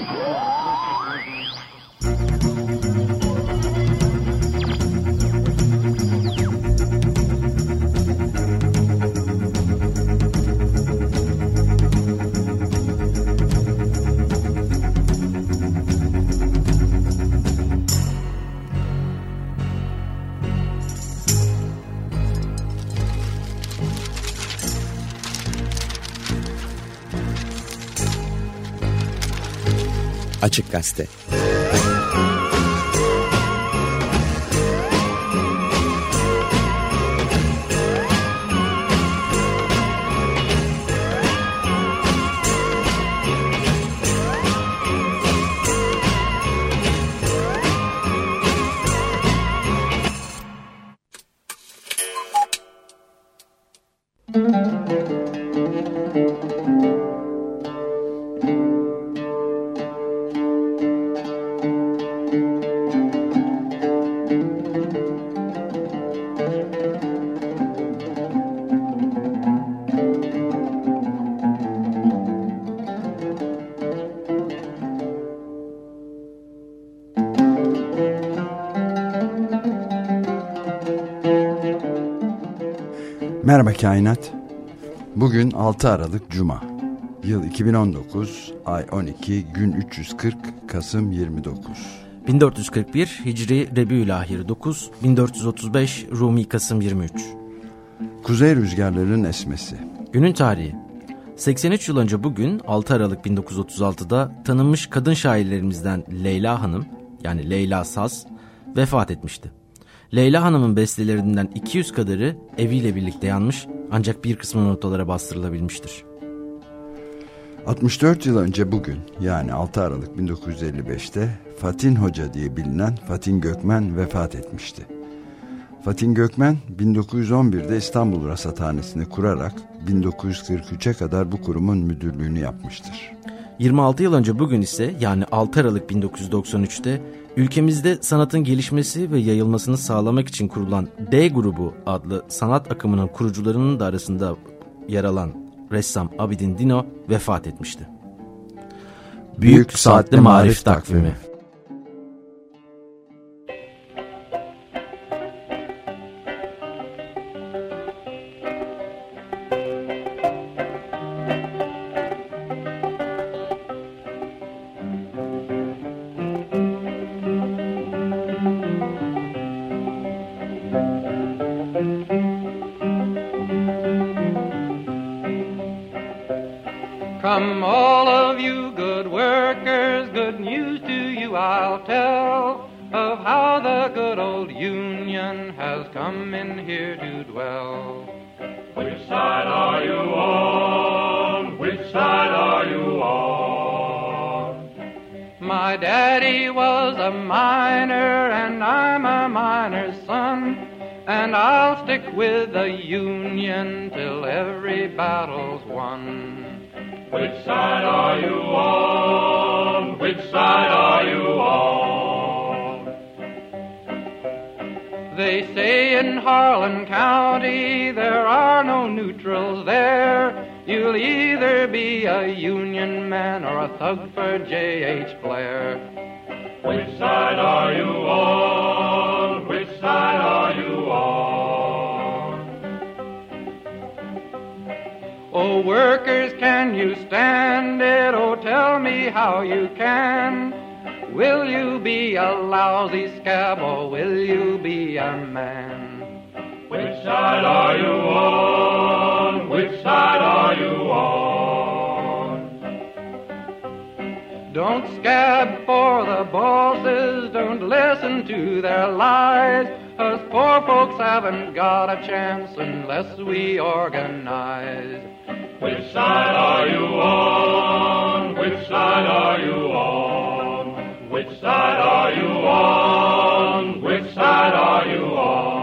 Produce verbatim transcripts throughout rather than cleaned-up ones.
Açık Gazete. Merhaba Kainat. Bugün altı Aralık Cuma. Yıl iki bin on dokuz, ay on iki, gün üç yüz kırk, Kasım yirmi dokuz. bin dört yüz kırk bir Hicri Rebiülahir dokuz, bin dört yüz otuz beş Rumi Kasım yirmi üç. Kuzey rüzgarlarının esmesi. Günün tarihi. seksen üç yıl önce bugün altı Aralık bin dokuz yüz otuz altıda tanınmış kadın şairlerimizden Leyla Hanım, yani Leyla Saz, vefat etmişti. Leyla Hanım'ın bestelerinden iki yüz kadarı eviyle birlikte yanmış, ancak bir kısmı notalara bastırılabilmiştir. altmış dört yıl önce bugün, yani altı Aralık bin dokuz yüz elli beşte Fatin Hoca diye bilinen Fatin Gökmen vefat etmişti. Fatin Gökmen bin dokuz yüz on birde İstanbul Rasathanesi'ni kurarak bin dokuz yüz kırk üçe kadar bu kurumun müdürlüğünü yapmıştır. yirmi altı yıl önce bugün ise, yani altı Aralık bin dokuz yüz doksan üçte ülkemizde sanatın gelişmesi ve yayılmasını sağlamak için kurulan D Grubu adlı sanat akımının kurucularının da arasında yer alan ressam Abidin Dino vefat etmişti. Büyük Saatli Marif Takvimi. Come all of you good workers, good news to you I'll tell, of how the good old Union has come in here to dwell. Which side are you on? Which side are you on? My daddy was a miner and I'm a miner's son, and I'll stick with the Union till every battle's won. Which side are you on? Which side are you on? They say in Harlan County there are no neutrals there. You'll either be a Union man or a thug for J H Blair. Which side are you on? Which side are you on? Oh, workers, can you stand it? Oh, tell me how you can. Will you be a lousy scab or will you be a man? Which side are you on? Which side are you on? Don't scab for the bosses, don't listen to their lies. Us poor folks haven't got a chance unless we organize. Which side are you on? Which side are you on? Which side are you on? Which side are you on?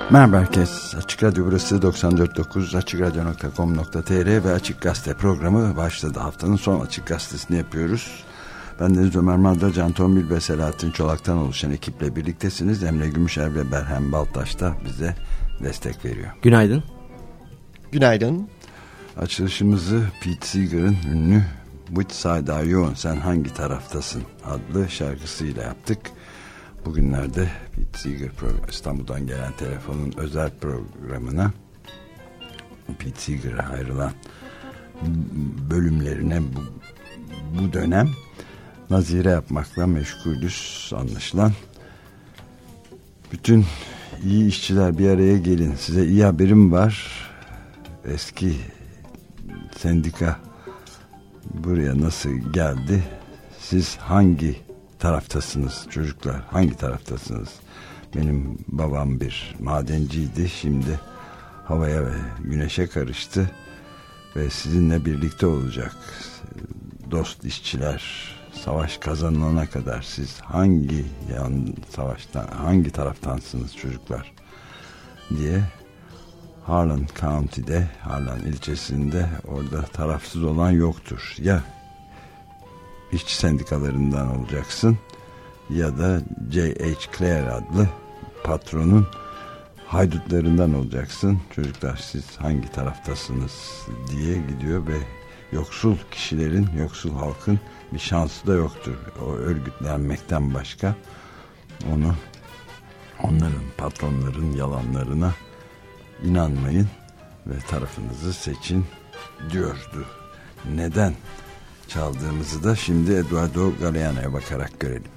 Merhaba herkes. Açık Radyo burası doksan dört nokta dokuz, açık radyo nokta com nokta tr ve Açık Gazete programı başladı. Haftanın son Açık Gazetesini yapıyoruz. Ben Deniz Ömer Madra, Can Tombil ve Selahattin Çolak'tan oluşan ekiple birliktesiniz. Emre Gümüşer ve Berhem Baltaş da bize destek veriyor. Günaydın. Günaydın. Açılışımızı Pete Seeger'ın ünlü Which Side Are You On, Sen Hangi Taraftasın adlı şarkısıyla yaptık. Bugünlerde Pete Seeger program, İstanbul'dan gelen telefonun özel programına Pete Seeger'a ayrılan bölümlerine bu, bu dönem nazire yapmakla meşgulüz anlaşılan. Bütün iyi işçiler bir araya gelin. Size iyi haberim var. Eski sendika buraya nasıl geldi? Siz hangi taraftasınız çocuklar? Hangi taraftasınız? Benim babam bir madenciydi. Şimdi havaya ve güneşe karıştı ve sizinle birlikte olacak. Dost işçiler, savaş kazanılana kadar siz hangi yan savaştan, hangi taraftansınız çocuklar diye Harlan County'de, Harlan ilçesinde orada tarafsız olan yoktur. Ya işçi sendikalarından olacaksın ya da J H Clare adlı patronun haydutlarından olacaksın. Çocuklar siz hangi taraftasınız diye gidiyor ve yoksul kişilerin, yoksul halkın bir şansı da yoktur. O örgütlenmekten başka onu, onların, patronların yalanlarına inanmayın ve tarafınızı seçin diyordu. Neden çaldığımızı da şimdi Eduardo Galeano'ya bakarak görelim.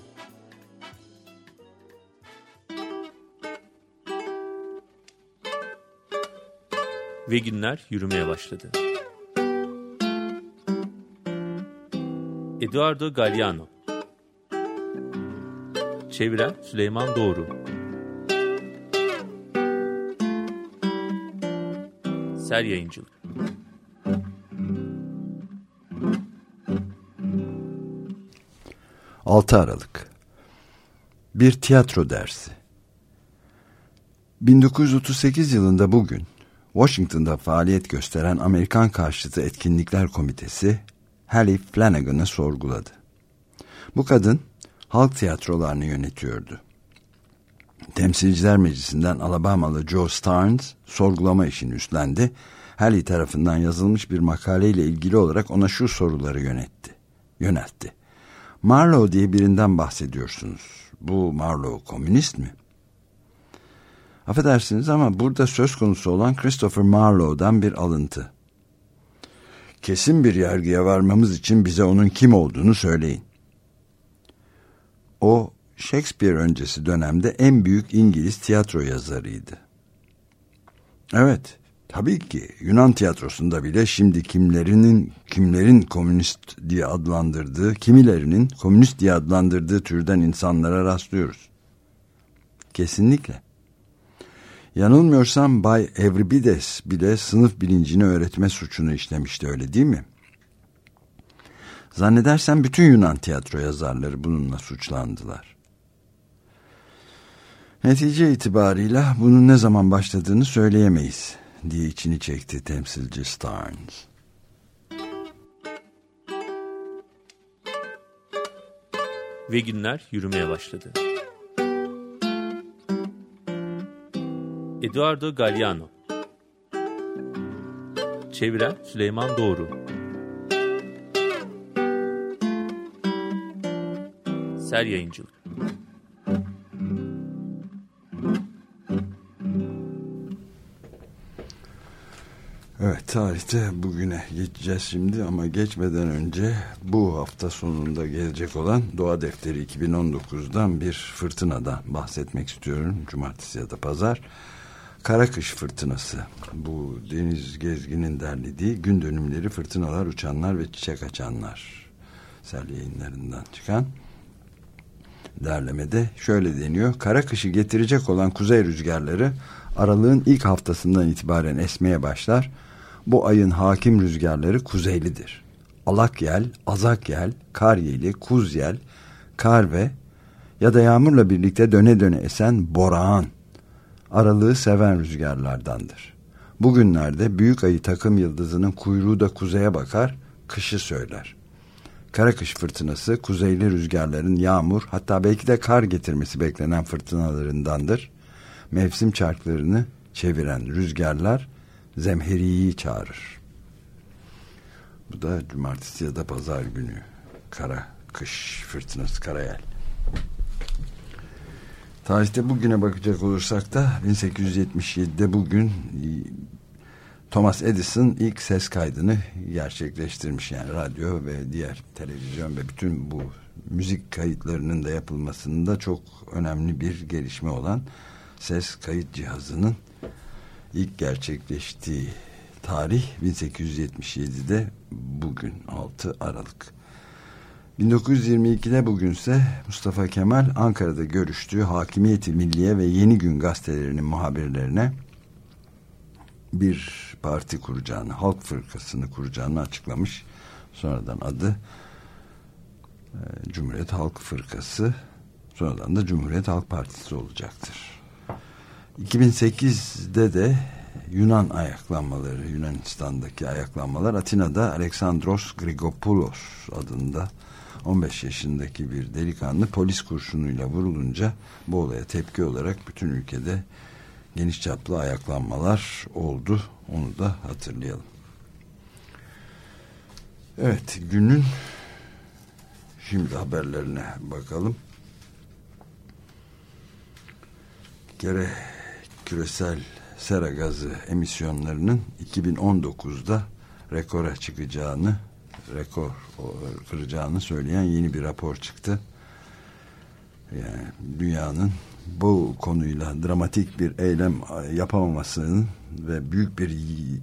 Ve günler yürümeye başladı. Eduardo Galeano. Çeviren Süleyman Doğru. Ser Yayıncılık. altı Aralık. Bir tiyatro dersi. bin dokuz yüz otuz sekiz yılında bugün Washington'da faaliyet gösteren Amerikan Karşıtı Etkinlikler Komitesi Hallie Flanagan'ı sorguladı. Bu kadın halk tiyatrolarını yönetiyordu. Temsilciler Meclisi'nden Alabamalı Joe Starnes sorgulama işini üstlendi. Hallie tarafından yazılmış bir makaleyle ilgili olarak ona şu soruları yönetti, yöneltti. Marlowe diye birinden bahsediyorsunuz. Bu Marlowe komünist mi? Affedersiniz ama burada söz konusu olan Christopher Marlowe'dan bir alıntı. Kesin bir yargıya varmamız için bize onun kim olduğunu söyleyin. O, Shakespeare öncesi dönemde en büyük İngiliz tiyatro yazarıydı. Evet, tabii ki Yunan tiyatrosunda bile şimdi kimlerinin kimlerin komünist diye adlandırdığı, kimilerinin komünist diye adlandırdığı türden insanlara rastlıyoruz. Kesinlikle. Yanılmıyorsam Bay Euripides bile sınıf bilincini öğretme suçunu işlemişti, öyle değil mi? Zannedersem bütün Yunan tiyatro yazarları bununla suçlandılar. Netice itibarıyla bunun ne zaman başladığını söyleyemeyiz diye içini çekti temsilci Starnes. Ve günler yürümeye başladı. Eduardo Galeano. Çeviren Süleyman Doğru. Ser Yayıncılık. Evet, tarihte bugüne geçeceğiz şimdi ama geçmeden önce bu hafta sonunda gelecek olan Doğa Defteri iki bin on dokuz'dan bir fırtınadan bahsetmek istiyorum. Cumartesi ya da pazar. Karakış fırtınası. Bu Deniz Gezgin'in derlediği gün dönümleri, fırtınalar, uçanlar ve çiçek açanlar. Sel Yayınları'ndan çıkan derlemede şöyle deniyor. Karakışı getirecek olan kuzey rüzgarları aralığın ilk haftasından itibaren esmeye başlar. Bu ayın hakim rüzgarları kuzeylidir. Alak yel, azak yel, kar yeli, kuz yel, kar ve ya da yağmurla birlikte döne döne esen borağan aralığı seven rüzgarlardandır. Bugünlerde büyük ayı takım yıldızının kuyruğu da kuzeye bakar, kışı söyler. Kara kış fırtınası kuzeyli rüzgarların yağmur, hatta belki de kar getirmesi beklenen fırtınalarındandır. Mevsim çarklarını çeviren rüzgarlar zemheriyi çağırır. Bu da cumartesi ya da pazar günü kara kış fırtınası, karayel. Tarihte bugüne bakacak olursak da bin sekiz yüz yetmiş yedide bugün Thomas Edison ilk ses kaydını gerçekleştirmiş. Yani radyo ve diğer televizyon ve bütün bu müzik kayıtlarının da yapılmasında çok önemli bir gelişme olan ses kayıt cihazının ilk gerçekleştiği tarih bin sekiz yüz yetmiş yedide bugün altı Aralık. bin dokuz yüz yirmi ikide bugünse Mustafa Kemal Ankara'da görüştüğü Hakimiyeti Milliye ve Yeni Gün gazetelerinin muhabirlerine bir parti kuracağını, Halk Fırkası'nı kuracağını açıklamış. Sonradan adı e, Cumhuriyet Halk Fırkası, sonradan da Cumhuriyet Halk Partisi olacaktır. iki bin sekizde de Yunan ayaklanmaları, Yunanistan'daki ayaklanmalar, Atina'da Alexandros Grigopoulos adında on beş yaşındaki bir delikanlı polis kurşunuyla vurulunca bu olaya tepki olarak bütün ülkede geniş çaplı ayaklanmalar oldu. Onu da hatırlayalım. Evet, günün şimdi haberlerine bakalım. Bir kere küresel sera gazı emisyonlarının iki bin on dokuzda rekora çıkacağını, rekor kıracağını söyleyen yeni bir rapor çıktı. Yani dünyanın bu konuyla dramatik bir eylem yapamamasının ve büyük bir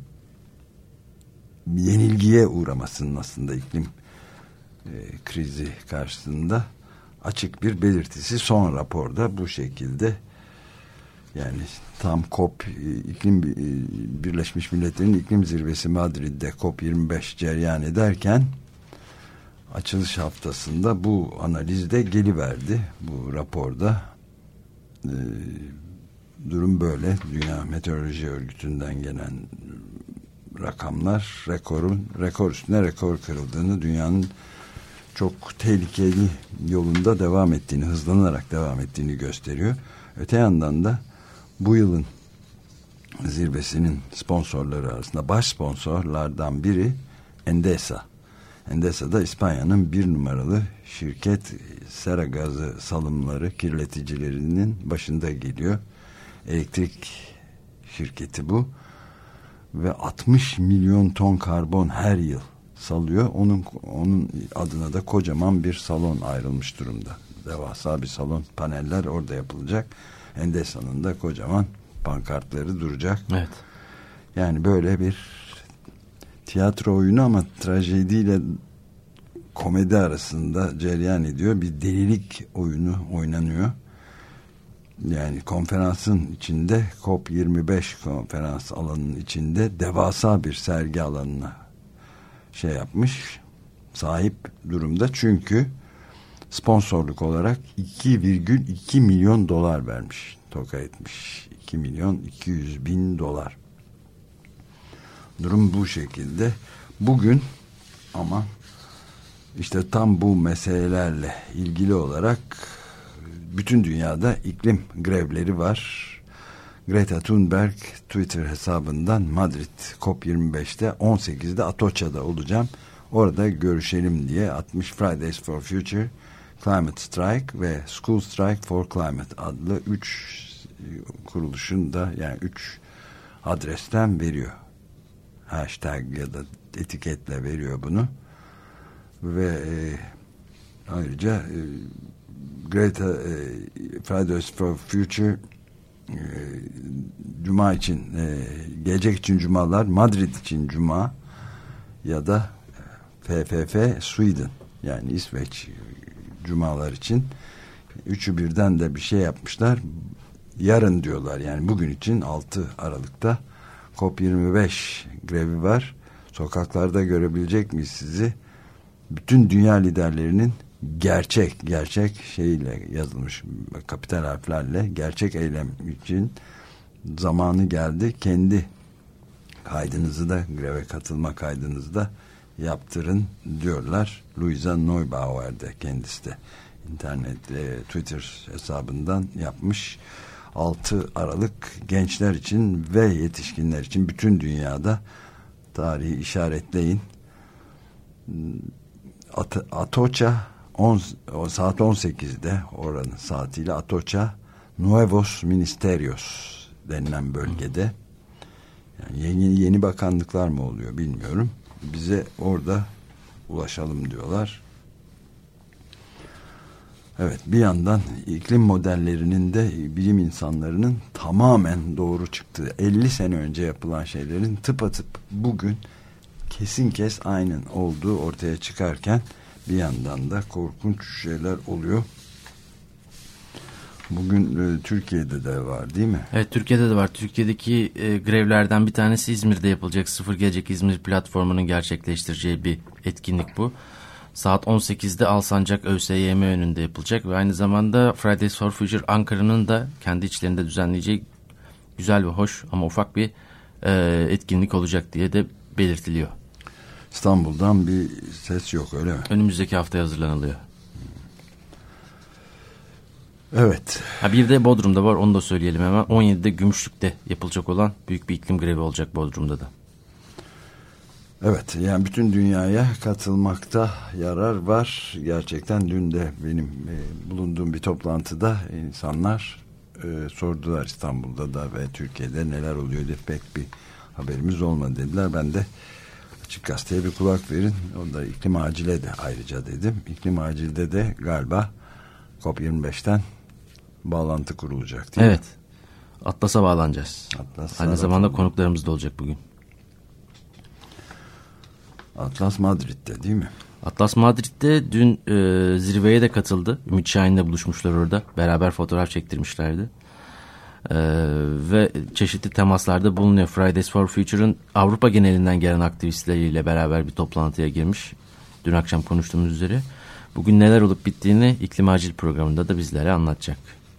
yenilgiye uğramasının aslında iklim e, krizi karşısında açık bir belirtisi. Son raporda bu şekilde, yani tam COP iklim Birleşmiş Milletler'in iklim zirvesi Madrid'de COP yirmi beş cereyan ederken açılış haftasında bu analizde geliverdi. Bu raporda e, durum böyle. Dünya Meteoroloji Örgütü'nden gelen rakamlar rekorun rekor üstüne rekor kırıldığını, dünyanın çok tehlikeli yolunda devam ettiğini, hızlanarak devam ettiğini gösteriyor. Öte yandan da bu yılın zirvesinin sponsorları arasında baş sponsorlardan biri Endesa. Endesa da İspanya'nın bir numaralı şirket, sera gazı salımları kirleticilerinin başında geliyor. Elektrik şirketi bu ve altmış milyon ton karbon her yıl salıyor. Onun onun adına da kocaman bir salon ayrılmış durumda. Devasa bir salon, paneller orada yapılacak. Endesa'nın da kocaman pankartları duracak. Evet. Yani böyle bir tiyatro oyunu ama trajediyle komedi arasında cereyan ediyor. Bir delilik oyunu oynanıyor. Yani konferansın içinde, COP yirmi beş konferans alanının içinde devasa bir sergi alanına şey yapmış, sahip durumda. Çünkü sponsorluk olarak iki virgül iki milyon dolar vermiş, toka etmiş. iki milyon iki yüz bin dolar. Durum bu şekilde. Bugün ama işte tam bu meselelerle ilgili olarak bütün dünyada iklim grevleri var. Greta Thunberg Twitter hesabından Madrid COP yirmi beşte on sekizde Atoça'da olacağım, orada görüşelim diye atmış. Fridays for Future, Climate Strike ve School Strike for Climate adlı üç kuruluşun da, yani üç adresten veriyor. Hashtag ya da etiketle veriyor bunu. Ve e, ayrıca e, Greta e, Fridays for Future e, Cuma için e, gelecek için cumalar, Madrid için cuma ya da F F F Sweden, yani İsveç cumalar için üçü birden de bir şey yapmışlar. Yarın diyorlar, yani bugün için altı Aralık'ta COP yirmi beş grevi var. Sokaklarda görebilecek miyiz sizi? Bütün dünya liderlerinin gerçek gerçek şeyle yazılmış, kapital harflerle gerçek eylem için zamanı geldi. Kendi kaydınızı da, greve katılma kaydınızı da yaptırın diyorlar. Luisa Neubauer de kendisi de internet, e, Twitter hesabından yapmış. altı Aralık gençler için ve yetişkinler için bütün dünyada tarihi işaretleyin. At Atocha on, saat on sekizde oranın saatiyle Atocha Nuevos Ministerios denilen bölgede, yani yeni, yeni bakanlıklar mı oluyor bilmiyorum. Bize orada ulaşalım diyorlar. Evet, bir yandan iklim modellerinin de bilim insanlarının tamamen doğru çıktığı, elli sene önce yapılan şeylerin tıpatıp bugün kesin kes aynen olduğu ortaya çıkarken bir yandan da korkunç şeyler oluyor. Bugün e, Türkiye'de de var değil mi? Evet, Türkiye'de de var. Türkiye'deki e, grevlerden bir tanesi İzmir'de yapılacak. Sıfır Gelecek İzmir platformunun gerçekleştireceği bir etkinlik bu. Saat on sekizde Alsancak ÖSYM önünde yapılacak ve aynı zamanda Fridays for Future Ankara'nın da kendi içlerinde düzenleyeceği güzel ve hoş ama ufak bir e, etkinlik olacak diye de belirtiliyor. İstanbul'dan bir ses yok, öyle mi? Önümüzdeki haftaya hazırlanılıyor. Evet. Ha, bir de Bodrum'da var, onu da söyleyelim hemen. on yedide Gümüşlük'te yapılacak olan büyük bir iklim grevi olacak Bodrum'da da. Evet, yani bütün dünyaya katılmakta yarar var. Gerçekten dün de benim e, bulunduğum bir toplantıda insanlar e, sordular İstanbul'da da ve Türkiye'de neler oluyor diye, pek bir haberimiz olmadı dediler. Ben de Açık Gazete'ye bir kulak verin. Onda iklim acile de ayrıca dedim. İklim acilde de galiba COP yirmi beşten bağlantı kurulacak değil evet. mi? Evet. Atlas'a bağlanacağız. Atlas, aynı zamanda oldu. Konuklarımız da olacak bugün. Atlas Madrid'de değil mi? Atlas Madrid'de dün e, zirveye de katıldı. Ümit Şahin'le buluşmuşlar orada. Beraber fotoğraf çektirmişlerdi. E, ve çeşitli temaslarda bulunuyor. Fridays for Future'ın Avrupa genelinden gelen aktivistleriyle beraber bir toplantıya girmiş. Dün akşam konuştuğumuz üzere. Bugün neler olup bittiğini İklim Acil programında da bizlere anlatacak.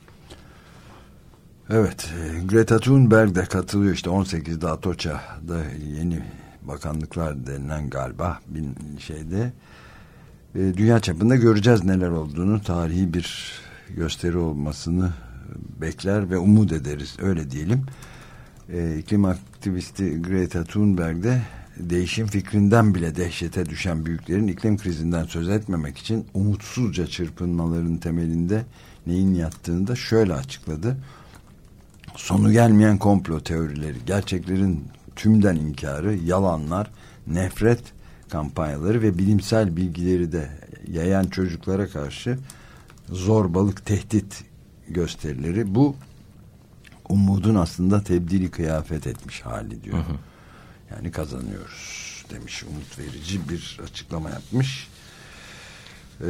Evet, Greta Thunberg de katılıyor işte on sekizde Atocha'da yeni bakanlıklar denilen galiba bir şeyde. Dünya çapında göreceğiz neler olduğunu, tarihi bir gösteri olmasını bekler ve umut ederiz, öyle diyelim. İklim aktivisti Greta Thunberg de değişim fikrinden bile dehşete düşen büyüklerin iklim krizinden söz etmemek için umutsuzca çırpınmaların temelinde neyin yattığını da şöyle açıkladı. Sonu gelmeyen komplo teorileri, gerçeklerin tümden inkarı, yalanlar, nefret kampanyaları ve bilimsel bilgileri de yayan çocuklara karşı zorbalık, tehdit gösterileri, bu umudun aslında tebdili kıyafet etmiş hali diyor. Hı hı. Yani kazanıyoruz demiş, umut verici bir açıklama yapmış. Ee,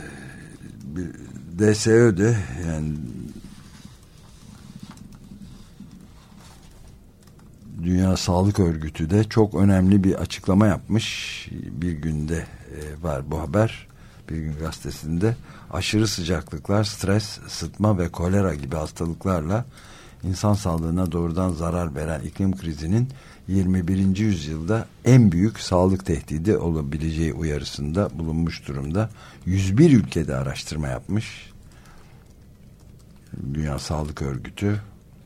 D S Ö de yani Dünya Sağlık Örgütü de çok önemli bir açıklama yapmış. Bir günde e, var bu haber. Bir Gün gazetesinde aşırı sıcaklıklar, stres, sıtma ve kolera gibi hastalıklarla insan sağlığına doğrudan zarar veren iklim krizinin yirmi birinci yüzyılda en büyük sağlık tehdidi olabileceği uyarısında bulunmuş durumda. yüz bir ülkede araştırma yapmış Dünya Sağlık Örgütü,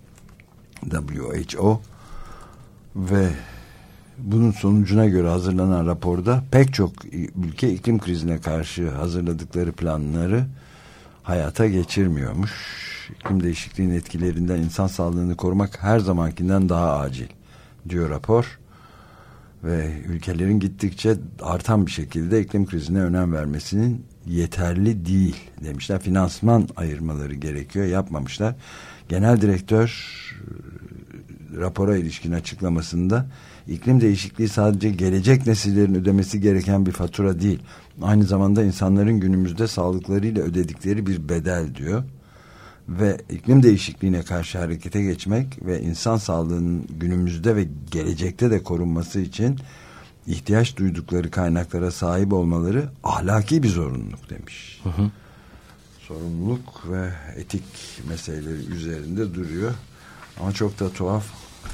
W H O, ve bunun sonucuna göre hazırlanan raporda pek çok ülke iklim krizine karşı hazırladıkları planları hayata geçirmiyormuş. İklim değişikliğinin etkilerinden insan sağlığını korumak her zamankinden daha acil diyor rapor. Ve ülkelerin gittikçe artan bir şekilde iklim krizine önem vermesinin yeterli değil demişler. Finansman ayırmaları gerekiyor, yapmamışlar. Genel direktör rapora ilişkin açıklamasında iklim değişikliği sadece gelecek nesillerin ödemesi gereken bir fatura değil, aynı zamanda insanların günümüzde sağlıklarıyla ödedikleri bir bedel diyor. Ve iklim değişikliğine karşı harekete geçmek ve insan sağlığının günümüzde ve gelecekte de korunması için ihtiyaç duydukları kaynaklara sahip olmaları ahlaki bir zorunluluk demiş. Hı hı. Sorumluluk ve etik meseleleri üzerinde duruyor. Ama çok da tuhaf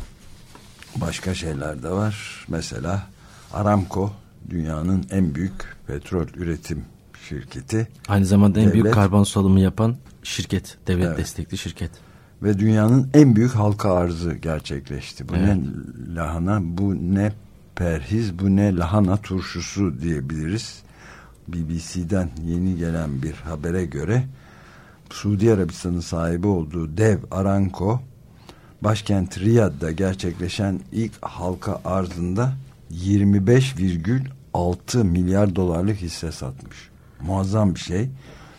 başka şeyler de var. Mesela Aramco dünyanın en büyük petrol üretim şirketi. Aynı zamanda en devlet, büyük karbon salımı yapan şirket. Devlet evet. destekli şirket. Ve dünyanın en büyük halka arzı gerçekleşti. Bu evet. ne lahana, bu ne perhiz, bu ne lahana turşusu diyebiliriz. B B C'den yeni gelen bir habere göre Suudi Arabistan'ın sahibi olduğu dev Aramco, başkent Riyad'da gerçekleşen ilk halka arzında yirmi beş virgül altı milyar dolarlık hisse satmış. Muazzam bir şey.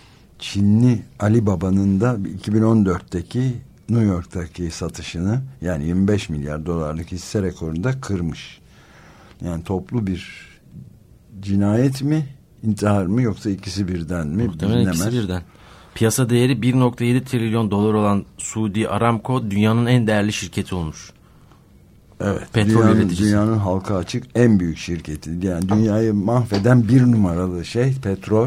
Çinli Ali Baba'nın da iki bin on dörtteki New York'taki satışını, yani yirmi beş milyar dolarlık hisse rekorunu da kırmış. Yani toplu bir cinayet mi, intihar mı, yoksa ikisi birden mi? Muhtemelen ikisi birden. Piyasa değeri bir nokta yedi trilyon dolar olan Suudi Aramco dünyanın en değerli şirketi olmuş. Evet. Petrol dünyanın, üreticisi. Dünyanın halka açık en büyük şirketi. Yani dünyayı mahveden bir numaralı şey petrol,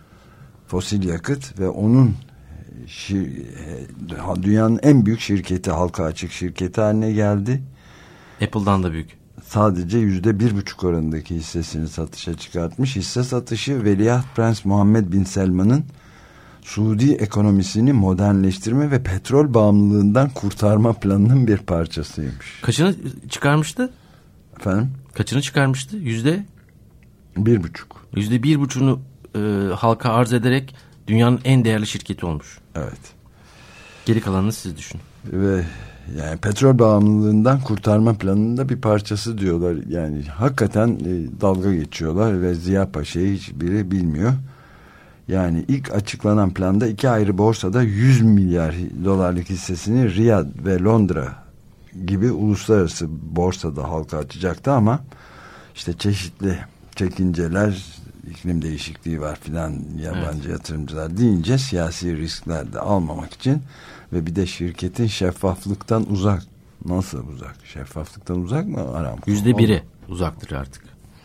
fosil yakıt ve onun şir, dünyanın en büyük şirketi, halka açık şirketi haline geldi. Apple'dan da büyük. Sadece yüzde bir buçuk oranındaki hissesini satışa çıkartmış. Hisse satışı Veliaht Prens Muhammed Bin Selman'ın Suudi ekonomisini modernleştirme ve petrol bağımlılığından kurtarma planının bir parçasıymış. Kaçını çıkarmıştı? Efendim? Kaçını çıkarmıştı? Yüzde? Bir buçuk. Yüzde bir buçuğunu e, halka arz ederek dünyanın en değerli şirketi olmuş. Evet. Geri kalanını siz düşünün. Ve yani petrol bağımlılığından kurtarma planının da bir parçası diyorlar. Yani hakikaten e, dalga geçiyorlar ve Ziya Paşa'yı hiçbiri bilmiyor. Yani ilk açıklanan planda iki ayrı borsada yüz milyar dolarlık hissesini Riyad ve Londra gibi uluslararası borsada halka açacaktı ama işte çeşitli çekinceler, iklim değişikliği var filan, yabancı evet. yatırımcılar deyince siyasi riskler de almamak için ve bir de şirketin şeffaflıktan uzak. Nasıl uzak? Şeffaflıktan uzak mı Aramco? Yüzde biri uzaktır artık.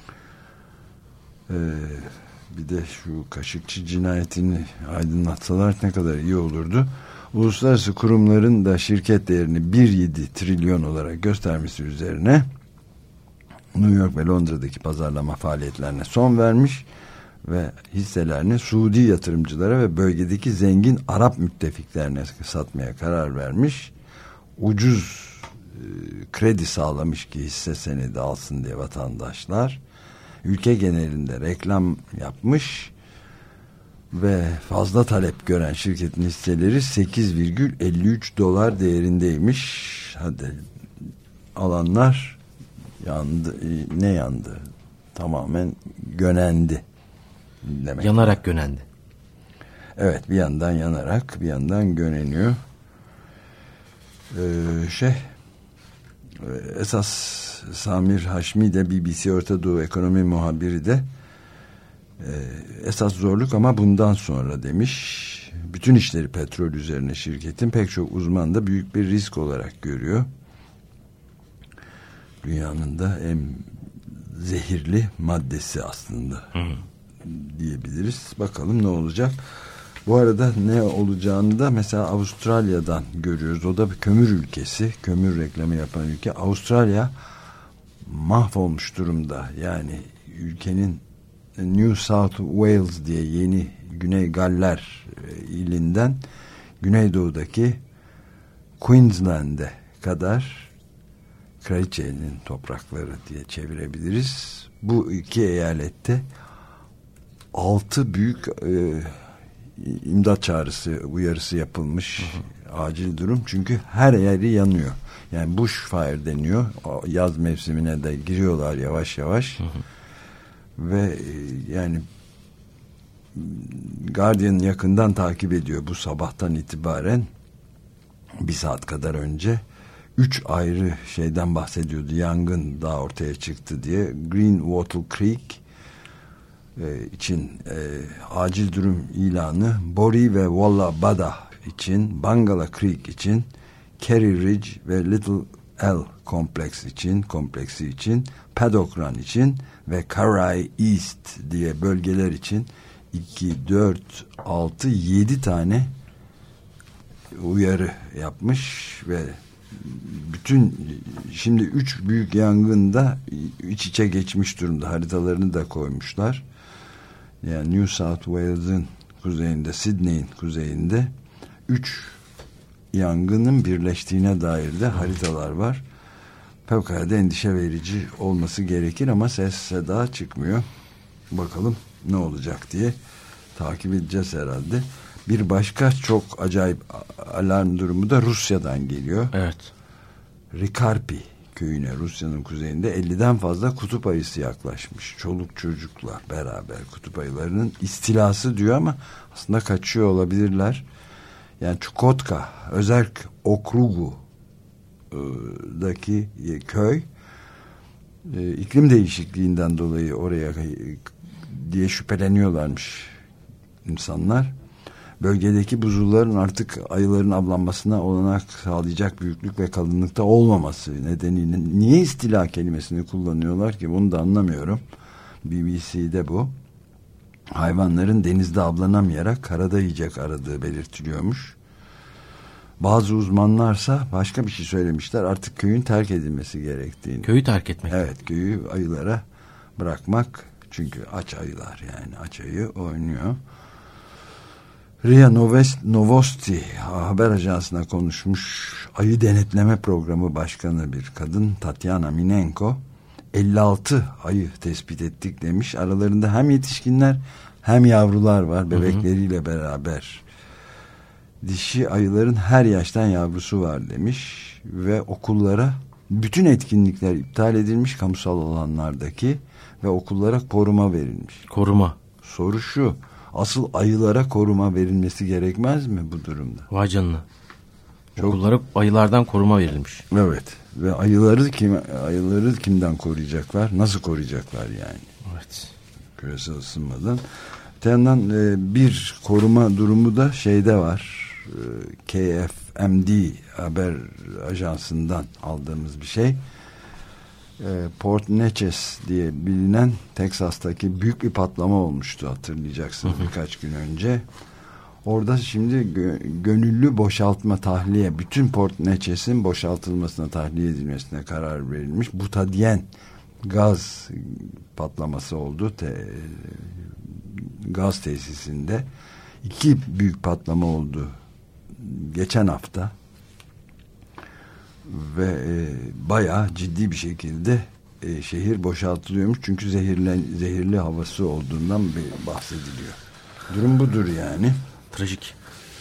Eee Bir de şu Kaşıkçı cinayetini aydınlatsalar ne kadar iyi olurdu. Uluslararası kurumların da şirket değerini bir virgül yedi trilyon olarak göstermesi üzerine New York ve Londra'daki pazarlama faaliyetlerine son vermiş ve hisselerini Suudi yatırımcılara ve bölgedeki zengin Arap müttefiklerine satmaya karar vermiş. Ucuz e, kredi sağlamış ki hisse senedi alsın diye vatandaşlar. Ülke genelinde reklam yapmış ve fazla talep gören şirketin hisseleri sekiz virgül elli üç dolar değerindeymiş. Hadi alanlar yandı. Ne yandı? Tamamen gönendi. Demek. Yanarak gönendi. Evet, bir yandan yanarak bir yandan göneniyor. Ee, şey esas Samir Haşmi de B B C Orta Doğu ekonomi muhabiri de e, esas zorluk ama bundan sonra demiş. Bütün işleri petrol üzerine şirketin, pek çok uzman da büyük bir risk olarak görüyor. Dünyanın da en zehirli maddesi aslında Hı. diyebiliriz. Bakalım ne olacak. Bu arada ne olacağını da mesela Avustralya'dan görüyoruz. O da bir kömür ülkesi. Kömür reklamı yapan ülke. Avustralya mahvolmuş durumda. Yani ülkenin New South Wales diye yeni Güney Galler ilinden Güneydoğu'daki Queensland'e kadar kraliçenin toprakları diye çevirebiliriz. Bu iki eyalette altı büyük e, imdat çağrısı, uyarısı yapılmış. Hı hı. Acil durum, çünkü her yeri yanıyor. Yani bushfire deniyor. Yaz mevsimine de giriyorlar yavaş yavaş. Hı hı. Ve yani Guardian yakından takip ediyor bu sabahtan itibaren. Bir saat kadar önce üç ayrı şeyden bahsediyordu. Yangın daha ortaya çıktı diye. Green Wattle Creek için e, acil durum ilanı, Bori ve Walla Bada için, Bangala Creek için, Kerry Ridge ve Little L kompleks için, kompleksi için, Paddock Run için ve Karai East diye bölgeler için iki, dört, altı, yedi tane uyarı yapmış ve bütün şimdi üç büyük yangında iç içe geçmiş durumda. Haritalarını da koymuşlar. Yani New South Wales'ın kuzeyinde, Sydney'in kuzeyinde üç yangının birleştiğine dair de haritalar var. Fevkalade endişe verici olması gerekir ama ses seda çıkmıyor. Bakalım ne olacak diye takip edeceğiz herhalde. Bir başka çok acayip alarm durumu da Rusya'dan geliyor. Evet. Rikarpi köyüne, Rusya'nın kuzeyinde elliden fazla kutup ayısı yaklaşmış. Çoluk çocukla beraber kutup ayılarının istilası diyor ama aslında kaçıyor olabilirler. Yani Çukotka, Özerk Okrugu'daki köy iklim değişikliğinden dolayı oraya diye şüpheleniyorlarmış insanlar. Bölgedeki buzulların artık ayıların avlanmasına olanak sağlayacak büyüklük ve kalınlıkta olmaması nedeniyle niye istila kelimesini kullanıyorlar ki bunu da anlamıyorum. B B C'de bu. Hayvanların denizde avlanamayarak karada yiyecek aradığı belirtiliyormuş. Bazı uzmanlarsa başka bir şey söylemişler. Artık köyün terk edilmesi gerektiğini. Köyü terk etmek. Evet, köyü ayılara bırakmak. Çünkü aç ayılar, yani aç ayı oynuyor. R I A Novosti haber ajansına konuşmuş ayı denetleme programı başkanı bir kadın, Tatyana Minenko, elli altı ayı tespit ettik demiş. Aralarında hem yetişkinler hem yavrular var, bebekleriyle beraber. Dişi ayıların her yaştan yavrusu var demiş ve okullara bütün etkinlikler iptal edilmiş, kamusal alanlardaki, ve okullara koruma verilmiş. Koruma. Soru şu: asıl ayılara koruma verilmesi gerekmez mi bu durumda? Vay canına. Çok... Okullara ayılardan koruma verilmiş. Evet. Ve ayıları kim ayıları kimden koruyacaklar? Nasıl koruyacaklar yani? Evet. Küresel ısınmadan. Bir yandan e, bir koruma durumu da şeyde var. E, K F M D haber ajansından aldığımız bir şey. Port Neches diye bilinen Teksas'taki büyük bir patlama olmuştu, hatırlayacaksınız, birkaç gün önce. Orada şimdi gö- gönüllü boşaltma, tahliye, bütün Port Neches'in boşaltılmasına, tahliye edilmesine karar verilmiş. Butadiyen gaz patlaması oldu. Te- gaz tesisinde iki büyük patlama oldu geçen hafta. Ve e, bayağı ciddi bir şekilde e, şehir boşaltılıyormuş. Çünkü zehirlen, zehirli havası olduğundan bahsediliyor. Durum budur yani. Trajik.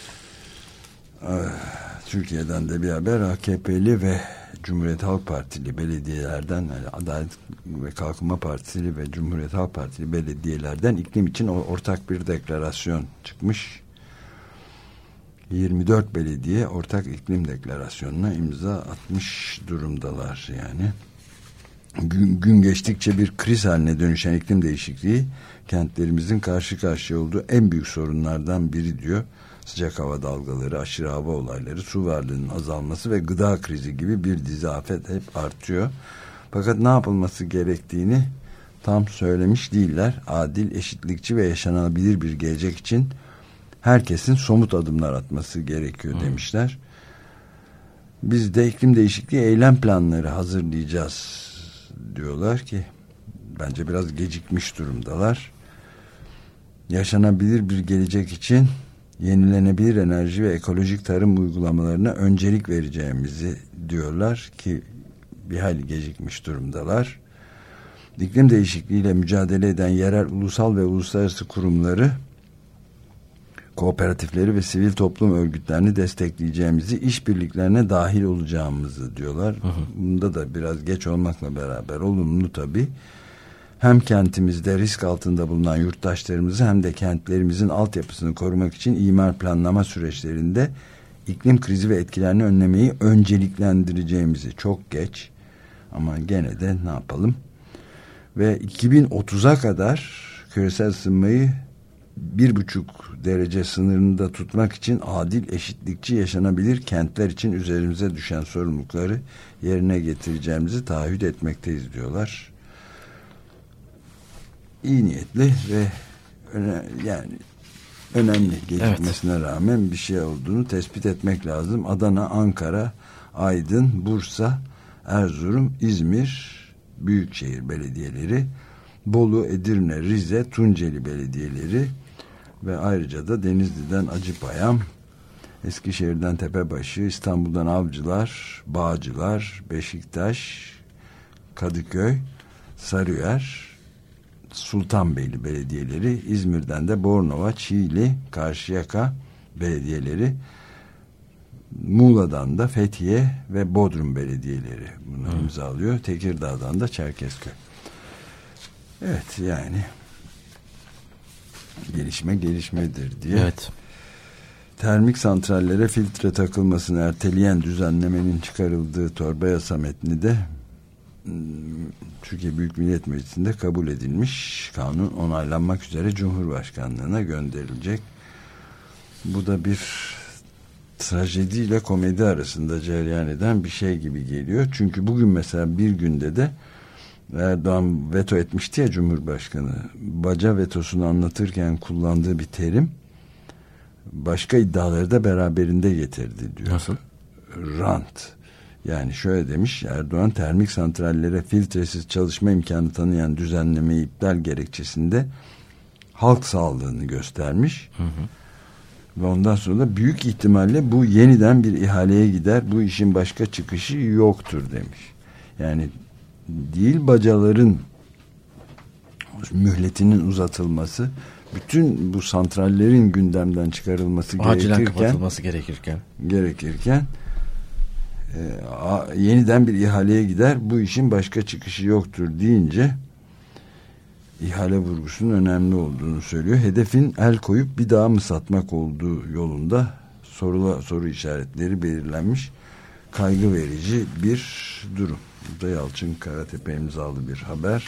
Türkiye'den de bir haber. A K P'li ve Cumhuriyet Halk Partili belediyelerden, yani Adalet ve Kalkınma Partili ve Cumhuriyet Halk Partili belediyelerden iklim için ortak bir deklarasyon çıkmış. yirmi dört belediye ortak iklim deklarasyonuna imza atmış durumdalar yani. Gün, gün geçtikçe bir kriz haline dönüşen iklim değişikliği kentlerimizin karşı karşıya olduğu en büyük sorunlardan biri diyor. Sıcak hava dalgaları, aşırı hava olayları, su varlığının azalması ve gıda krizi gibi bir dizi afet hep artıyor. Fakat ne yapılması gerektiğini tam söylemiş değiller. Adil, eşitlikçi ve yaşanabilir bir gelecek için herkesin somut adımlar atması gerekiyor demişler. Biz de iklim değişikliği eylem planları hazırlayacağız diyorlar ki bence biraz gecikmiş durumdalar. Yaşanabilir bir gelecek için yenilenebilir enerji ve ekolojik tarım uygulamalarına öncelik vereceğimizi diyorlar ki bir hayli gecikmiş durumdalar. İklim değişikliğiyle mücadele eden yerel, ulusal ve uluslararası kurumları, kooperatifleri ve sivil toplum örgütlerini destekleyeceğimizi, işbirliklerine dahil olacağımızı diyorlar. Hı hı. Bunda da biraz geç olmakla beraber olumlu tabii. Hem kentimizde risk altında bulunan yurttaşlarımızı hem de kentlerimizin altyapısını korumak için imar planlama süreçlerinde iklim krizi ve etkilerini önlemeyi önceliklendireceğimizi, çok geç ama gene de ne yapalım. Ve iki bin otuza kadar küresel ısınmayı bir buçuk derece sınırında tutmak için adil, eşitlikçi, yaşanabilir kentler için üzerimize düşen sorumlulukları yerine getireceğimizi taahhüt etmekteyiz diyorlar. İyi niyetli ve öne, yani önemli, gecikmesine evet. rağmen bir şey olduğunu tespit etmek lazım. Adana, Ankara, Aydın, Bursa, Erzurum, İzmir Büyükşehir Belediyeleri, Bolu, Edirne, Rize, Tunceli Belediyeleri ve ayrıca da Denizli'den Acıpayam, Eskişehir'den Tepebaşı, İstanbul'dan Avcılar, Bağcılar, Beşiktaş, Kadıköy, Sarıyer, Sultanbeyli belediyeleri, İzmir'den de Bornova, Çiğli, Karşıyaka belediyeleri, Muğla'dan da Fethiye ve Bodrum belediyeleri bunu hmm. imzalıyor. Tekirdağ'dan da Çerkezköy. Evet, yani gelişme gelişmedir diye. Evet. Termik santrallere filtre takılmasını erteleyen düzenlemenin çıkarıldığı torba yasa metni de Türkiye Büyük Millet Meclisi'nde kabul edilmiş. Kanun onaylanmak üzere Cumhurbaşkanlığına gönderilecek. Bu da bir trajediyle komedi arasında cereyan eden bir şey gibi geliyor. Çünkü bugün mesela bir günde de Erdoğan veto etmişti ya Cumhurbaşkanı. Baca vetosunu anlatırken kullandığı bir terim başka iddiaları da beraberinde getirdi diyor. Nasıl? Rant. Yani şöyle demiş Erdoğan, termik santrallere filtresiz çalışma imkanı tanıyan düzenlemeyi iptal gerekçesinde halk sağlığını göstermiş. Hı hı. Ve ondan sonra da büyük ihtimalle bu yeniden bir ihaleye gider. Bu işin başka çıkışı yoktur demiş. Yani değil bacaların mühletinin uzatılması, bütün bu santrallerin gündemden çıkarılması acilen gerekirken kapatılması gerekirken gerekirken e, a, yeniden bir ihaleye gider. Bu işin başka çıkışı yoktur deyince ihale vurgusunun önemli olduğunu söylüyor. Hedefin el koyup bir daha mı satmak olduğu yolunda sorula, soru işaretleri belirlenmiş. Kaygı verici bir durum. Bu da Yalçın Karatepe imzalı bir haber.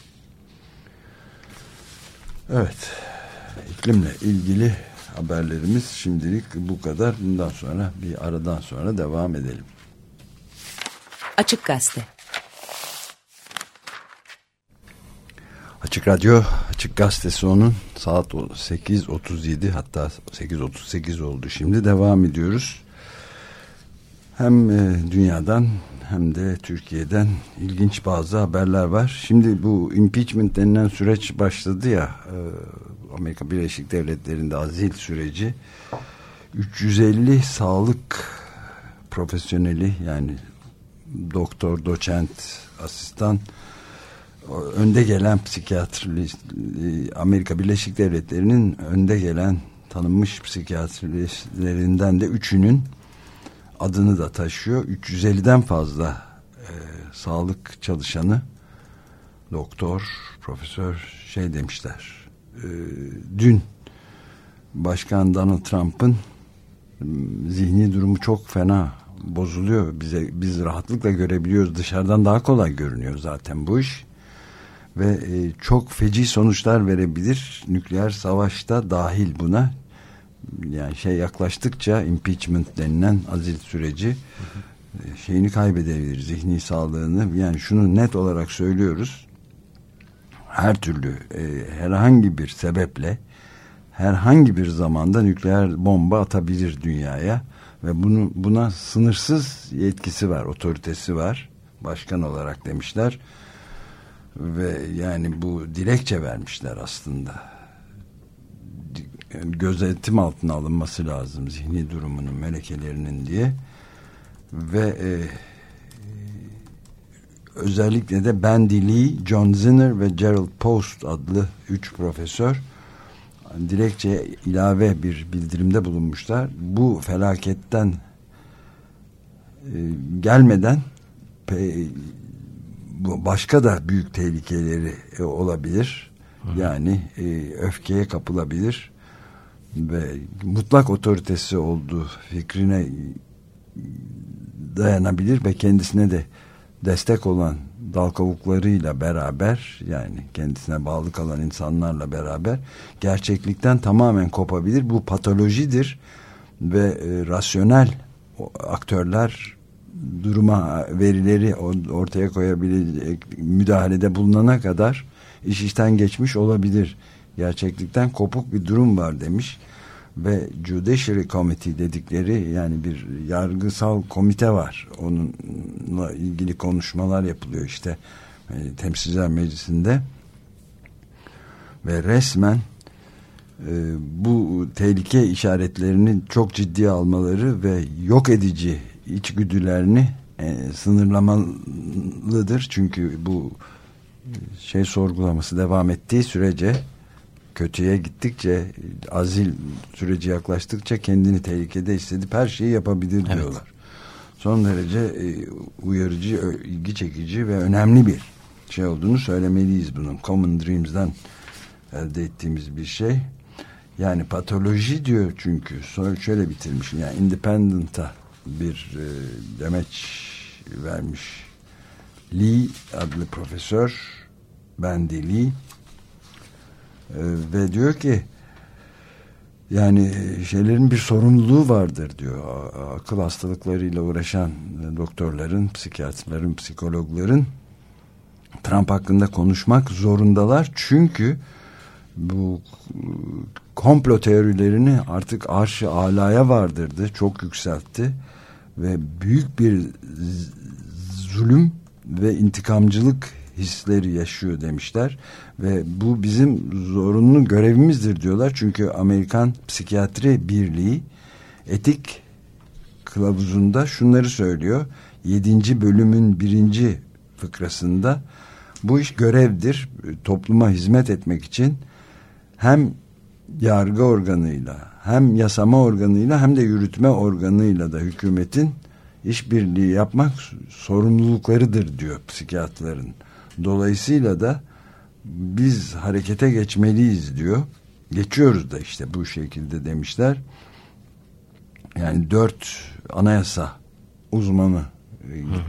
Evet. İklimle ilgili haberlerimiz şimdilik bu kadar. Bundan sonra bir aradan sonra devam edelim. Açık Gazete. Açık Radyo, Açık Gazetesi onun saat sekiz otuz yedi, hatta sekiz otuz sekiz oldu. Şimdi devam ediyoruz. Hem dünyadan hem de Türkiye'den ilginç bazı haberler var. Şimdi bu impeachment denilen süreç başladı ya, Amerika Birleşik Devletleri'nde azil süreci. üç yüz elli sağlık profesyoneli, yani doktor, doçent, asistan, önde gelen psikiyatrist, Amerika Birleşik Devletleri'nin önde gelen tanınmış psikiyatristlerinden de üçünün adını da taşıyor. üç yüz elliden fazla e, sağlık çalışanı, doktor, profesör şey demişler. E, dün Başkan Donald Trump'ın zihni durumu çok fena bozuluyor. Bize biz rahatlıkla görebiliyoruz. Dışarıdan daha kolay görünüyor zaten bu iş. Ve e, çok feci sonuçlar verebilir. Nükleer savaşta dahil buna. Yani şey yaklaştıkça impeachment denilen azil süreci, hı hı, şeyini kaybedebilir, zihni sağlığını. Yani şunu net olarak söylüyoruz. Her türlü e, herhangi bir sebeple herhangi bir zamanda nükleer bomba atabilir dünyaya ve bunu buna sınırsız yetkisi var, otoritesi var. Başkan olarak demişler. Ve yani bu dilekçe vermişler aslında. Gözetim altına alınması lazım zihni durumunun, melekelerinin diye. Ve e, özellikle de Bandy Lee, John Zinner ve Gerald Post adlı üç profesör dilekçeye ilave bir bildirimde bulunmuşlar. Bu felaketten e, gelmeden pe, bu başka da büyük tehlikeleri e, olabilir. Hı. Yani e, öfkeye kapılabilir ve mutlak otoritesi olduğu fikrine dayanabilir ve kendisine de destek olan dal kavuklarıyla beraber, yani kendisine bağlı kalan insanlarla beraber gerçeklikten tamamen kopabilir. Bu patolojidir ve e, rasyonel aktörler duruma, verileri ortaya koyabilecek müdahalede bulunana kadar iş işten geçmiş olabilir. Gerçeklikten kopuk bir durum var demiş ve Judiciary Committee dedikleri, yani bir yargısal komite var. Onunla ilgili konuşmalar yapılıyor işte e, Temsilciler Meclisi'nde ve resmen e, bu tehlike işaretlerini çok ciddiye almaları ve yok edici içgüdülerini e, sınırlamalıdır. Çünkü bu şey sorgulaması devam ettiği sürece, kötüye gittikçe, azil süreci yaklaştıkça kendini tehlikede hissedip her şeyi yapabilir diyorlar. Evet. Son derece e, uyarıcı, ilgi çekici ve önemli bir şey olduğunu söylemeliyiz bunun. Common Dreams'den elde ettiğimiz bir şey. Yani patoloji diyor çünkü. Sonra şöyle bitirmiş. Yani Independent'a bir e, demeç vermiş. Lee adlı profesör, Bandy Lee, e, ve diyor ki yani şeylerin bir sorumluluğu vardır diyor. Akıl hastalıklarıyla uğraşan doktorların, psikiyatrların, psikologların Trump hakkında konuşmak zorundalar. Çünkü bu komplo teorilerini artık arş-ı alaya vardırdı. Çok yükseltti. Ve büyük bir zulüm ve intikamcılık hisleri yaşıyor demişler. Ve bu bizim zorunlu görevimizdir diyorlar. Çünkü Amerikan Psikiyatri Birliği etik kılavuzunda şunları söylüyor. Yedinci bölümün birinci fıkrasında bu iş görevdir. Topluma hizmet etmek için hem yargı organıyla, hem yasama organıyla, hem de yürütme organıyla da hükümetin işbirliği yapmak sorumluluklarıdır diyor psikiyatrların. Dolayısıyla da biz harekete geçmeliyiz diyor. Geçiyoruz da işte bu şekilde demişler. Yani dört anayasa uzmanı, hı hı.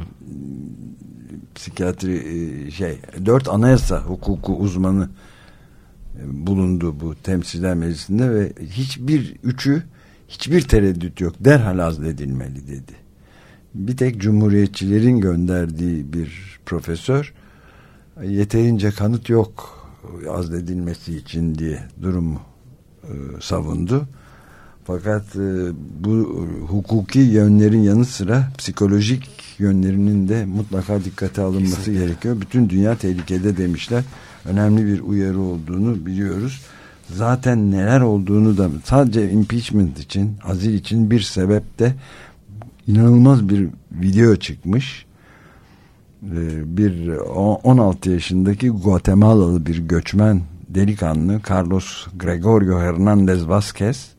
psikiyatri şey, dört anayasa hukuku uzmanı bulundu bu Temsilciler Meclisi'nde ve hiçbir üçü, hiçbir tereddüt yok, derhal azledilmeli dedi. Bir tek cumhuriyetçilerin gönderdiği bir profesör yeterince kanıt yok azledilmesi için diye durumu e, savundu. Fakat e, bu hukuki yönlerin yanı sıra psikolojik yönlerinin de mutlaka dikkate alınması Kesinlikle. gerekiyor. Bütün dünya tehlikede demişler. Önemli bir uyarı olduğunu biliyoruz. Zaten neler olduğunu da sadece impeachment için, azil için bir sebep de inanılmaz bir video çıkmış. Bir on altı yaşındaki Guatemalalı bir göçmen delikanlı Carlos Gregorio Hernandez Vazquez,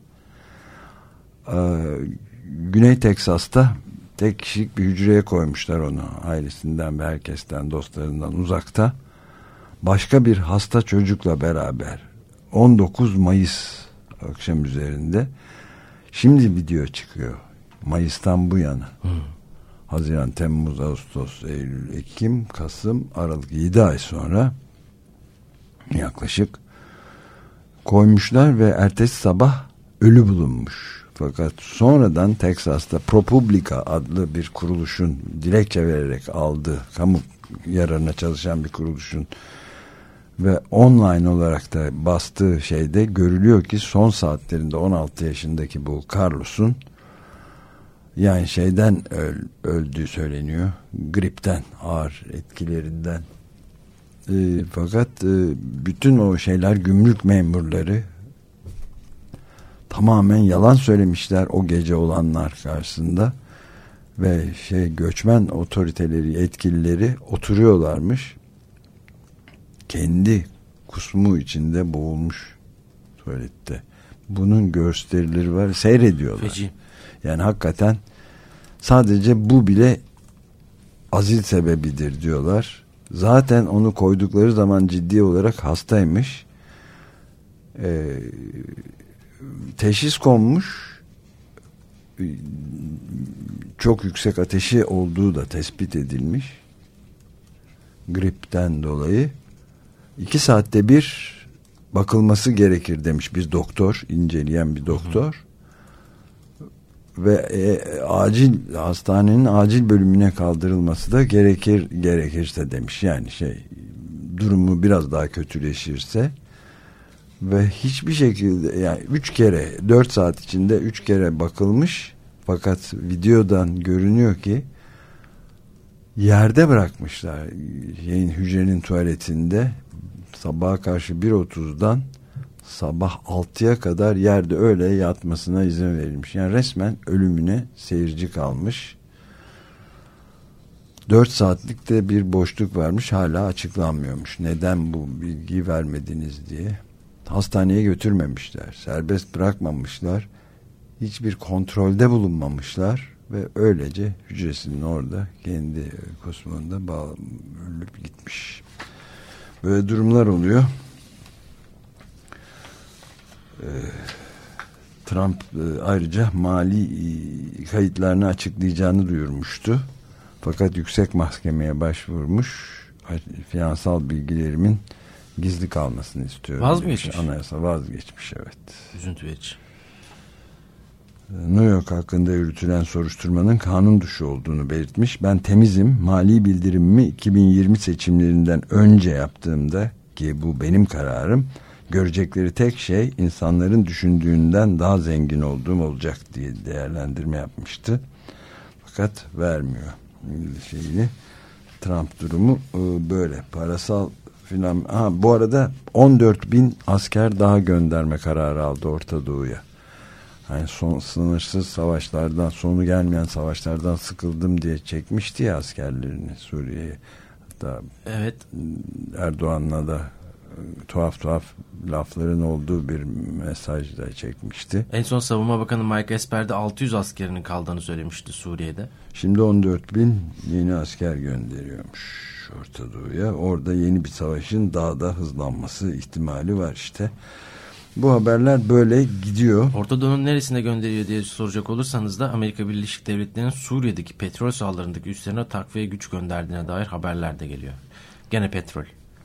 Güney Teksas'ta tek kişilik bir hücreye koymuşlar onu, ailesinden ve herkesten, dostlarından uzakta, başka bir hasta çocukla beraber on dokuz Mayıs akşam üzerinde. Şimdi video çıkıyor Mayıs'tan bu yana. Hmm. Haziran, Temmuz, Ağustos, Eylül, Ekim, Kasım, Aralık, yedi ay sonra yaklaşık koymuşlar ve ertesi sabah ölü bulunmuş. Fakat sonradan Teksas'ta ProPublica adlı bir kuruluşun dilekçe vererek aldığı, kamu yararına çalışan bir kuruluşun ve online olarak da bastığı şeyde görülüyor ki son saatlerinde on altı yaşındaki bu Carlos'un yani şeyden öl, öldüğü söyleniyor. Gripten, ağır etkilerinden. E, fakat e, bütün o şeyler, gümrük memurları tamamen yalan söylemişler o gece olanlar karşısında ve şey göçmen otoriteleri, yetkilileri oturuyorlarmış. Kendi kusmu içinde boğulmuş tuvalette. Bunun gösterileri var, seyrediyorlar. Feci. Yani hakikaten sadece bu bile azil sebebidir diyorlar. Zaten onu koydukları zaman ciddi olarak hastaymış. Ee, teşhis konmuş. Çok yüksek ateşi olduğu da tespit edilmiş. Gripten dolayı. İki saatte bir bakılması gerekir demiş bir doktor, inceleyen bir doktor. Hı hı. Ve e, acil hastanenin acil bölümüne kaldırılması da gerekir gerekirse demiş. Yani şey, durumu biraz daha kötüleşirse ve hiçbir şekilde, yani üç kere dört saat içinde üç kere bakılmış, fakat videodan görünüyor ki yerde bırakmışlar, şeyin, hücrenin tuvaletinde sabaha karşı bir otuzdan sabah altıya kadar yerde öyle yatmasına izin verilmiş. Yani resmen ölümüne seyirci kalmış. dört saatlik de bir boşluk varmış, hala açıklanmıyormuş. Neden bu bilgiyi vermediniz diye. Hastaneye götürmemişler, serbest bırakmamışlar, hiçbir kontrolde bulunmamışlar ve öylece hücresinin orada kendi kosmonda bağlı, ölüp gitmiş. Böyle durumlar oluyor. Ee, Trump e, ayrıca mali e, kayıtlarını açıklayacağını duyurmuştu. Fakat yüksek mahkemeye başvurmuş. Finansal bilgilerimin gizli kalmasını istiyorum. Vazgeçmiş. Anayasa vazgeçmiş, evet. Üzüntü verici. New York hakkında yürütülen soruşturmanın kanun dışı olduğunu belirtmiş. Ben temizim, mali bildirimimi iki bin yirmi seçimlerinden önce yaptığımda, ki bu benim kararım, görecekleri tek şey insanların düşündüğünden daha zengin olduğum olacak diye değerlendirme yapmıştı. Fakat vermiyor şeyini. Trump durumu böyle. Parasal filan. Ha, bu arada on dört bin asker daha gönderme kararı aldı Orta Doğu'ya. Yani son, sınırsız savaşlardan, sonu gelmeyen savaşlardan sıkıldım diye çekmişti ya askerlerini Suriye'ye. Hatta evet, Erdoğan'la da tuhaf tuhaf lafların olduğu bir mesaj da çekmişti. En son Savunma Bakanı Mike Esper de altı yüz askerinin kaldığını söylemişti Suriye'de. Şimdi on dört bin yeni asker gönderiyormuş Orta Doğu'ya. Orada yeni bir savaşın daha da hızlanması ihtimali var işte. Bu haberler böyle gidiyor. Orta Doğu'nun neresine gönderiyor diye soracak olursanız da Amerika Birleşik Devletleri'nin Suriye'deki petrol sahalarındaki üslerine takviye güç gönderdiğine dair haberler de geliyor. Gene petrol.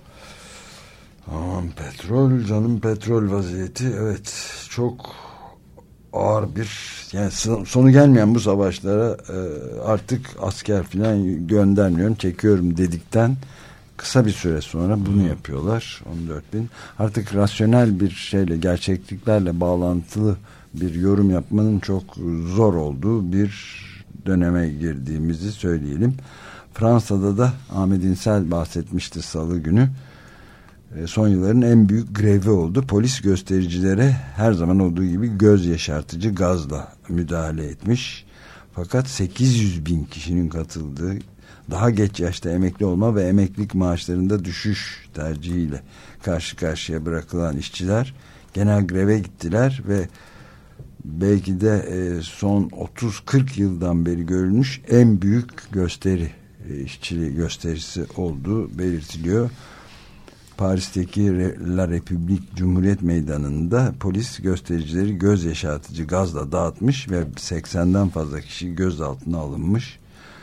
Aman petrol canım, petrol vaziyeti, evet, çok ağır bir, yani sonu gelmeyen bu savaşlara artık asker falan göndermiyorum, çekiyorum dedikten kısa bir süre sonra bunu yapıyorlar. on dört bin artık rasyonel bir şeyle, gerçekliklerle bağlantılı bir yorum yapmanın çok zor olduğu bir döneme girdiğimizi söyleyelim. Fransa'da da Ahmet İnsel bahsetmişti salı günü. Son yılların en büyük grevi oldu. Polis göstericilere her zaman olduğu gibi göz yaşartıcı gazla müdahale etmiş. Fakat sekiz yüz bin kişinin katıldığı, daha geç yaşta emekli olma ve emeklilik maaşlarında düşüş tercihiyle karşı karşıya bırakılan işçiler genel greve gittiler ve belki de son otuz kırk yıldan beri görülmüş en büyük gösteri, işçi gösterisi olduğu belirtiliyor. Paris'teki La République Cumhuriyet Meydanı'nda polis göstericileri göz yaşartıcı gazla dağıtmış ve seksenden fazla kişi gözaltına alınmış.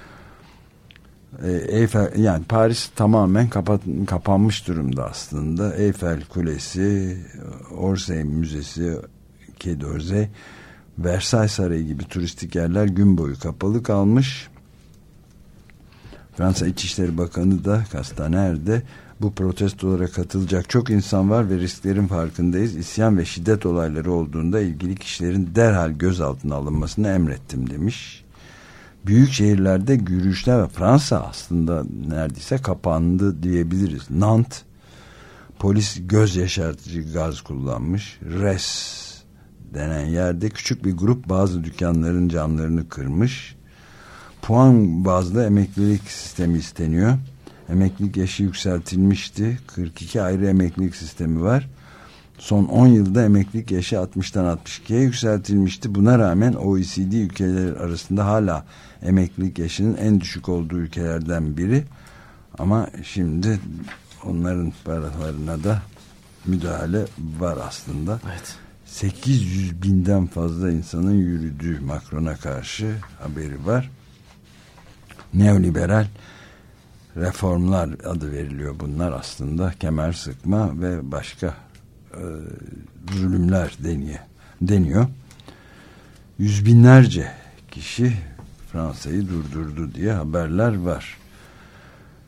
Eyfel, yani Paris tamamen kapat, kapanmış durumda aslında. Eyfel Kulesi, Orsay Müzesi, Quai d'Orsay, Versailles Sarayı gibi turistik yerler gün boyu kapalı kalmış. Fransa İçişleri Bakanı da Castaner'de bu protestolara katılacak çok insan var ve risklerin farkındayız. İsyan ve şiddet olayları olduğunda ilgili kişilerin derhal gözaltına alınmasını emrettim demiş. Büyük şehirlerde yürüyüşler ve Fransa aslında neredeyse kapandı diyebiliriz. Nantes, polis göz yaşartıcı gaz kullanmış. Res denen yerde küçük bir grup bazı dükkanların camlarını kırmış. Puan bazlı emeklilik sistemi isteniyor. Emeklilik yaşı yükseltilmişti. kırk iki ayrı emeklilik sistemi var. Son on yılda emeklilik yaşı altmıştan altmış ikiye yükseltilmişti. Buna rağmen O E C D ülkeleri arasında hala emeklilik yaşının en düşük olduğu ülkelerden biri. Ama şimdi onların paralarına da müdahale var aslında. Evet. sekiz yüz binden fazla insanın yürüdüğü Macron'a karşı haberi var. Neoliberal reformlar adı veriliyor bunlar aslında. Kemer sıkma ve başka e, zulümler deniyor. deniyor. Yüz binlerce kişi Fransa'yı durdurdu diye haberler var.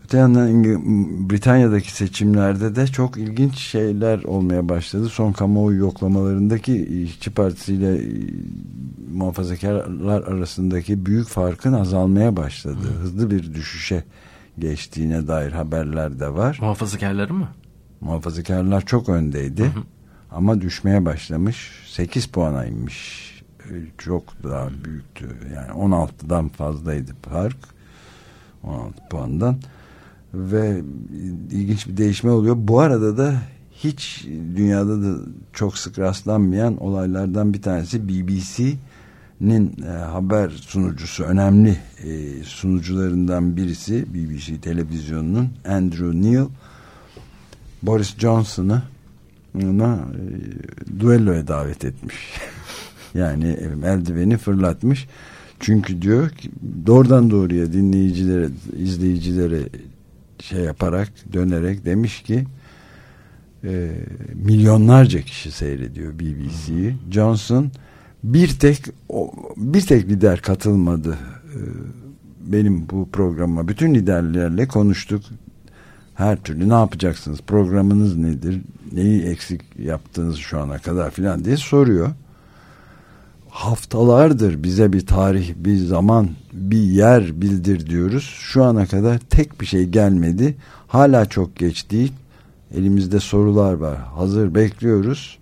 Öte yandan Britanya'daki seçimlerde de çok ilginç şeyler olmaya başladı. Son kamuoyu yoklamalarındaki İşçi Partisi ile muhafazakarlar arasındaki büyük farkın azalmaya başladı. Hı. Hızlı bir düşüşe geçtiğine dair haberler de var. Muhafazakarları mı? Muhafazakarlar çok öndeydi. Hı hı. Ama düşmeye başlamış. sekiz puana inmiş. Çok daha büyüktü. Yani on altıdan fazlaydı fark. on altı puandan. Ve ilginç bir değişme oluyor. Bu arada da hiç dünyada da çok sık rastlanmayan olaylardan bir tanesi B B C'nin e, haber sunucusu, önemli e, sunucularından birisi, B B C televizyonunun Andrew Neil, Boris Johnson'ı ona e, duelloya davet etmiş. Yani eldiveni fırlatmış. Çünkü diyor ki doğrudan doğruya dinleyicilere, izleyicilere şey yaparak, dönerek demiş ki e, milyonlarca kişi seyrediyor B B C'yi. Johnson bir tek o, bir tek lider katılmadı e, benim bu programa. Bütün liderlerle konuştuk. Her türlü ne yapacaksınız? Programınız nedir? Neyi eksik yaptınız şu ana kadar filan diye soruyor. Haftalardır bize bir tarih, bir zaman, bir yer bildir diyoruz. Şu ana kadar tek bir şey gelmedi. Hala çok geç değil. Elimizde sorular var. Hazır bekliyoruz.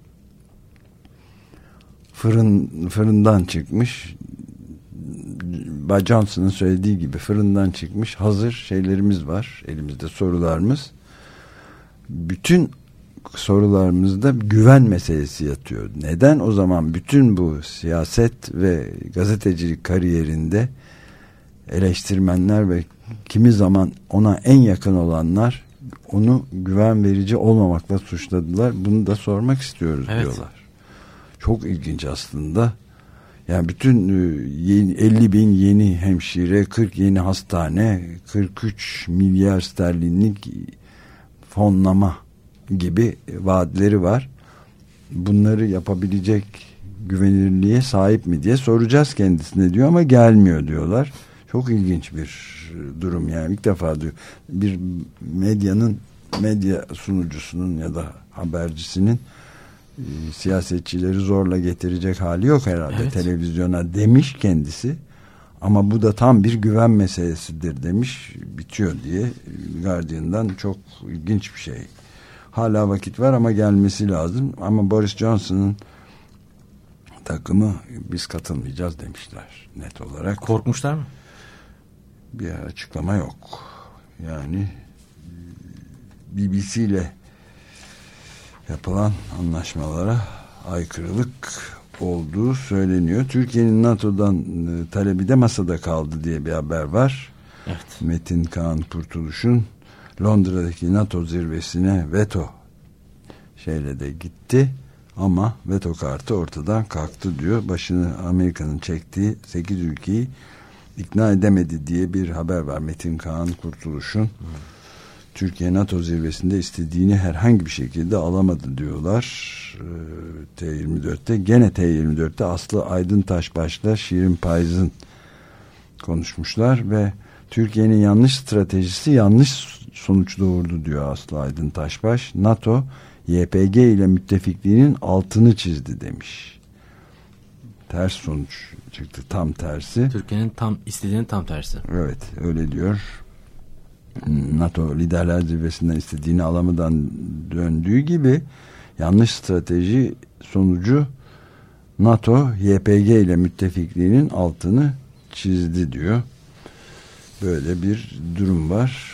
Fırın fırından çıkmış. Bay Johnson'ın söylediği gibi fırından çıkmış. Hazır şeylerimiz var. Elimizde sorularımız. Bütün sorularımızda güven meselesi yatıyor. Neden o zaman bütün bu siyaset ve gazetecilik kariyerinde eleştirmenler ve kimi zaman ona en yakın olanlar onu güven verici olmamakla suçladılar? Bunu da sormak istiyoruz, evet, diyorlar. Çok ilginç aslında. Yani bütün elli bin yeni hemşire, kırk yeni hastane, kırk üç milyar sterlinlik fonlama gibi vaatleri var. Bunları yapabilecek güvenilirliğe sahip mi diye soracağız kendisine diyor ama gelmiyor diyorlar. Çok ilginç bir durum yani. İlk defa diyor bir medyanın, medya sunucusunun ya da habercisinin e, siyasetçileri zorla getirecek hali yok herhalde, evet, televizyona demiş kendisi. Ama bu da tam bir güven meselesidir demiş, bitiyor diye Guardian'dan. Çok ilginç bir şey. Hala vakit var ama gelmesi lazım. Ama Boris Johnson'ın takımı biz katılmayacağız demişler net olarak. Korkmuşlar mı? Bir açıklama yok. Yani B B C ile yapılan anlaşmalara aykırılık olduğu söyleniyor. Türkiye'nin NATO'dan talebi de masada kaldı diye bir haber var. Evet. Metin Kaan Kurtuluş'un Londra'daki NATO zirvesine veto şeyle de gitti ama veto kartı ortadan kalktı diyor. Başını Amerika'nın çektiği sekiz ülkeyi ikna edemedi diye bir haber var. Metin Kaan Kurtuluş'un hmm. Türkiye NATO zirvesinde istediğini herhangi bir şekilde alamadı diyorlar. T yirmi dörtte gene T yirmi dörtte Aslı Aydıntaşbaş'la Şirin Payız'ın konuşmuşlar ve Türkiye'nin yanlış stratejisi yanlış sonuç doğurdu diyor Aslı Aydıntaşbaş. NATO Y P G ile müttefikliğinin altını çizdi demiş. Ters sonuç çıktı, tam tersi. Türkiye'nin tam istediğinin tam tersi. Evet, öyle diyor. NATO liderler zirvesinden istediğini alamadan döndüğü gibi yanlış strateji sonucu NATO Y P G ile müttefikliğinin altını çizdi diyor. Böyle bir durum var.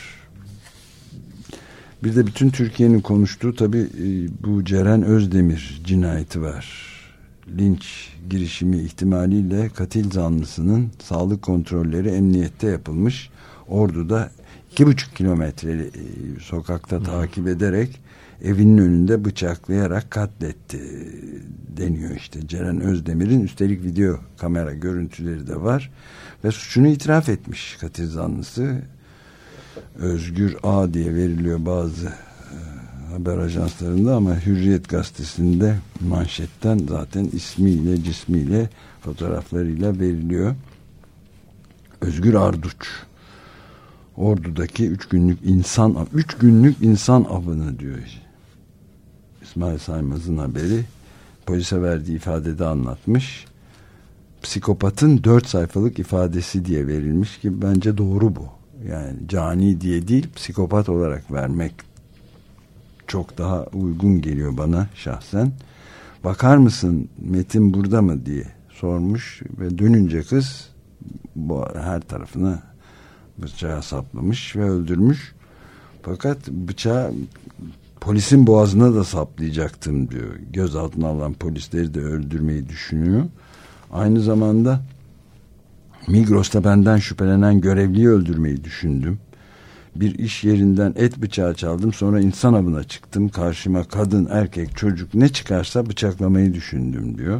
Bir de bütün Türkiye'nin konuştuğu tabii bu Ceren Özdemir cinayeti var. Linç girişimi ihtimaliyle katil zanlısının sağlık kontrolleri emniyette yapılmış. Ordu'da iki buçuk kilometre sokakta hmm. takip ederek evinin önünde bıçaklayarak katletti deniyor işte. Ceren Özdemir'in üstelik video kamera görüntüleri de var ve suçunu itiraf etmiş katil zanlısı. Özgür A diye veriliyor bazı e, haber ajanslarında ama Hürriyet gazetesinde manşetten zaten ismiyle, cismiyle, fotoğraflarıyla veriliyor. Özgür Arduç Ordu'daki üç günlük insan üç günlük insan avını diyor. İsmail Saymaz'ın haberi, polise verdiği ifadede anlatmış. Psikopatın dört sayfalık ifadesi diye verilmiş ki bence doğru bu. Yani cani diye değil, psikopat olarak vermek çok daha uygun geliyor bana şahsen. Bakar mısın Metin burada mı diye sormuş ve dönünce kız bu her tarafına bıçağı saplamış ve öldürmüş. Fakat bıçağı polisin boğazına da saplayacaktım diyor. Gözaltına alan polisleri de öldürmeyi düşünüyor. Aynı zamanda Migros'ta benden şüphelenen görevliyi öldürmeyi düşündüm. Bir iş yerinden et bıçağı çaldım, sonra insan avına çıktım. Karşıma kadın, erkek, çocuk ne çıkarsa bıçaklamayı düşündüm diyor.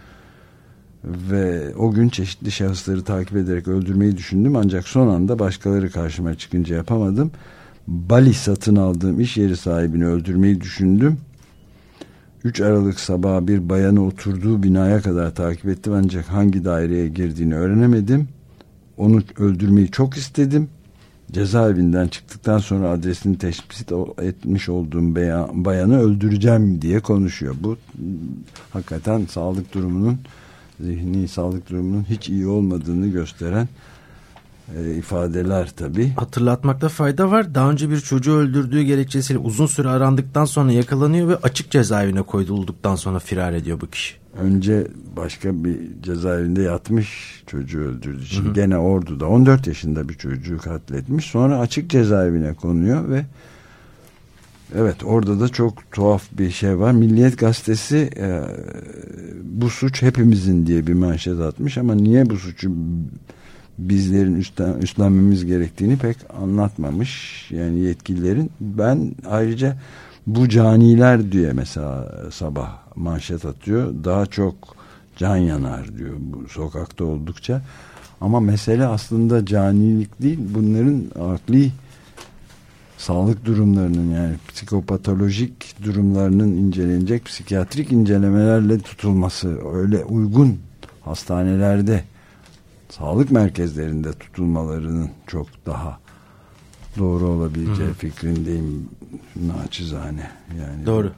Ve o gün çeşitli şahısları takip ederek öldürmeyi düşündüm, ancak son anda başkaları karşıma çıkınca yapamadım. Bali satın aldığım iş yeri sahibini öldürmeyi düşündüm. üç Aralık sabahı bir bayanı oturduğu binaya kadar takip ettim, ancak hangi daireye girdiğini öğrenemedim. Onu öldürmeyi çok istedim. Cezaevinden çıktıktan sonra adresini tespit etmiş olduğum bayanı öldüreceğim diye konuşuyor. Bu hakikaten sağlık durumunun, zihni sağlık durumunun hiç iyi olmadığını gösteren e, ifadeler tabii. Hatırlatmakta fayda var. Daha önce bir çocuğu öldürdüğü gerekçesiyle uzun süre arandıktan sonra yakalanıyor ve açık cezaevine koyulduktan sonra firar ediyor bu kişi. Önce başka bir cezaevinde yatmış, çocuğu öldürdüğü için. Hı hı. Gene Ordu'da on dört yaşında bir çocuğu katletmiş. Sonra açık cezaevine konuyor ve evet, orada da çok tuhaf bir şey var. Milliyet Gazetesi e, bu suç hepimizin diye bir manşet atmış ama niye bu suçu bizlerin üstlen, üstlenmemiz gerektiğini pek anlatmamış. Yani yetkililerin. Ben ayrıca bu caniler diye mesela sabah manşet atıyor. Daha çok can yanar diyor bu sokakta oldukça. Ama mesele aslında canilik değil. Bunların akli sağlık durumlarının, yani psikopatolojik durumlarının incelenecek psikiyatrik incelemelerle tutulması, öyle uygun hastanelerde, sağlık merkezlerinde tutulmalarının çok daha doğru olabileceği, hı hı, fikrindeyim naçizane. Yani doğru.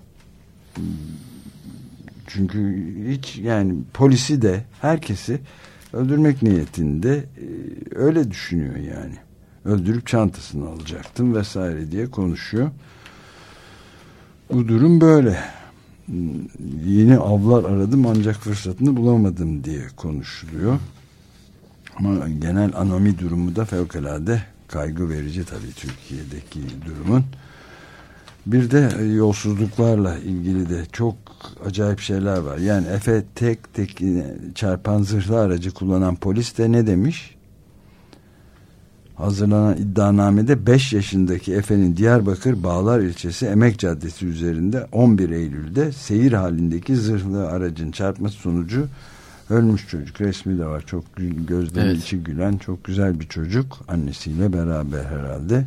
Çünkü hiç, yani polisi de herkesi öldürmek niyetinde öyle düşünüyor yani. Öldürüp çantasını alacaktım vesaire diye konuşuyor. Bu durum böyle. Yeni avlar aradım ancak fırsatını bulamadım diye konuşuluyor. Ama genel anomi durumu da fevkalade kaygı verici tabii Türkiye'deki durumun. Bir de yolsuzluklarla ilgili de çok acayip şeyler var. Yani Efe tek tek çarpan zırhlı aracı kullanan polis de ne demiş? Hazırlanan iddianamede beş yaşındaki Efe'nin Diyarbakır Bağlar ilçesi Emek Caddesi üzerinde on bir Eylül'de seyir halindeki zırhlı aracın çarpması sonucu ölmüş çocuk. Resmi de var. Çok gözleri, evet, içi gülen çok güzel bir çocuk. Annesiyle beraber herhalde.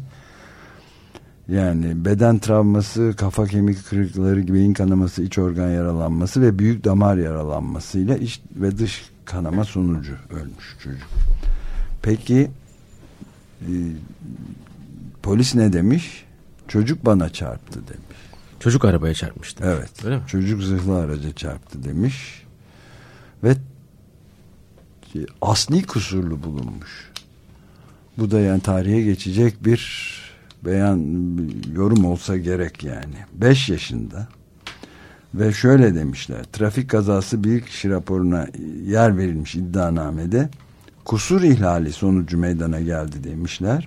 Yani beden travması, kafa kemik kırıkları, beyin kanaması, iç organ yaralanması ve büyük damar yaralanmasıyla iç ve dış kanama sonucu ölmüş çocuk. Peki e, polis ne demiş? Çocuk bana çarptı demiş. Çocuk arabaya çarpmıştı. Evet. Öyle mi? Çocuk zırhlı araca çarptı demiş. Ve asli kusurlu bulunmuş. Bu da yani tarihe geçecek bir beyan, yorum olsa gerek yani. beş yaşında ve şöyle demişler: trafik kazası bilirkişi raporuna yer verilmiş iddianamede kusur ihlali sonucu meydana geldi demişler.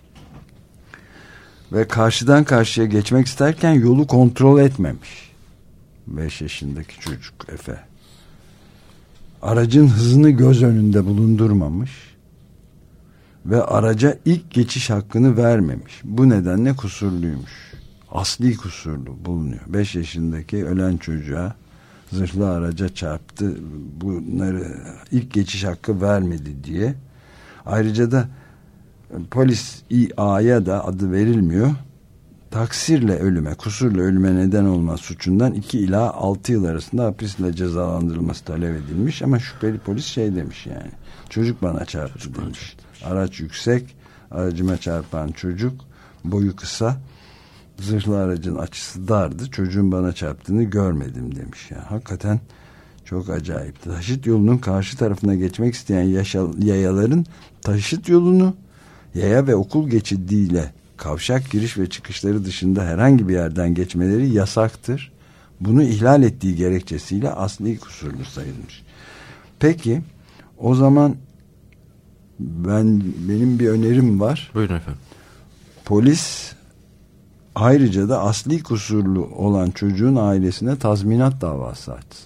Ve karşıdan karşıya geçmek isterken yolu kontrol etmemiş. beş yaşındaki çocuk Efe. Aracın hızını göz önünde bulundurmamış ve araca ilk geçiş hakkını vermemiş. Bu nedenle kusurluymuş. Asli kusurlu bulunuyor. beş yaşındaki ölen çocuğa zırhlı araca çarptı, bunları ilk geçiş hakkı vermedi diye. Ayrıca da polis İ A'ya da adı verilmiyor. Taksirle ölüme, kusurla ölüme neden olma suçundan iki ila altı yıl arasında hapisle cezalandırılması talep edilmiş ama şüpheli polis şey demiş yani. Çocuk bana çarptı çocuk demiş. Bana çarptı. Araç yüksek, aracıma çarpan çocuk boyu kısa, zırhlı aracın açısı dardı, çocuğun bana çarptığını görmedim demiş. Yani hakikaten çok acayip. Taşıt yolunun karşı tarafına geçmek isteyen yaşa, yayaların taşıt yolunu yaya ve okul geçidiyle kavşak giriş ve çıkışları dışında herhangi bir yerden geçmeleri yasaktır. Bunu ihlal ettiği gerekçesiyle asli kusurlu sayılmış. Peki o zaman ben benim bir önerim var. Buyurun efendim. Polis ayrıca da asli kusurlu olan çocuğun ailesine tazminat davası açsın.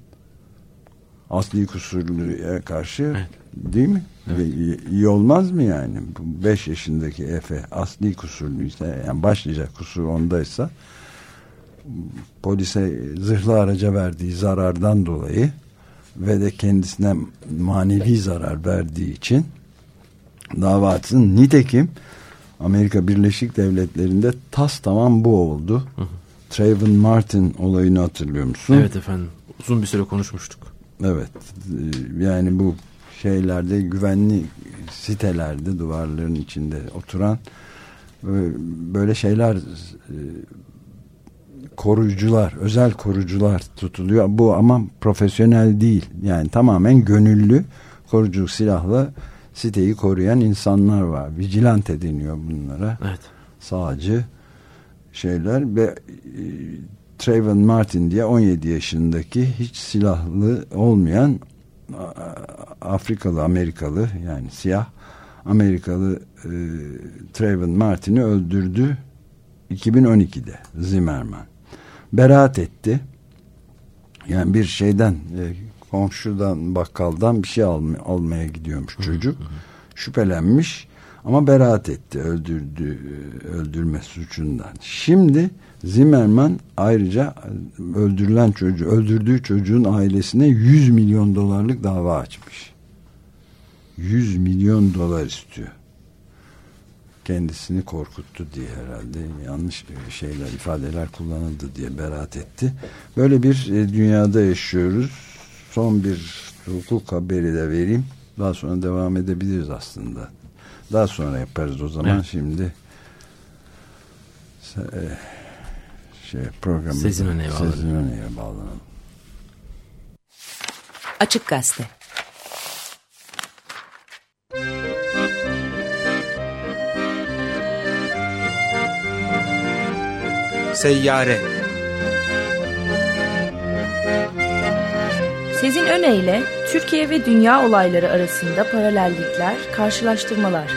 Asli kusurluya karşı, evet. Değil mi? Evet. İyi olmaz mı yani? beş yaşındaki Efe asli kusurluysa, yani başlayacak kusur ondaysa, polise zırhlı araca verdiği zarardan dolayı ve de kendisine manevi zarar verdiği için dava açsın. Nitekim Amerika Birleşik Devletleri'nde tas tamam bu oldu. Hı hı. Trayvon Martin olayını hatırlıyor musun? Evet efendim. Uzun bir süre konuşmuştuk. Evet. Yani bu şeylerde, güvenli sitelerde, duvarların içinde oturan böyle şeyler, koruyucular, özel koruyucular tutuluyor. Bu ama profesyonel değil. Yani tamamen gönüllü korucu silahla siteyi koruyan insanlar var. Vigilante deniyor bunlara. Evet. Sağcı şeyler ve e, Trayvon Martin diye on yedi yaşındaki hiç silahlı olmayan Afrikalı, Amerikalı, yani siyah Amerikalı e, Trayvon Martin'i öldürdü iki bin on ikide Zimmerman. Beraat etti. Yani bir şeyden, e, komşudan, bakkaldan bir şey alma, almaya gidiyormuş çocuk. Hı hı. Şüphelenmiş ama beraat etti öldürdü, öldürme suçundan. Şimdi Zimmerman ayrıca öldürülen çocuğu, öldürdüğü çocuğun ailesine yüz milyon dolarlık dava açmış. yüz milyon dolar istiyor. Kendisini korkuttu diye herhalde, yanlış şeyler, ifadeler kullanıldı diye beraat etti. Böyle bir dünyada yaşıyoruz. Son bir hukuk haberi de vereyim. Daha sonra devam edebiliriz aslında. Daha sonra yaparız o zaman. Evet. Şimdi şey programı Sezin Öney'e bağlanalım. Açık Gazete. Seyyare. Sezin Öney'le Türkiye ve dünya olayları arasında paralellikler, karşılaştırmalar.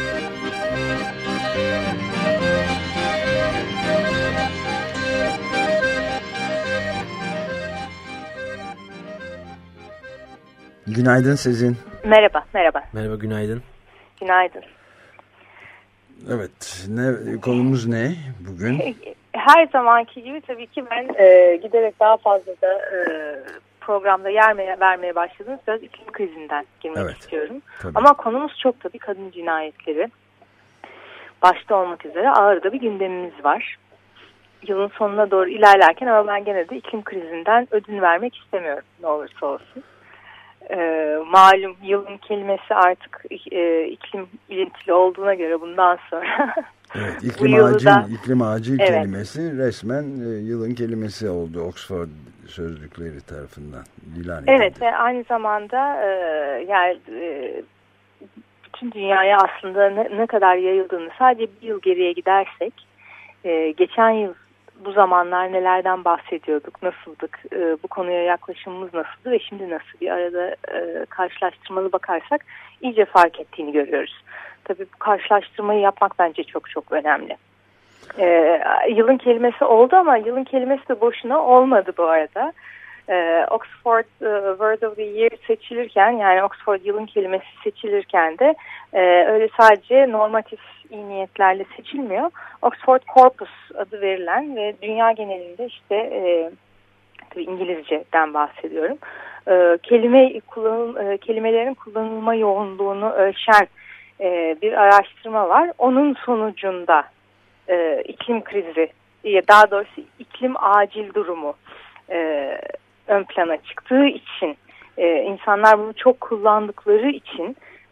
Günaydın Sezin. Merhaba, merhaba. Merhaba, günaydın. Günaydın. Evet, ne konumuz ne bugün? Her zamanki gibi tabii ki ben e, giderek daha fazla da e, programda yer vermeye başladığım söz iklim krizinden girmek evet, istiyorum. Tabii. Ama konumuz çok tabii kadın cinayetleri. Başta olmak üzere ağır da bir gündemimiz var. Yılın sonuna doğru ilerlerken ama ben gene de iklim krizinden ödün vermek istemiyorum ne olursa olsun. Ee, malum yılın kelimesi artık e, iklim ilintili olduğuna göre bundan sonra evet, iklim acil, da, iklim acil evet. kelimesi resmen e, yılın kelimesi oldu Oxford sözlükleri tarafından ilan edildi. Evet ve aynı zamanda e, yani e, bütün dünyaya aslında ne, ne kadar yayıldığını sadece bir yıl geriye gidersek e, geçen yıl bu zamanlar nelerden bahsediyorduk, nasıldık, e, bu konuya yaklaşımımız nasıldı ve şimdi nasıl bir arada e, karşılaştırmalı bakarsak iyice fark ettiğini görüyoruz. Tabii bu karşılaştırmayı yapmak bence çok çok önemli. E, yılın kelimesi oldu ama yılın kelimesi de boşuna olmadı bu arada. E, Oxford uh, Word of the Year seçilirken, yani Oxford yılın kelimesi seçilirken de e, öyle sadece normatif iyi niyetlerle seçilmiyor. Oxford Corpus adı verilen ve dünya genelinde işte e, tabii İngilizceden bahsediyorum. E, kelime kullanım, e, kelimelerin kullanılma yoğunluğunu ölçen e, bir araştırma var. Onun sonucunda e, iklim krizi, daha doğrusu iklim acil durumu e, ön plana çıktığı için, e, insanlar bunu çok kullandıkları için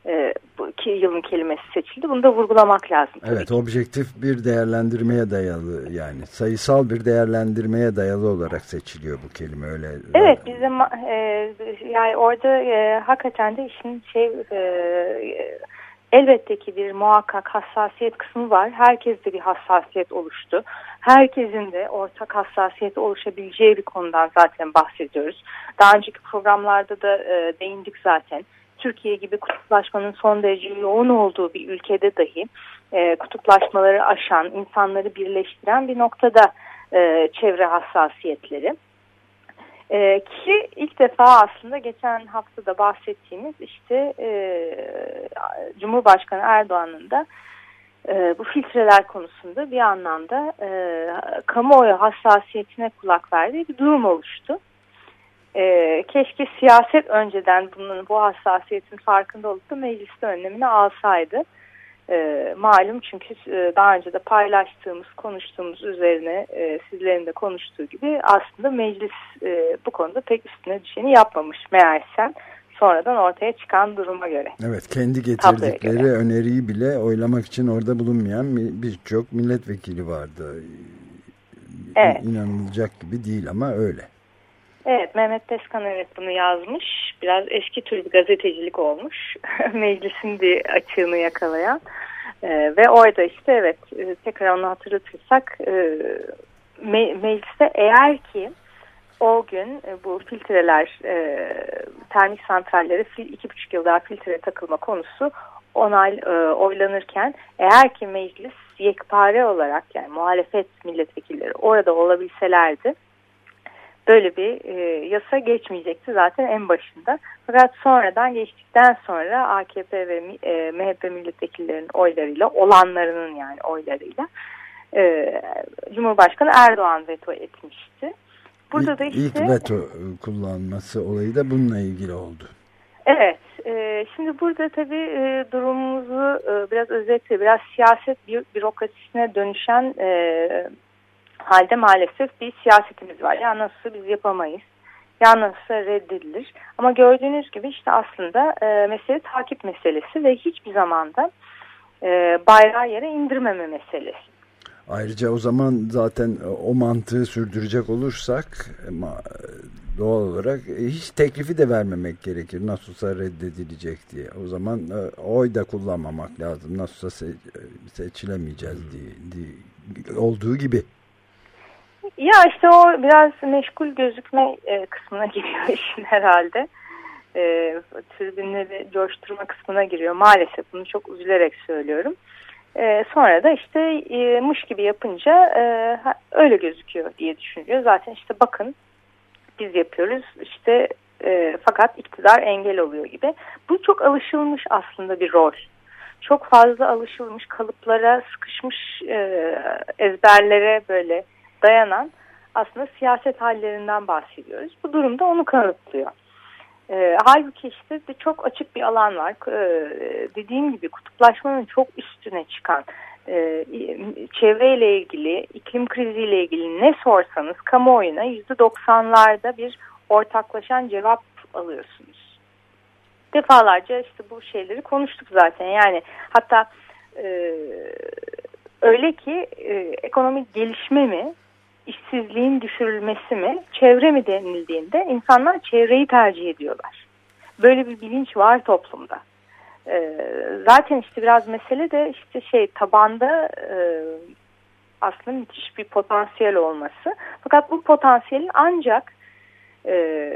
e, bu iki yılın kelimesi seçildi. Bunu da vurgulamak lazım. Evet, objektif bir değerlendirmeye dayalı, yani sayısal bir değerlendirmeye dayalı olarak seçiliyor bu kelime, öyle. Evet, bizim e, yani orada e, hakikaten de işin şey e, elbette ki bir muhakkak hassasiyet kısmı var. Herkeste bir hassasiyet oluştu. Herkesin de ortak hassasiyeti oluşabileceği bir konudan zaten bahsediyoruz. Daha önceki programlarda da e, değindik zaten. Türkiye gibi kutuplaşmanın son derece yoğun olduğu bir ülkede dahi e, kutuplaşmaları aşan, insanları birleştiren bir noktada e, çevre hassasiyetleri. E, ki ilk defa aslında geçen haftada bahsettiğimiz işte e, Cumhurbaşkanı Erdoğan'ın da e, bu filtreler konusunda bir anlamda e, kamuoyu hassasiyetine kulak verdiği bir durum oluştu. E, keşke siyaset önceden bunun, bu hassasiyetin farkında olup da mecliste önlemini alsaydı. E, malum çünkü e, daha önce de paylaştığımız, konuştuğumuz üzerine e, sizlerin de konuştuğu gibi aslında meclis e, bu konuda pek üstüne düşeni yapmamış meğersem sonradan ortaya çıkan duruma göre. Evet, kendi getirdikleri öneriyi bile oylamak için orada bulunmayan birçok milletvekili vardı. Evet. İnanılacak gibi değil ama öyle. Evet, Mehmet Peskan evet bunu yazmış. Biraz eski tür bir gazetecilik olmuş. Meclisin bir açığını yakalayan. Ee, ve orada işte evet e, tekrar onu hatırlatırsak e, me mecliste eğer ki o gün e, bu filtreler e, termik santrallere iki buçuk yıl daha filtre takılma konusu onay e, oylanırken eğer ki meclis yekpare olarak yani muhalefet milletvekilleri orada olabilselerdi böyle bir e, yasa geçmeyecekti zaten en başında. Fakat sonradan geçtikten sonra A K P ve e, M H P milletvekillerinin oylarıyla, olanlarının yani oylarıyla e, Cumhurbaşkanı Erdoğan veto etmişti. Burada ilk, da işte, ilk veto kullanması olayı da bununla ilgili oldu. Evet. E, şimdi burada tabii e, durumumuzu e, biraz özetle, biraz siyaset bü bürokrasisine dönüşen e, halde maalesef bir siyasetimiz var. Ya nasılsa biz yapamayız. Ya nasılsa reddedilir. Ama gördüğünüz gibi işte aslında e, mesele takip meselesi ve hiçbir zamanda e, bayrağı yere indirmeme meselesi. Ayrıca o zaman zaten o mantığı sürdürecek olursak doğal olarak hiç teklifi de vermemek gerekir. Nasılsa reddedilecek diye. O zaman oy da kullanmamak lazım. Nasılsa seçilemeyeceğiz diye, diye olduğu gibi. Ya işte o biraz meşgul gözükme e, kısmına giriyor işin herhalde. E, tribünleri coşturma kısmına giriyor. Maalesef bunu çok üzülerek söylüyorum. E, sonra da işte e, mış gibi yapınca e, ha, öyle gözüküyor diye düşünüyor. Zaten işte bakın biz yapıyoruz işte e, fakat iktidar engel oluyor gibi. Bu çok alışılmış aslında bir rol. Çok fazla alışılmış kalıplara sıkışmış e, ezberlere böyle dayanan aslında siyaset hallerinden bahsediyoruz. Bu durumda onu kanıtlıyor. E, halbuki işte de çok açık bir alan var. E, dediğim gibi kutuplaşmanın çok üstüne çıkan e, çevreyle ilgili, iklim kriziyle ilgili ne sorsanız kamuoyuna yüzde doksanlarda bir ortaklaşan cevap alıyorsunuz. Defalarca işte bu şeyleri konuştuk zaten. Yani hatta e, öyle ki e, ekonomik gelişme mi, işsizliğin düşürülmesi mi, çevre mi denildiğinde insanlar çevreyi tercih ediyorlar. Böyle bir bilinç var toplumda. Ee, zaten işte biraz mesele de işte şey tabanda e, aslında müthiş bir potansiyel olması. Fakat bu potansiyelin ancak e,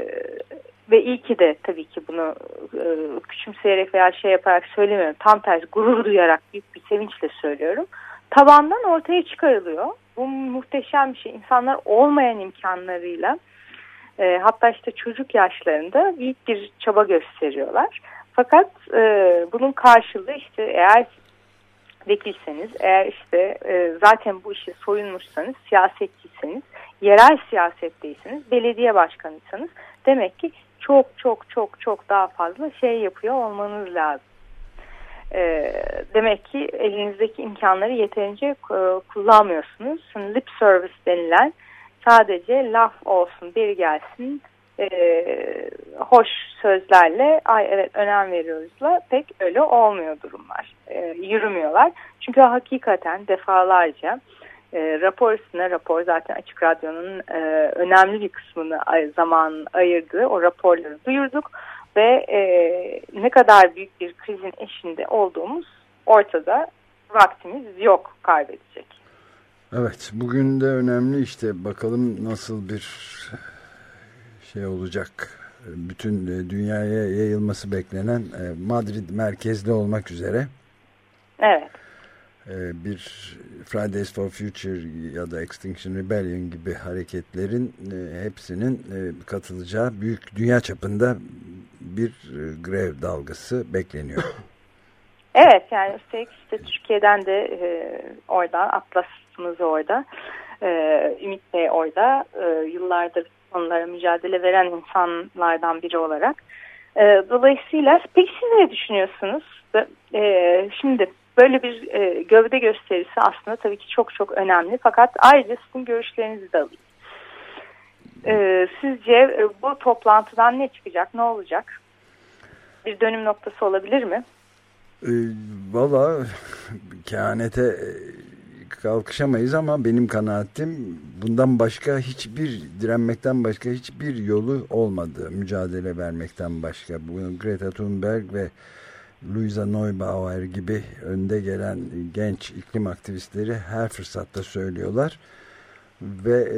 ve iyi ki de tabii ki bunu e, küçümseyerek veya şey yaparak söylemiyorum. Tam tersi gurur duyarak büyük bir sevinçle söylüyorum. Tabandan ortaya çıkarılıyor. Bu muhteşem bir şey. İnsanlar olmayan imkanlarıyla e, hatta işte çocuk yaşlarında büyük bir çaba gösteriyorlar. Fakat e, bunun karşılığı işte eğer vekilseniz, eğer işte e, zaten bu işe soyunmuşsanız, siyasetçiyseniz, yerel siyasetteyseniz, belediye başkanıysanız demek ki çok çok çok çok daha fazla şey yapıyor olmanız lazım. E, demek ki elinizdeki imkanları yeterince e, kullanmıyorsunuz. Lip service denilen sadece laf olsun, biri gelsin, e, hoş sözlerle ay evet önem veriyoruzla pek öyle olmuyor durumlar. E, yürümüyorlar. Çünkü hakikaten defalarca e, rapor üstüne rapor, zaten Açık Radyo'nun e, önemli bir kısmını zaman ayırdığı o raporları duyurduk ve e, ne kadar büyük bir krizin eşinde olduğumuz ortada, vaktimiz yok kaybedecek. Evet, bugün de önemli işte, bakalım nasıl bir şey olacak. Bütün dünyaya yayılması beklenen Madrid merkezli olmak üzere. Evet. Bir Fridays for Future ya da Extinction Rebellion gibi hareketlerin hepsinin katılacağı büyük dünya çapında bir grev dalgası bekleniyor. Evet, yani üstelik işte Türkiye'den de e, oradan, Atlas'ımız orada, e, Ümit Bey orada, e, yıllardır onlara mücadele veren insanlardan biri olarak. E, dolayısıyla peki siz ne düşünüyorsunuz? E, şimdi böyle bir e, gövde gösterisi aslında tabii ki çok çok önemli, fakat ayrıca sizin görüşlerinizi de alayım. E, sizce e, bu toplantıdan ne çıkacak, ne olacak? Bir dönüm noktası olabilir mi? E, Valla kehanete kalkışamayız ama benim kanaatim bundan başka hiçbir, direnmekten başka hiçbir yolu olmadı. Mücadele vermekten başka. Bunu Greta Thunberg ve Luisa Neubauer gibi önde gelen genç iklim aktivistleri her fırsatta söylüyorlar. Ve e,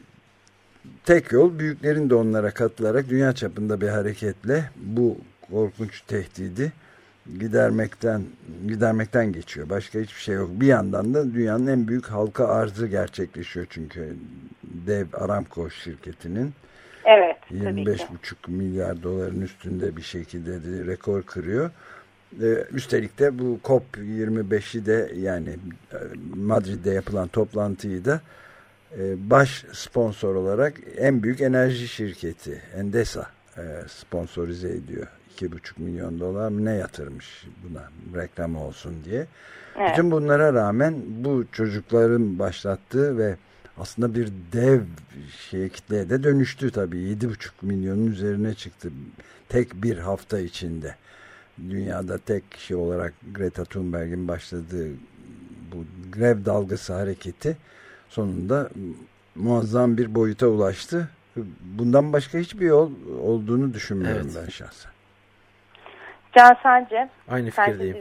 tek yol büyüklerin de onlara katılarak dünya çapında bir hareketle bu korkunç tehdidi gidermekten gidermekten geçiyor. Başka hiçbir şey yok. Bir yandan da dünyanın en büyük halka arzı gerçekleşiyor çünkü dev Aramco şirketinin evet, yirmi beş buçuk milyar doların üstünde bir şekilde de rekor kırıyor. Ee, üstelik de bu COP yirmi beşi de, yani Madrid'de yapılan toplantıyı da e, baş sponsor olarak en büyük enerji şirketi Endesa e, sponsorize ediyor. iki buçuk milyon dolar mı ne yatırmış buna, reklam olsun diye. Evet. Bütün bunlara rağmen bu çocukların başlattığı ve aslında bir dev şey kitleye de dönüştü tabii. yedi buçuk milyonun üzerine çıktı tek bir hafta içinde. Dünyada tek kişi olarak Greta Thunberg'in başladığı bu grev dalgası hareketi sonunda muazzam bir boyuta ulaştı. Bundan başka hiçbir yol olduğunu düşünmüyorum evet. ben şahsen. Can, sence? Aynı fikirdeyim.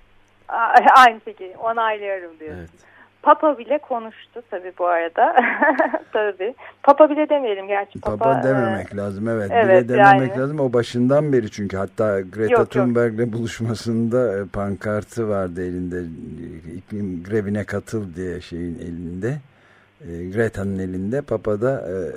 Aynı fikir. Onaylıyorum diyor. Evet. Papa bile konuştu tabii bu arada. Tabii. Papa bile demeyelim gerçi. Papa, Papa dememek e... lazım. Evet. evet bile dememek yani. lazım. O başından beri çünkü hatta Greta yok, Thunberg'le yok. buluşmasında pankartı vardı elinde. İklim grevine katıl diye şeyin elinde. Greta'nın elinde. Papa da e,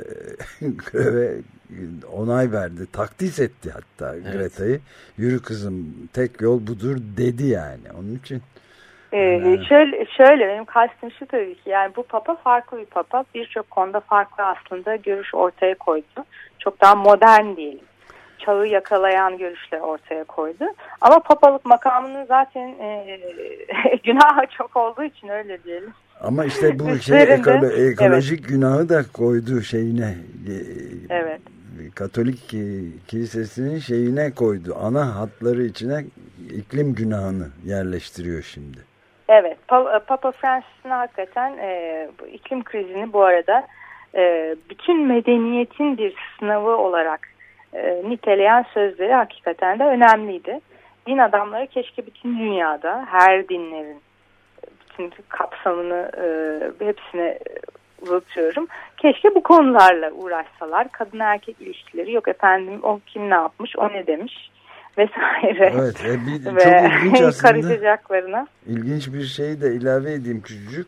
greve onay verdi. Takdis etti hatta evet. Greta'yı. Yürü kızım, tek yol budur dedi yani. Onun için Ee, yani. şöyle, şöyle benim kastım şu tabii ki, yani bu papa farklı bir papa. Birçok konuda farklı aslında görüş ortaya koydu. Çok daha modern diyelim. Çağı yakalayan görüşler ortaya koydu. Ama papalık makamının zaten e, günahı çok olduğu için öyle diyelim. Ama işte bu şey ekolo ekolojik evet. günahı da koydu şeyine. Evet. Katolik kilisesinin şeyine koydu. Ana hatları içine iklim günahını yerleştiriyor şimdi. Evet. Papa Francis'in hakikaten e, bu iklim krizini bu arada e, bütün medeniyetin bir sınavı olarak e, niteleyen sözleri hakikaten de önemliydi. Din adamları keşke bütün dünyada her dinlerin bütün kapsamını e, hepsine uzatıyorum. Keşke bu konularla uğraşsalar. Kadın erkek ilişkileri yok efendim, o kim ne yapmış, o ne demiş vesaire. Evet, e, bir, çok ilginç aslında. Karışacaklarına. İlginç bir şey de ilave edeyim küçücük.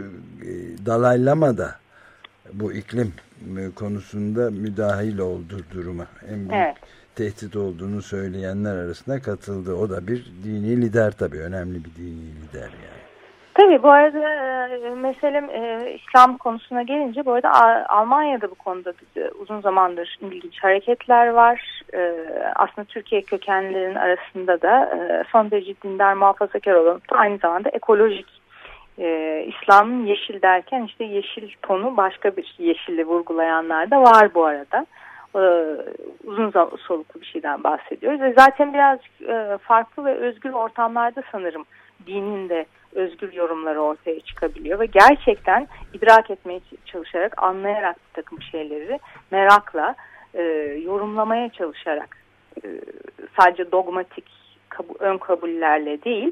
Dalai Lama da bu iklim konusunda müdahil oldu duruma. En büyük evet. tehdit olduğunu söyleyenler arasında katıldı. O da bir dini lider tabii. Önemli bir dini lider yani. Tabii bu arada e, meselem e, İslam konusuna gelince bu arada A, Almanya'da bu konuda uzun zamandır ilginç hareketler var. E, aslında Türkiye kökenlilerin arasında da e, son derece dindar, muhafazakar olan, aynı zamanda ekolojik e, İslam'ın yeşil derken işte yeşil tonu başka bir yeşili vurgulayanlar da var bu arada. e, uzun soluklu bir şeyden bahsediyoruz. Ve zaten birazcık e, farklı ve özgür ortamlarda sanırım dinin de özgür yorumları ortaya çıkabiliyor ve gerçekten idrak etmeye çalışarak, anlayarak bir takım şeyleri merakla e, yorumlamaya çalışarak, e, sadece dogmatik kabu, ön kabullerle değil,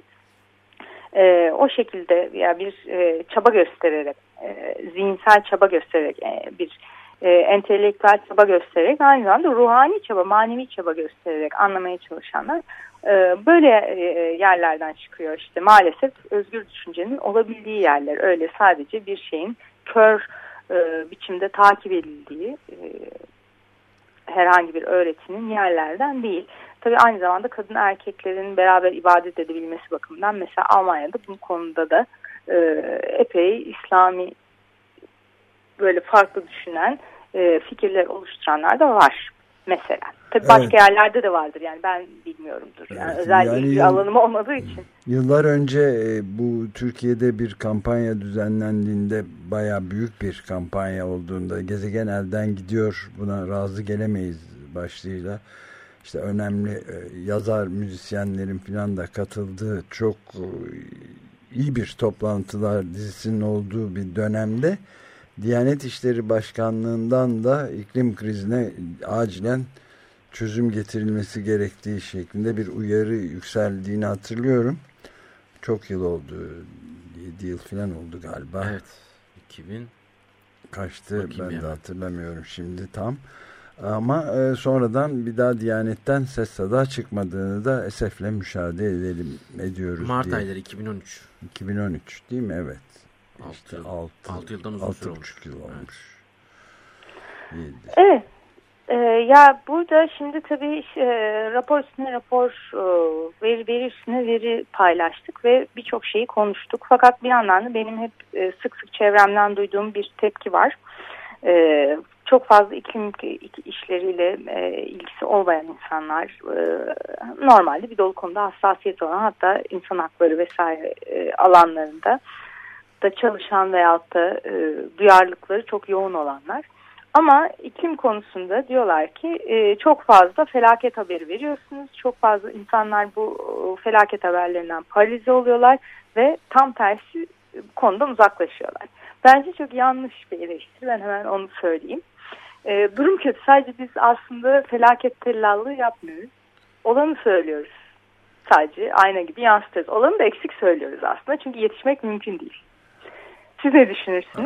e, o şekilde ya bir e, çaba göstererek, e, zihinsel çaba göstererek, e, bir e, entelektüel çaba göstererek, aynı zamanda ruhani çaba, manevi çaba göstererek anlamaya çalışanlar böyle yerlerden çıkıyor. İşte maalesef özgür düşüncenin olabildiği yerler. Öyle sadece bir şeyin kör biçimde takip edildiği herhangi bir öğretinin yerlerden değil. Tabii aynı zamanda kadın erkeklerin beraber ibadet edebilmesi bakımından mesela Almanya'da bu konuda da epey İslami böyle farklı düşünen fikirler oluşturanlar da var. Mesela. Tabii başka evet. yerlerde de vardır. Yani ben bilmiyorumdur. Yani evet, özel yani ilgi alanım olmadığı için. Yıllar önce bu Türkiye'de bir kampanya düzenlendiğinde, bayağı büyük bir kampanya olduğunda, gezegen elden gidiyor, buna razı gelemeyiz başlığıyla, işte önemli yazar, müzisyenlerin falan da katıldığı çok iyi bir toplantılar dizisinin olduğu bir dönemde Diyanet İşleri Başkanlığı'ndan da iklim krizine acilen çözüm getirilmesi gerektiği şeklinde bir uyarı yükseldiğini hatırlıyorum. Çok yıl oldu. yedi yıl falan oldu galiba. Evet. iki bin kaçtı ben yani. de hatırlamıyorum şimdi tam. Ama e, sonradan bir daha Diyanet'ten ses sada çıkmadığını da esefle müşahede edelim, ediyoruz. Mart diye. ayları iki bin on üç. iki bin on üç değil mi? Evet. İşte altı yıldan uzun süre olmuş. Yıl olmuş. Evet. Evet. Ee, ya burada şimdi tabii e, rapor üstüne rapor, e, veri, veri üstüne veri paylaştık ve birçok şeyi konuştuk. Fakat bir yandan da benim hep e, sık sık çevremden duyduğum bir tepki var. E, çok fazla iklim işleriyle e, ilgisi olmayan insanlar, e, normalde bir dolu konuda hassasiyet olan, hatta insan hakları vesaire e, alanlarında da çalışan veyahut da e, duyarlılıkları çok yoğun olanlar. Ama iklim konusunda diyorlar ki e, çok fazla felaket haberi veriyorsunuz. Çok fazla insanlar bu e, felaket haberlerinden paralize oluyorlar ve tam tersi e, konudan uzaklaşıyorlar. Bence çok yanlış bir eleştiri. Ben hemen onu söyleyeyim. E, durum kötü. Sadece biz aslında felaket tellallığı yapmıyoruz. Olanı söylüyoruz. Sadece ayna gibi yansıtıyoruz. Olanı da eksik söylüyoruz aslında. Çünkü yetişmek mümkün değil. Siz ne düşünürsünüz?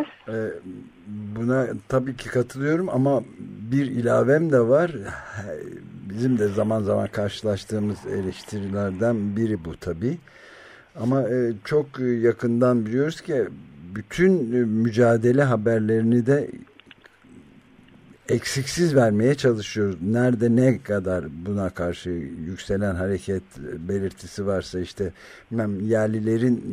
Buna tabii ki katılıyorum ama bir ilavem de var. Bizim de zaman zaman karşılaştığımız eleştirilerden biri bu tabii. Ama çok yakından biliyoruz ki bütün mücadele haberlerini de eksiksiz vermeye çalışıyoruz. Nerede ne kadar buna karşı yükselen hareket belirtisi varsa, işte bilmem, yerlilerin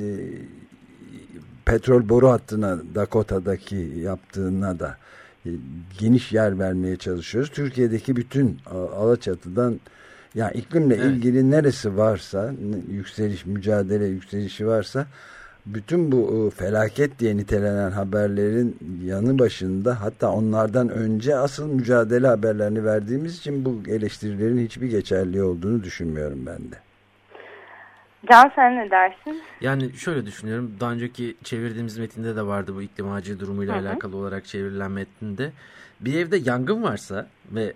petrol boru hattına, Dakota'daki yaptığına da geniş yer vermeye çalışıyoruz. Türkiye'deki bütün Alaçatı'dan, yani iklimle evet. ilgili neresi varsa, yükseliş, mücadele yükselişi varsa, bütün bu felaket diye nitelenen haberlerin yanı başında, hatta onlardan önce asıl mücadele haberlerini verdiğimiz için bu eleştirilerin hiçbir geçerli olduğunu düşünmüyorum ben de. Can, sen ne dersin? Yani şöyle düşünüyorum. Daha önceki çevirdiğimiz metinde de vardı bu iklim acil durumuyla Hı-hı. alakalı olarak çevrilen metinde. Bir evde yangın varsa ve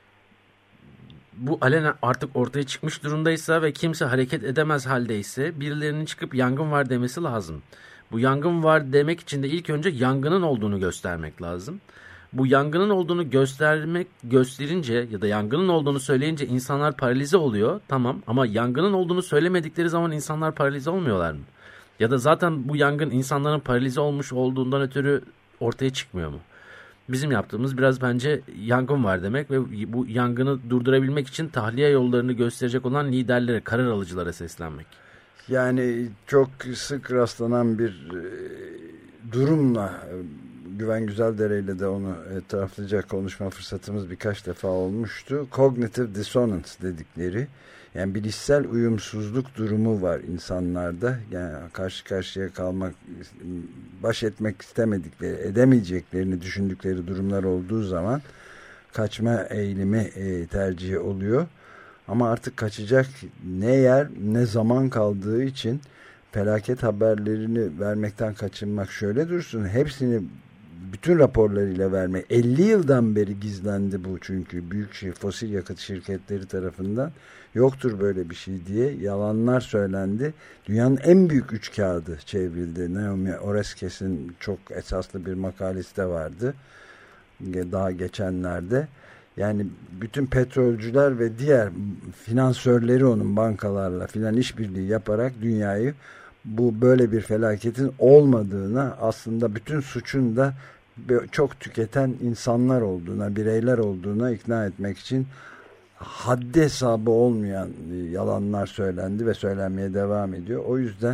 bu alenen artık ortaya çıkmış durumdaysa ve kimse hareket edemez haldeyse, birilerinin çıkıp yangın var demesi lazım. Bu yangın var demek için de ilk önce yangının olduğunu göstermek lazım. Bu yangının olduğunu göstermek gösterince ya da yangının olduğunu söyleyince insanlar paralize oluyor. Tamam, ama yangının olduğunu söylemedikleri zaman insanlar paralize olmuyorlar mı? Ya da zaten bu yangın insanların paralize olmuş olduğundan ötürü ortaya çıkmıyor mu? Bizim yaptığımız biraz bence yangın var demek ve bu yangını durdurabilmek için tahliye yollarını gösterecek olan liderlere, karar alıcılara seslenmek. Yani çok sık rastlanan bir e, durumla, Güven Güzeldere ile de onu etraflıca konuşma fırsatımız birkaç defa olmuştu. Cognitive dissonance dedikleri, yani bilişsel uyumsuzluk durumu var insanlarda. Yani karşı karşıya kalmak, baş etmek istemedikleri, edemeyeceklerini düşündükleri durumlar olduğu zaman kaçma eğilimi e, tercihi oluyor. Ama artık kaçacak ne yer ne zaman kaldığı için felaket haberlerini vermekten kaçınmak şöyle dursun. Hepsini bütün raporlarıyla vermek. elli yıldan beri gizlendi bu çünkü büyük şey, fosil yakıt şirketleri tarafından yoktur böyle bir şey diye yalanlar söylendi. Dünyanın en büyük üç kağıdı çevrildi. Naomi Oreskes'in çok esaslı bir makalesi de vardı. Daha geçenlerde. Yani bütün petrolcüler ve diğer finansörleri onun bankalarla filan işbirliği yaparak dünyayı bu böyle bir felaketin olmadığına, aslında bütün suçun da çok tüketen insanlar olduğuna, bireyler olduğuna ikna etmek için haddi hesabı olmayan yalanlar söylendi ve söylenmeye devam ediyor. O yüzden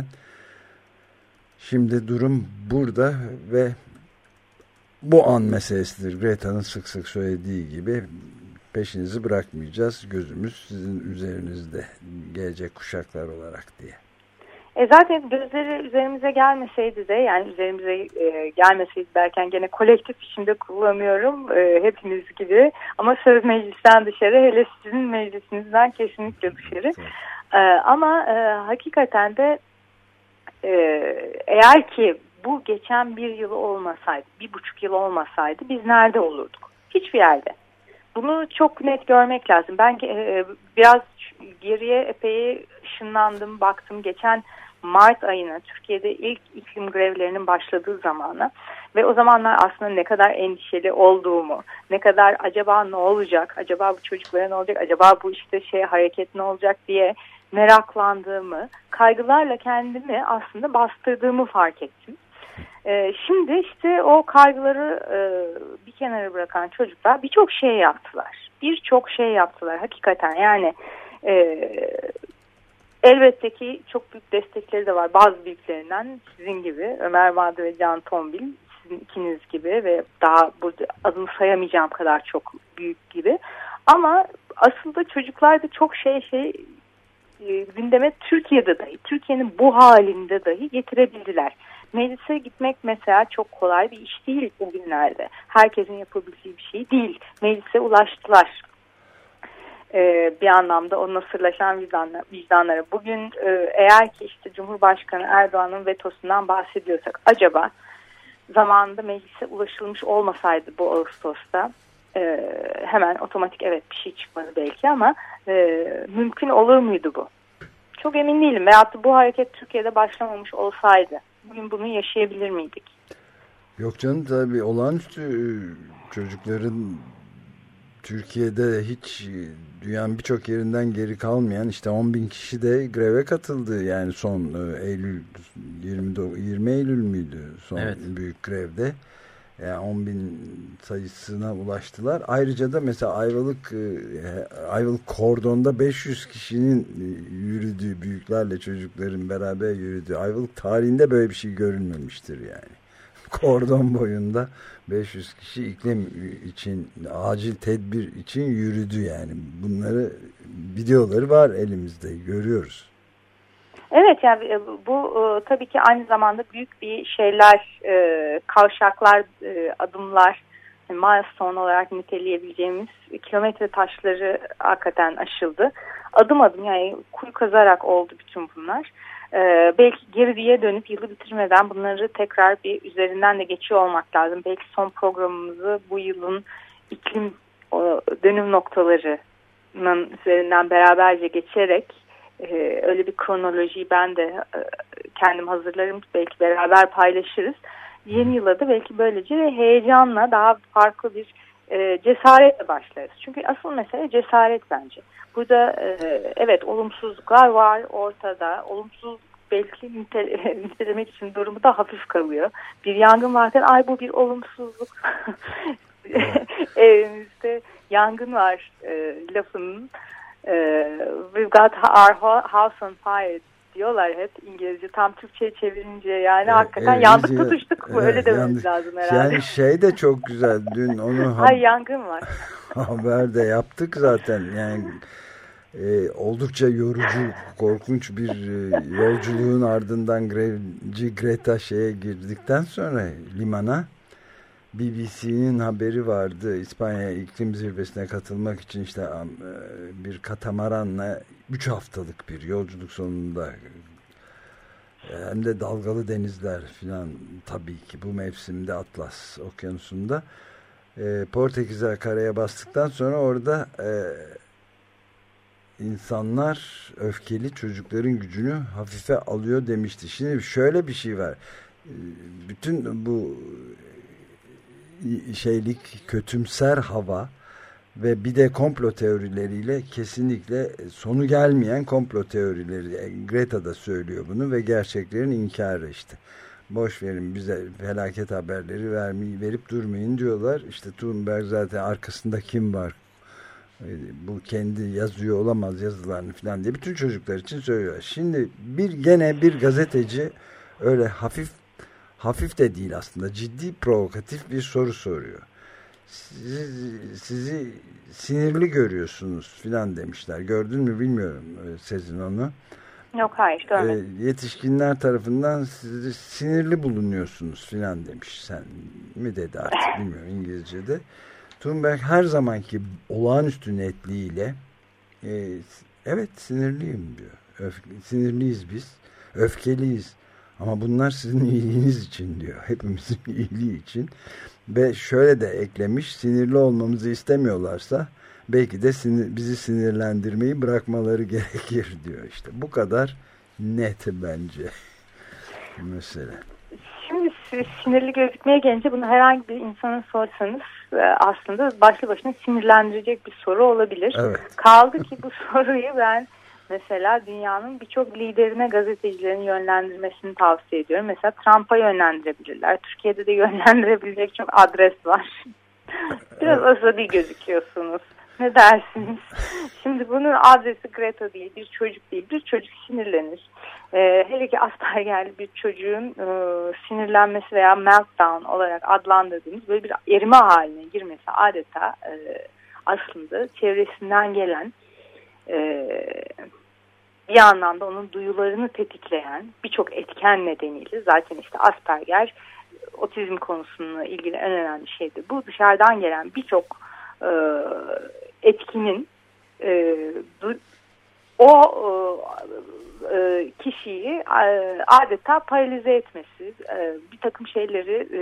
şimdi durum burada ve bu an meselesidir. Greta'nın sık sık söylediği gibi peşinizi bırakmayacağız. Gözümüz sizin üzerinizde gelecek kuşaklar olarak diye. E zaten gözleri üzerimize gelmeseydi de, yani üzerimize e, gelmeseydi derken gene kolektif biçimde kullanıyorum e, hepimiz gibi, ama söz meclisten dışarı, hele sizin meclisinizden kesinlikle dışarı. E, ama e, hakikaten de e, eğer ki bu geçen bir yıl olmasaydı, bir buçuk yıl olmasaydı biz nerede olurduk? Hiçbir yerde. Bunu çok net görmek lazım. Ben e, biraz geriye epey ışınlandım, baktım geçen Mart ayına, Türkiye'de ilk iklim grevlerinin başladığı zamana ve o zamanlar aslında ne kadar endişeli olduğumu, ne kadar acaba ne olacak, acaba bu çocuklara ne olacak, acaba bu işte şey hareket ne olacak diye meraklandığımı, kaygılarla kendimi aslında bastırdığımı fark ettim. Ee, şimdi işte o kaygıları e, bir kenara bırakan çocuklar birçok şey yaptılar. Birçok şey yaptılar hakikaten, yani e, elbette ki çok büyük destekleri de var bazı büyüklerinden, sizin gibi Ömer Madri ve Can Tombil, sizin ikiniz gibi ve daha burada adını sayamayacağım kadar çok büyük gibi. Ama aslında çocuklar da çok şey şey e, gündeme Türkiye'de dahi, Türkiye'nin bu halinde dahi getirebildiler. Meclise gitmek mesela çok kolay bir iş değil bugünlerde. Herkesin yapabildiği bir şey değil. Meclise ulaştılar. Ee, bir anlamda o nasırlaşan vicdanlar, vicdanlara. Bugün e, eğer ki işte Cumhurbaşkanı Erdoğan'ın vetosundan bahsediyorsak, acaba zamanında meclise ulaşılmış olmasaydı bu Ağustos'ta e, hemen otomatik evet bir şey çıkmadı belki, ama e, mümkün olur muydu bu? Çok emin değilim. Veyahut da bu hareket Türkiye'de başlamamış olsaydı bugün bunu yaşayabilir miydik? Yok canım, tabii olağanüstü. Çocukların Türkiye'de hiç dünyanın birçok yerinden geri kalmayan işte on bin kişi de greve katıldı. Yani son Eylül yirmi Eylül müydü son evet. büyük grevde. Yani on bin sayısına ulaştılar. Ayrıca da mesela Ayvalık Ayvalık kordonda beş yüz kişinin yürüdüğü, büyüklerle çocukların beraber yürüdüğü, Ayvalık tarihinde böyle bir şey görülmemiştir yani. Kordon boyunda beş yüz kişi iklim için, acil tedbir için yürüdü yani. Bunları, videoları var elimizde, görüyoruz. Evet, yani bu tabii ki aynı zamanda büyük bir şeyler, kavşaklar, adımlar, milestone olarak niteleyebileceğimiz kilometre taşları hakikaten aşıldı. Adım adım, yani kuyu kazarak oldu bütün bunlar. Ee, belki geriye dönüp yılı bitirmeden bunları tekrar bir üzerinden de geçiyor olmak lazım. Belki son programımızı bu yılın iklim o, dönüm noktalarının üzerinden beraberce geçerek e, öyle bir kronolojiyi ben de e, kendim hazırlarım. Belki beraber paylaşırız. Yeni yıla da belki böylece heyecanla daha farklı bir e, cesaretle başlarız. Çünkü asıl mesele cesaret bence. Burada e, evet olumsuzluklar var ortada. Olumsuz belki nite, nitelemek için durumu da hafif kalıyor. Bir yangın varken ay bu bir olumsuzluk. Evimizde yangın var e, lafının e, we've got our house on fire diyorlar hep İngilizce. Tam Türkçe'ye çevirince yani evet, hakikaten evet, yandık tutuştuk mu? Evet, öyle dememiz yandık. Lazım herhalde. Yani şey de çok güzel. Dün onu ay yangın var. Haberde yaptık zaten. Yani e, oldukça yorucu, korkunç bir e, yolculuğun ardından grevci Greta şeye girdikten sonra limana B B C'nin haberi vardı. İspanya iklim zirvesine katılmak için işte bir katamaranla üç haftalık bir yolculuk sonunda, hem de dalgalı denizler filan, tabii ki bu mevsimde Atlas Okyanusu'nda e, Portekizler karaya bastıktan sonra orada e, insanlar öfkeli çocukların gücünü hafife alıyor demişti. Şimdi şöyle bir şey var. Bütün bu şeylik, kötümser hava ve bir de komplo teorileriyle kesinlikle sonu gelmeyen komplo teorileri. Greta da söylüyor bunu ve gerçeklerin inkarı işte. Boş verin, bize felaket haberleri vermeyi, verip durmayın diyorlar. İşte Thunberg zaten arkasında kim var? Bu kendi yazıyor olamaz yazılarını falan diye bütün çocuklar için söylüyor. Şimdi bir gene bir gazeteci öyle hafif hafif de değil aslında, ciddi provokatif bir soru soruyor. Sizi, sizi sinirli görüyorsunuz filan demişler. Gördün mü bilmiyorum Sezin onu. Yok, hayır görmedim. E, yetişkinler tarafından sizi sinirli bulunuyorsunuz filan demiş. Sen mi dedi artık bilmiyorum İngilizce'de. Thunberg her zamanki olağanüstü netliğiyle e, evet sinirliyim diyor. Öf, sinirliyiz biz. Öfkeliyiz. Ama bunlar sizin iyiliğiniz için diyor. Hepimizin iyiliği için. Ve şöyle de eklemiş, sinirli olmamızı istemiyorlarsa belki de sinir, bizi sinirlendirmeyi bırakmaları gerekir diyor. İşte bu kadar net bence mesela. Şimdi sinirli gözükmeye gelince bunu herhangi bir insana sorsanız aslında başlı başına sinirlendirecek bir soru olabilir. Evet. Kaldı ki bu soruyu ben mesela dünyanın birçok liderine gazetecilerin yönlendirmesini tavsiye ediyorum. Mesela Trump'a yönlendirebilirler. Türkiye'de de yönlendirebilecek çok adres var. Biraz asabi gözüküyorsunuz. Ne dersiniz? Şimdi bunun adresi Greta değil, bir çocuk değil. Bir çocuk sinirlenir. Ee, hele ki Asperger'li bir çocuğun e, sinirlenmesi veya meltdown olarak adlandırdığımız böyle bir erime haline girmesi adeta e, aslında çevresinden gelen e, bir anlamda onun duyularını tetikleyen birçok etken nedeniyle, zaten işte Asperger otizm konusuyla ilgili en önemli şeydir. Bu dışarıdan gelen birçok e, etkinin e, du, o e, kişiyi e, adeta paralize etmesi, e, bir takım şeyleri e,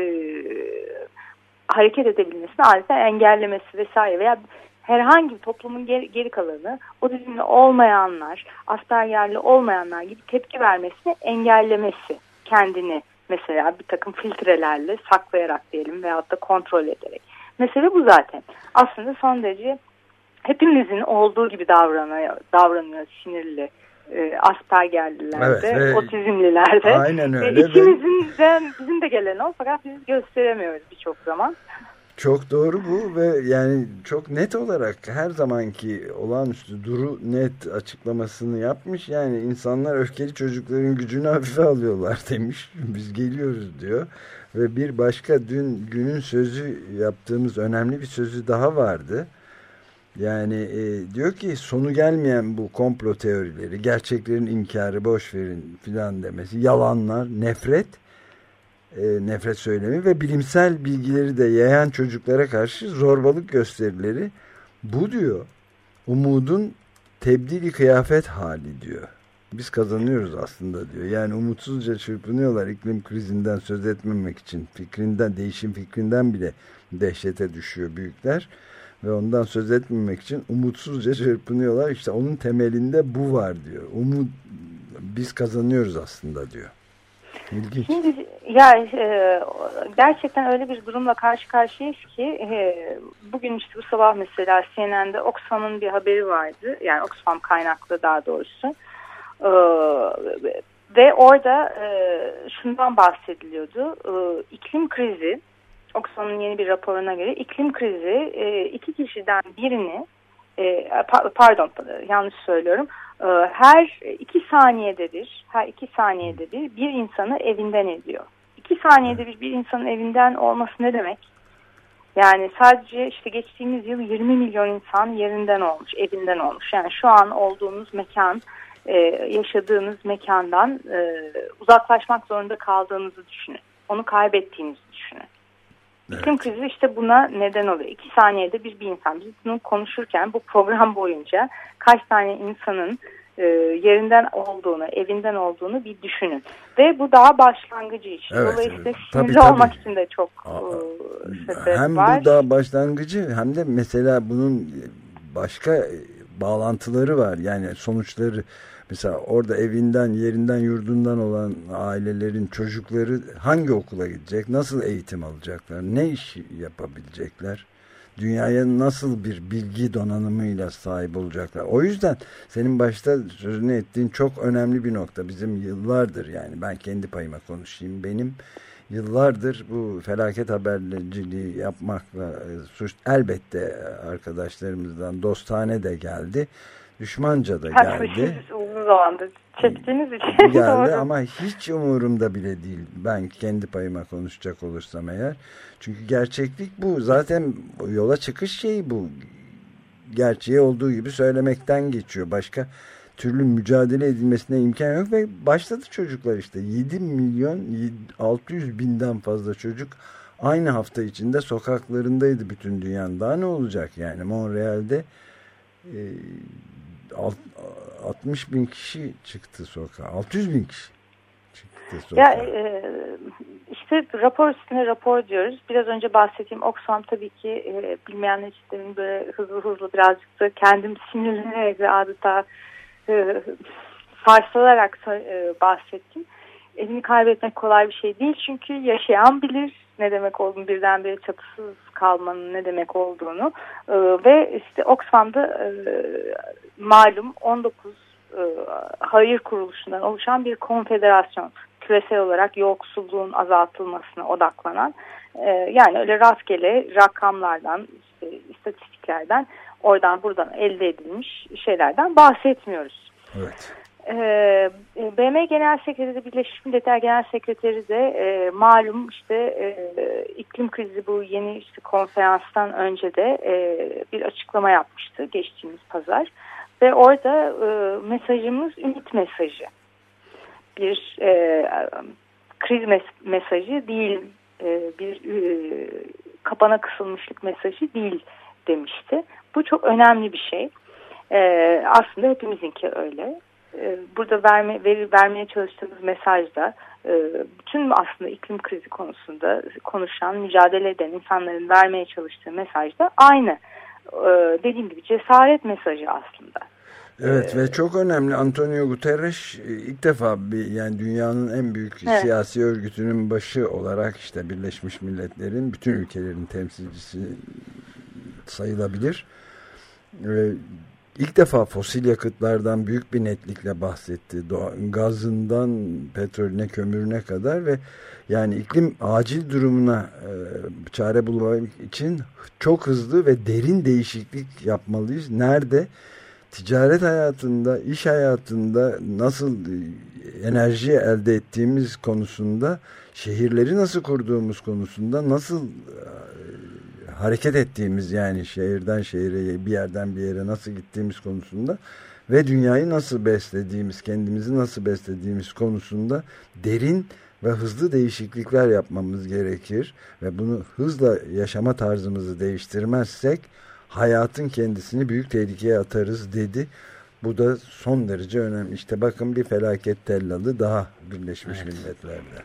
hareket edebilmesini adeta engellemesi vesaire veya herhangi bir toplumun geri, geri kalanı otizmli olmayanlar, Asperger'li olmayanlar gibi tepki vermesini engellemesi, kendini mesela bir takım filtrelerle saklayarak diyelim veyahut da kontrol ederek. Mesele bu zaten. Aslında son derece hepimizin olduğu gibi davranıyor, davranıyor sinirli e, Asperger'lilerde, evet, otizmlilerde. Aynen öyle. E, ikimizden bizim de gelen o, fakat biz gösteremiyoruz birçok zaman. Çok doğru bu ve yani çok net olarak her zamanki olağanüstü duru net açıklamasını yapmış. Yani insanlar öfkeli çocukların gücünü hafife alıyorlar demiş. Biz geliyoruz diyor. Ve bir başka dün günün sözü yaptığımız önemli bir sözü daha vardı. Yani e, diyor ki sonu gelmeyen bu komplo teorileri, gerçeklerin inkarı, boş verin filan demesi, yalanlar, nefret, e, nefret söylemi ve bilimsel bilgileri de yayan çocuklara karşı zorbalık gösterileri, bu diyor umudun tebdili kıyafet hali diyor. Biz kazanıyoruz aslında diyor. Yani umutsuzca çırpınıyorlar iklim krizinden söz etmemek için. Fikrinden, değişim fikrinden bile dehşete düşüyor büyükler. Ve ondan söz etmemek için umutsuzca çırpınıyorlar. İşte onun temelinde bu var diyor. Umut, biz kazanıyoruz aslında diyor. İlginç. Şimdi ya e, gerçekten öyle bir durumla karşı karşıyayız ki e, bugün işte bu sabah mesela C N N'de Oxfam'ın bir haberi vardı. Yani Oxfam kaynaklı daha doğrusu. E, ve orada e, şundan bahsediliyordu. E, iklim krizi, Oxfam'ın yeni bir raporuna göre iklim krizi e, iki kişiden birini e, pardon yanlış söylüyorum e, her iki saniyede bir her iki saniyede bir bir insanı evinden ediyor. İki saniyede bir bir insanın evinden olması ne demek? Yani sadece işte geçtiğimiz yıl yirmi milyon insan yerinden olmuş, evinden olmuş. Yani şu an olduğunuz mekan, e, yaşadığınız mekandan e, uzaklaşmak zorunda kaldığınızı düşünün. Onu kaybettiğinizi düşünün. Evet. İklim krizi işte buna neden oluyor. İki saniyede bir bir insan. Biz bunu konuşurken bu program boyunca kaç tane insanın e, yerinden olduğunu, evinden olduğunu bir düşünün. Ve bu daha başlangıcı için. Evet, Dolayısıyla evet. sinirli tabii, olmak tabii. için de çok e, sebep hem var. Hem bu daha başlangıcı hem de mesela bunun başka bağlantıları var. Yani sonuçları, mesela orada evinden, yerinden, yurdundan olan ailelerin çocukları hangi okula gidecek, nasıl eğitim alacaklar, ne iş yapabilecekler, dünyaya nasıl bir bilgi donanımıyla sahip olacaklar. O yüzden senin başta sözünü ettiğin çok önemli bir nokta. Bizim yıllardır, yani ben kendi payıma konuşayım, benim yıllardır bu felaket haberciliği yapmakla suç, elbette arkadaşlarımızdan dostane de geldi, düşmanca da geldi. Uzun zamandır çektiğiniz için. Geldi ama hiç umurumda bile değil. Ben kendi payıma konuşacak olursam eğer. Çünkü gerçeklik bu. Zaten yola çıkış şeyi bu. Gerçeği olduğu gibi söylemekten geçiyor. Başka türlü mücadele edilmesine imkan yok ve başladı çocuklar işte. yedi milyon altı yüz binden fazla çocuk aynı hafta içinde sokaklarındaydı bütün dünyanın. Daha ne olacak yani? Montreal'de e, altmış bin kişi çıktı sokağa. altı yüz bin kişi çıktı sokağa. Ya, e, işte rapor üstüne rapor diyoruz. Biraz önce bahsettiğim Oxfam tabii ki e, bilmeyenler için böyle hızlı hızlı birazcık da kendim sinirlenerek ve adeta e, sarsılarak e, bahsettim. Elini kaybetmek kolay bir şey değil. Çünkü yaşayan bilir ne demek olduğunu, birdenbire çatısız kalmanın ne demek olduğunu. E, ve işte Oxfam'da e, malum on dokuz e, hayır kuruluşundan oluşan bir konfederasyon. Küresel olarak yoksulluğun azaltılmasına odaklanan, e, yani öyle rastgele rakamlardan, işte, istatistiklerden, oradan buradan elde edilmiş şeylerden bahsetmiyoruz. Evet. Ee, B M Genel Sekreteri, Birleşmiş Milletler Genel Sekreteri de e, malum işte e, iklim krizi bu yeni işte konferanstan önce de e, bir açıklama yapmıştı geçtiğimiz pazar ve orada e, mesajımız ümit mesajı, bir e, kriz mes- mesajı değil, e, bir e, kapana kısılmışlık mesajı değil demişti. Bu çok önemli bir şey. E, aslında hepimizinki öyle. Burada verme, veri, vermeye çalıştığımız mesajda bütün aslında iklim krizi konusunda konuşan, mücadele eden insanların vermeye çalıştığı mesajda aynı. Dediğim gibi cesaret mesajı aslında. Evet ee, ve çok önemli. Antonio Guterres ilk defa bir, yani dünyanın en büyük evet. siyasi örgütünün başı olarak işte Birleşmiş Milletler'in bütün ülkelerin temsilcisi sayılabilir. Ve İlk defa fosil yakıtlardan büyük bir netlikle bahsetti. Gazından petrolüne, kömürüne kadar ve yani iklim acil durumuna e, çare bulmak için çok hızlı ve derin değişiklik yapmalıyız. Nerede? Ticaret hayatında, iş hayatında nasıl enerji elde ettiğimiz konusunda, şehirleri nasıl kurduğumuz konusunda, nasıl hareket ettiğimiz, yani şehirden şehire, bir yerden bir yere nasıl gittiğimiz konusunda ve dünyayı nasıl beslediğimiz, kendimizi nasıl beslediğimiz konusunda derin ve hızlı değişiklikler yapmamız gerekir ve bunu hızla yaşama tarzımızı değiştirmezsek hayatın kendisini büyük tehlikeye atarız dedi. Bu da son derece önemli. İşte bakın bir felaket tellalı daha Birleşmiş evet. Milletler'de.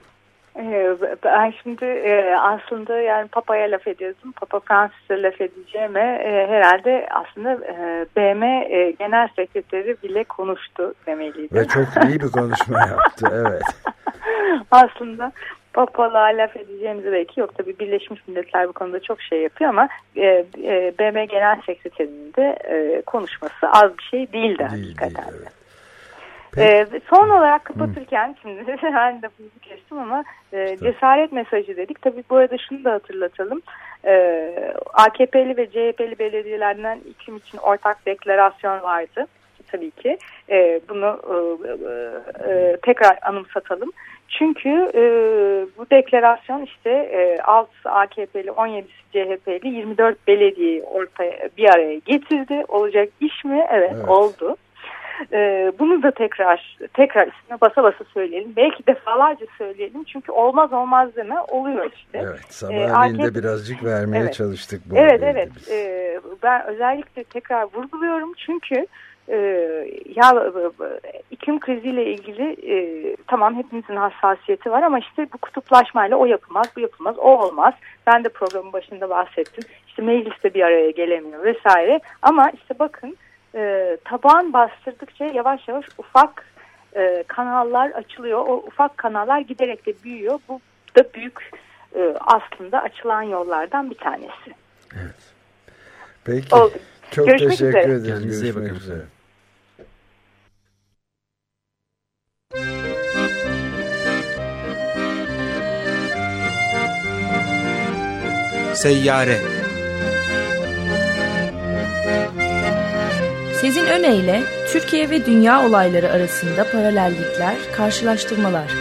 Ben şimdi aslında yani Papa'ya laf ediyordum. Papa Francis'e laf edeceğime herhalde aslında B M Genel Sekreteri bile konuştu demeliydim. Ve çok iyi bir konuşma yaptı. Evet. Aslında Papa'la laf edeceğimizi belki yok. Tabii Birleşmiş Milletler bu konuda çok şey yapıyor ama B M Genel Sekreterinin de konuşması az bir şey değildi değil, hakikaten. Değil, evet. Ee, son olarak kapatırken Hı. şimdi ben de bunu kestim ama e, cesaret mesajı dedik. Tabii bu arada şunu da hatırlatalım. E, A K P'li ve C H P'li belediyelerden iklim için ortak deklarasyon vardı. Tabii ki e, bunu e, e, tekrar anımsatalım. Çünkü e, bu deklarasyon işte e, altısı A K P'li, on yedisi C H P'li, yirmi dört belediyeyi ortaya bir araya getirdi. Olacak iş mi? Evet, evet. oldu. e, bunu da tekrar tekrar üstüne basa basa söyleyelim. Belki defalarca söyleyelim. Çünkü olmaz olmaz deme oluyor işte. Evet, sabahleyin de e, birazcık vermeye evet. çalıştık. Bu evet evet. E, ben özellikle tekrar vurguluyorum. Çünkü e, ya iklim kriziyle ilgili e, tamam hepimizin hassasiyeti var ama işte bu kutuplaşmayla o yapılmaz, bu yapılmaz, o olmaz. Ben de programın başında bahsettim. İşte mecliste bir araya gelemiyor vesaire. Ama işte bakın e, taban bastırdıkça yavaş yavaş ufak e, kanallar açılıyor. O ufak kanallar giderek de büyüyor. Bu da büyük e, aslında açılan yollardan bir tanesi. Evet. Peki. Oldu. Çok Görüşmek teşekkür üzere. ederiz. Kendinize iyi Görüşmek bakın. üzere. Seyyare. Sezin Öne Türkiye ve dünya olayları arasında paralellikler, karşılaştırmalar.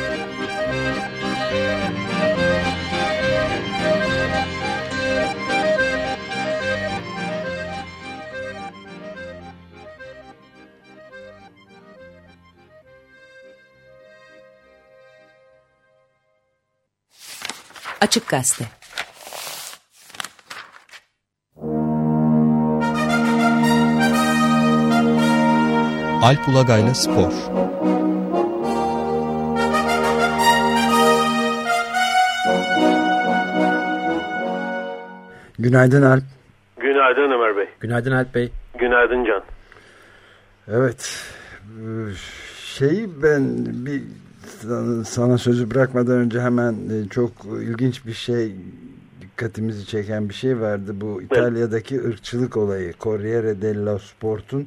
Açık Gazete. Alp Ulagay'la Spor. Günaydın Alp. Günaydın Ömer Bey. Günaydın Alp Bey. Günaydın Can. Evet. Şeyi ben bir sana sözü bırakmadan önce hemen çok ilginç bir şey, dikkatimizi çeken bir şey vardı. Bu İtalya'daki evet. ırkçılık olayı. Corriere dello Sport'un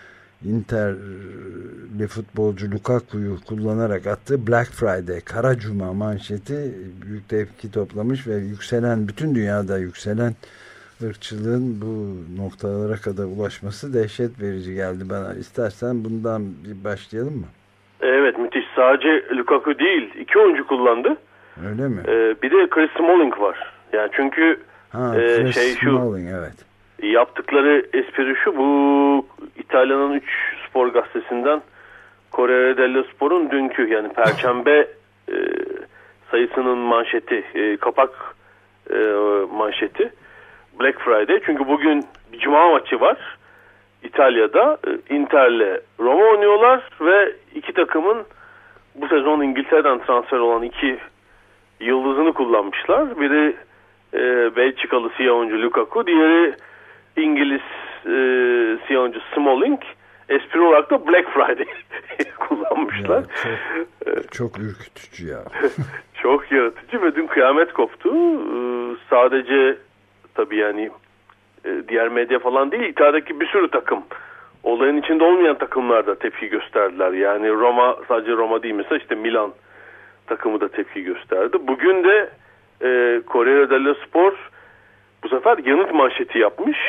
Inter'li futbolcu Lukaku'yu kullanarak attığı Black Friday, Kara Cuma manşeti büyük tepki toplamış ve yükselen, bütün dünyada yükselen ırkçılığın bu noktalara kadar ulaşması dehşet verici geldi bana. İstersen bundan bir başlayalım mı? Evet, müthiş. Sadece Lukaku değil, iki oyuncu kullandı. Öyle mi? Ee, bir de Chris Smalling var. Yani çünkü ha, e, Chris şey şu Smalling, evet. Yaptıkları espri şu, bu İtalya'nın üç spor gazetesinden Corriere dello Sport'un dünkü, yani Perşembe e, sayısının manşeti, e, kapak e, manşeti Black Friday. Çünkü bugün bir cuma maçı var İtalya'da. E, Inter'le Roma oynuyorlar ve iki takımın bu sezon İngiltere'den transfer olan iki yıldızını kullanmışlar. Biri e, Belçikalı siyah oyuncu Lukaku, diğeri İngiliz e, siyah oyuncu Smalling. Espri olarak da Black Friday kullanmışlar. Ya, çok, çok ürkütücü ya. Çok yaratıcı ve dün kıyamet koptu. Ee, sadece tabii yani e, diğer medya falan değil, İtalya'daki bir sürü takım, olayın içinde olmayan takımlar da tepki gösterdiler. Yani Roma, sadece Roma değil, mesela işte Milan takımı da tepki gösterdi. Bugün de e, Corriere dello Sport bu sefer yanıt manşeti yapmış.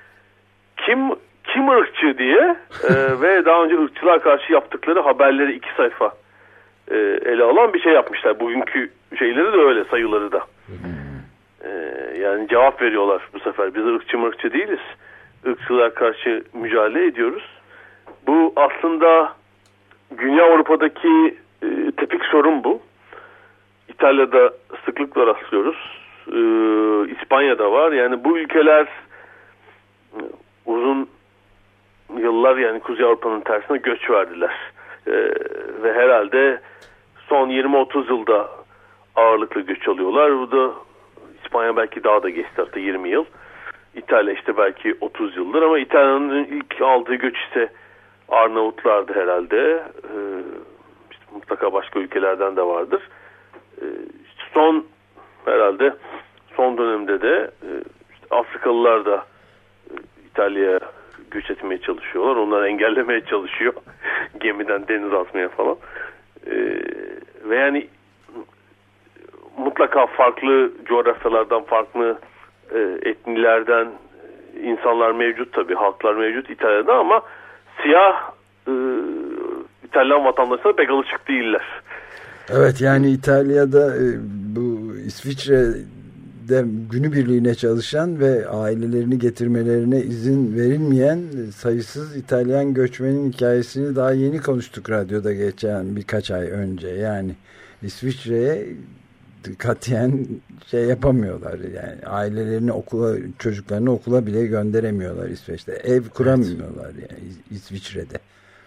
Kim kim ırkçı diye e, ve daha önce ırkçılığa karşı yaptıkları haberleri iki sayfa e, ele alan bir şey yapmışlar. Bugünkü şeyleri de öyle, sayıları da. E, yani cevap veriyorlar bu sefer. Biz ırkçı mırkçı değiliz. Irkçılığa karşı mücadele ediyoruz. Bu aslında Güney Avrupa'daki e, tipik sorun bu. İtalya'da sıklıkla rastlıyoruz. E, İspanya'da var. Yani bu ülkeler e, uzun yıllar, yani Kuzey Avrupa'nın tersine göç verdiler. Ee, ve herhalde son yirmi otuz yılda ağırlıklı göç alıyorlar. Bu da İspanya belki daha da geçti, hatta yirmi yıl. İtalya işte belki otuz yıldır, ama İtalya'nın ilk aldığı göç ise Arnavutlardı herhalde. Ee, işte mutlaka başka ülkelerden de vardır. Ee, işte son herhalde son dönemde de işte Afrikalılar da İtalya'ya göç etmeye çalışıyorlar. Onları engellemeye çalışıyor. Gemiden deniz atmaya falan. Ee, ve yani mutlaka farklı coğrafyalardan, farklı e, etnilerden insanlar mevcut tabii. Halklar mevcut İtalya'da, ama siyah e, İtalyan vatandaşları pek alışık değiller. Evet, yani İtalya'da e, bu İsviçre de günübirliğine çalışan ve ailelerini getirmelerine izin verilmeyen sayısız İtalyan göçmenin hikayesini daha yeni konuştuk radyoda geçen birkaç ay önce. Yani İsviçre'ye katiyen şey yapamıyorlar, yani ailelerini okula, çocuklarını okula bile gönderemiyorlar İsveç'te. Ev kuramıyorlar yani İsviçre'de.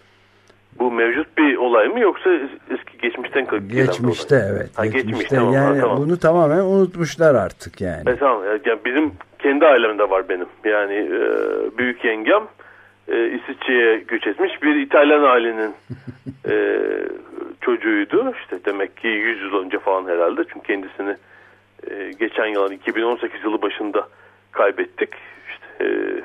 Bu mevcut bir olay mı yoksa eski geçmişten kalan geçmişte olay? Evet. Ha, geçmişte. geçmiş, tamam, yani ha, tamam. Bunu tamamen unutmuşlar artık yani. E, tamam. Yani bizim kendi ailemde var benim. Yani e, büyük yengem e, İsviçre'ye göç etmiş bir İtalyan ailenin e, çocuğuydu. İşte demek ki yüz yıl önce falan herhalde. Çünkü kendisini e, geçen yıl iki bin on sekiz yılı başında kaybettik. İşte e,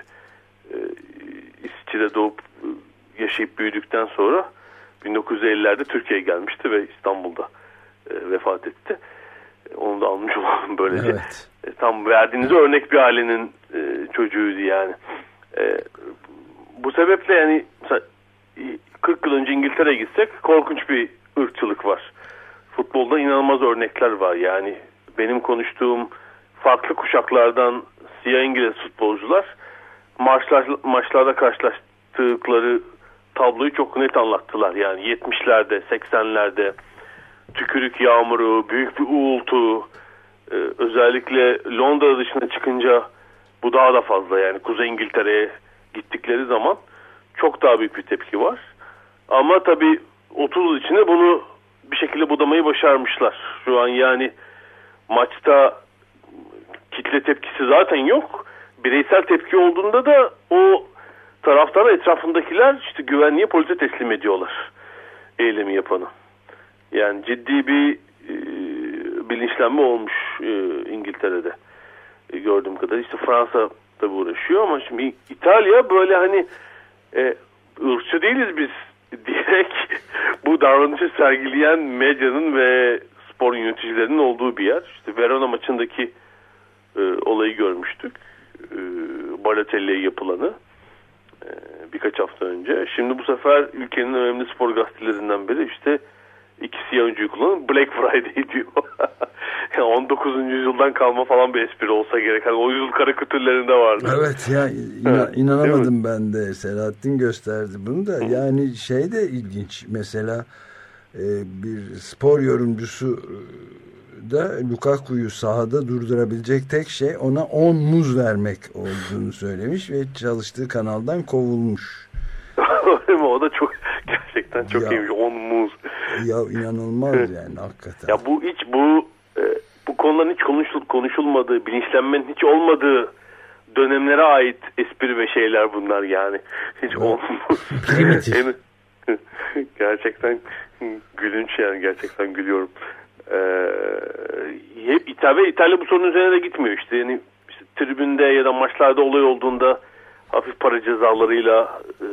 e, İsviçre'de doğup yaşayıp büyüdükten sonra bin dokuz yüz ellilerde Türkiye'ye gelmişti ve İstanbul'da e, vefat etti. E, onu da almış olalım böylece. Evet. E, tam verdiğiniz örnek bir ailenin e, çocuğuydu yani. E, bu sebeple yani kırk yıl önce İngiltere'ye gitsek korkunç bir ırkçılık var. Futbolda inanılmaz örnekler var. Yani benim konuştuğum farklı kuşaklardan siyah İngiliz futbolcular maçlar, maçlarda karşılaştıkları tabloyu çok net anlattılar. Yani yetmişlerde, seksenlerde tükürük yağmuru, büyük bir uğultu, e, özellikle Londra dışına çıkınca bu daha da fazla. Yani Kuzey İngiltere'ye gittikleri zaman çok daha büyük bir tepki var. Ama tabii otuz yıl içinde bunu bir şekilde budamayı başarmışlar. Şu an yani maçta kitle tepkisi zaten yok. Bireysel tepki olduğunda da o taraftarlar etrafındakiler işte güvenliğe polise teslim ediyorlar eylemi yapanı. Yani ciddi bir e, bilinçlenme olmuş e, İngiltere'de e, gördüğüm kadar. İşte Fransa da uğraşıyor ama şimdi İtalya böyle hani e, ırkçı değiliz biz diyerek bu davranışı sergileyen medyanın ve spor yöneticilerinin olduğu bir yer. İşte Verona maçındaki e, olayı görmüştük. E, Balotelli'ye yapılanı e, birkaç hafta önce. Şimdi bu sefer ülkenin önemli spor gazetelerinden biri işte iki siyah oyuncuyu kullanan Black Friday diyor. Yani on dokuzuncu yüzyıldan kalma falan bir espri olsa gerek. Hani o yüzyıl karikatürlerinde vardı. Evet ya ina, inanamadım ben de. Selahattin gösterdi bunu da. Yani şey de ilginç. Mesela e, bir spor yorumcusu da Lukaku'yu sahada durdurabilecek tek şey ona on muz vermek olduğunu söylemiş ve çalıştığı kanaldan kovulmuş. O da çok gerçekten çok ya, iyiymiş. on muz. Ya inanılmaz yani hakikaten. Ya bu hiç bu e, bu konuların hiç konuşul, konuşulmadığı, bilinçlenmenin hiç olmadığı dönemlere ait espri ve şeyler bunlar yani. Hiç evet. on muz. yani, gerçekten gülünç yani gerçekten gülüyorum. Ee, hep İtalya, İtalya bu sorunun üzerine de gitmiyor işte. Yani işte tribünde ya da maçlarda olay olduğunda hafif para cezalarıyla e,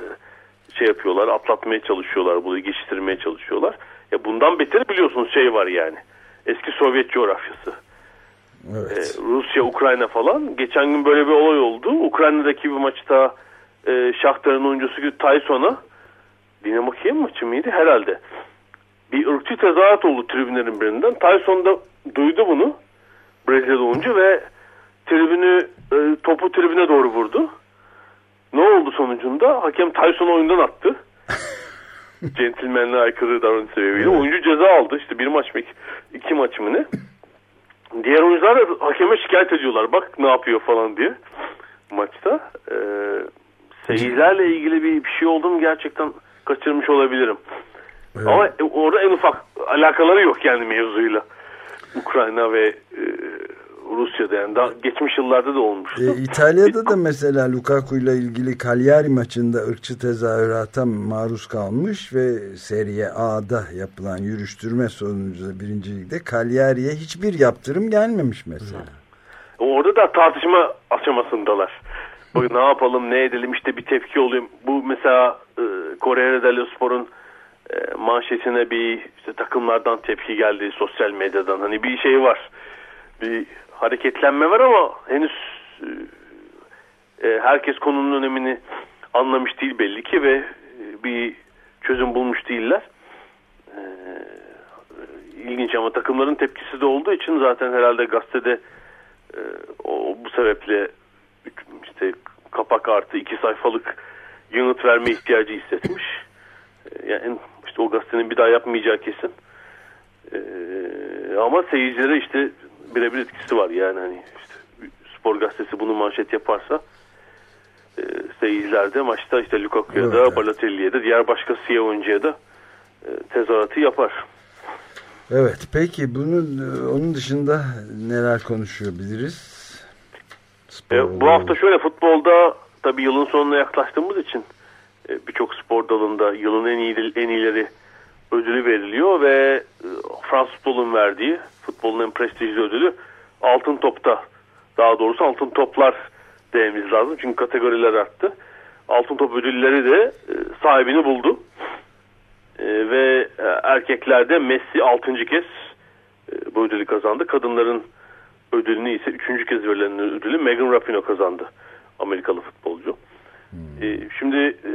şey yapıyorlar, atlatmaya çalışıyorlar, bunu geçiştirmeye çalışıyorlar. Ya bundan beter biliyorsunuz şey var yani. Eski Sovyet coğrafyası. Evet. Ee, Rusya, Ukrayna falan. Geçen gün böyle bir olay oldu. Ukrayna'daki bir maçta e, Shakhtar'ın oyuncusu Tyson'a Dinamo Kiev maçı mıydı? Herhalde. Bir ırkçı tezahürat oldu tribünlerin birinden. Tyson da duydu bunu. Brezilya'da oyuncu ve tribünü e, topu tribüne doğru vurdu. Ne oldu sonucunda? Hakem Tyson'u oyundan attı. Centilmenliğe aykırı davranış sebebiyle. Evet. Oyuncu ceza aldı. İşte bir maç mı iki maç mı ne? Diğer oyuncular da hakeme şikayet ediyorlar. Bak ne yapıyor falan diye. Maçta. Ee, seyircilerle ilgili bir, bir şey oldu mu gerçekten kaçırmış olabilirim. Evet. Ama orada en ufak alakaları yok yani mevzuyla. Ukrayna ve e, Rusya'da yani daha geçmiş yıllarda da olmuştu. E, İtalya'da da mesela Lukaku ile ilgili Cagliari maçında ırkçı tezahürata maruz kalmış ve Serie A'da yapılan yürüştürme sonucu birinci ligde Cagliari'ye hiçbir yaptırım gelmemiş mesela. Orada da tartışma aşamasındalar. Bak ne yapalım ne edelim işte bir tepki oluyor. Bu mesela e, Corriere dello Spor'un e, manşetine bir işte takımlardan tepki geldi sosyal medyadan. Hani bir şey var. Bir hareketlenme var ama henüz e, herkes konunun önemini anlamış değil belli ki ve e, bir çözüm bulmuş değiller. E, ilginç ama takımların tepkisi de olduğu için zaten herhalde gazetede E, o bu sebeple işte kapak artı iki sayfalık yanıt verme ihtiyacı hissetmiş. E, yani işte o gazetenin bir daha yapmayacağı kesin. E, ama seyircilere işte birebir etkisi var. Yani hani işte spor gazetesi bunu manşet yaparsa e, seyirciler de maçta işte Lukaku'ya evet, da evet. Balotelli'ye de diğer başka siyah oyuncuya da e, tezahüratı yapar. Evet, peki bunun onun dışında neler konuşabiliriz? E, bu hafta şöyle, futbolda tabii yılın sonuna yaklaştığımız için e, birçok spor dalında yılın en iyi en iyileri ödülü veriliyor ve e, Fransız futbolun verdiği futbolun en prestijli ödülü Altın Top'ta, daha doğrusu Altın Toplar dememiz lazım çünkü kategoriler arttı. Altın Top ödülleri de e, sahibini buldu. E, ve e, erkeklerde Messi altıncı kez e, bu ödülü kazandı. Kadınların ödülünü ise üçüncü kez verilen ödülü Megan Rapinoe kazandı. Amerikalı futbolcu. Hmm. E, şimdi e,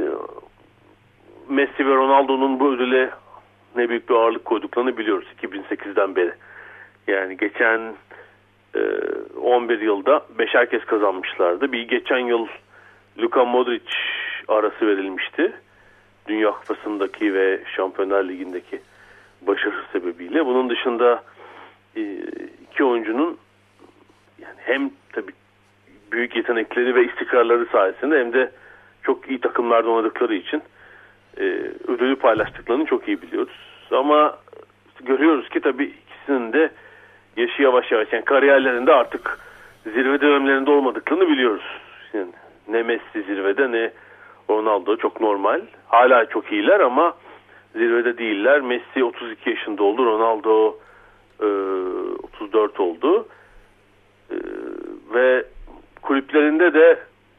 Messi ve Ronaldo'nun bu ödüle ne büyük bir ağırlık koyduklarını biliyoruz iki bin sekizden beri. Yani geçen e, on bir yılda beşer kez kazanmışlardı. Bir geçen yıl Luka Modric arası verilmişti. Dünya Kupası'ndaki ve Şampiyonlar Ligi'ndeki başarı sebebiyle. Bunun dışında e, iki oyuncunun yani hem tabii büyük yetenekleri ve istikrarları sayesinde hem de çok iyi takımlarda oynadıkları için e, ödülü paylaştıklarını çok iyi biliyoruz. Ama görüyoruz ki tabii ikisinin de yaşı yavaş yavaş, yani kariyerlerinde artık zirve dönemlerinde olmadıklarını biliyoruz. Yani ne Messi zirvede ne Ronaldo, çok normal. Hala çok iyiler ama zirvede değiller. Messi otuz iki yaşında oldu. Ronaldo e, otuz dört oldu. E, ve kulüplerinde de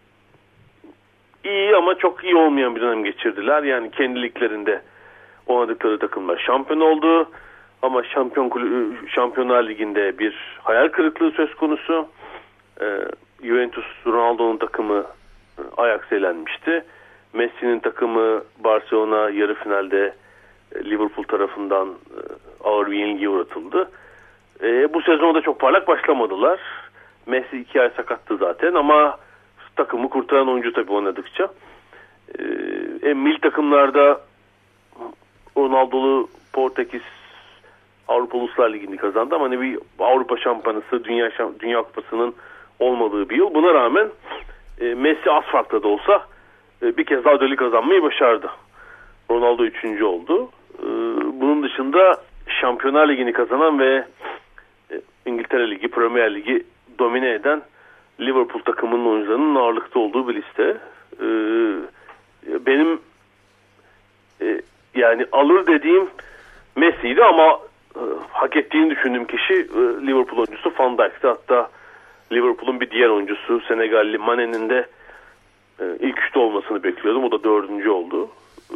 iyi ama çok iyi olmayan bir dönem geçirdiler. Yani kendi liglerinde oynadıkları takımlar şampiyon oldu. Ama şampiyon kulübü, Şampiyonlar Ligi'nde bir hayal kırıklığı söz konusu. E, Juventus, Ronaldo'nun takımı Ajax elenmişti. Messi'nin takımı Barcelona yarı finalde Liverpool tarafından ağır bir yenilgiye uğratıldı. E, bu sezonda çok parlak başlamadılar. Messi iki ay sakattı zaten ama takımı kurtaran oyuncu tabii oynadıkça. E, e, milli takımlarda Ronaldo'lu Portekiz Avrupa Uluslar Ligi'ni kazandı ama hani bir Avrupa Şampiyonası, Dünya Dünya Kupası'nın olmadığı bir yıl. Buna rağmen e, Messi az farklı da olsa e, bir kez daha ödülü kazanmayı başardı. Ronaldo üçüncü oldu. E, bunun dışında Şampiyonlar Ligi'ni kazanan ve e, İngiltere Ligi, Premier Ligi domine eden Liverpool takımının oyuncularının ağırlıkta olduğu bir liste. E, benim e, yani alır dediğim Messi'ydi ama e, hak ettiğini düşündüğüm kişi e, Liverpool oyuncusu Van Dijk'ti. Hatta Liverpool'un bir diğer oyuncusu Senegalli Mane'nin de e, ilk üçte olmasını bekliyordum. O da dördüncü oldu. E,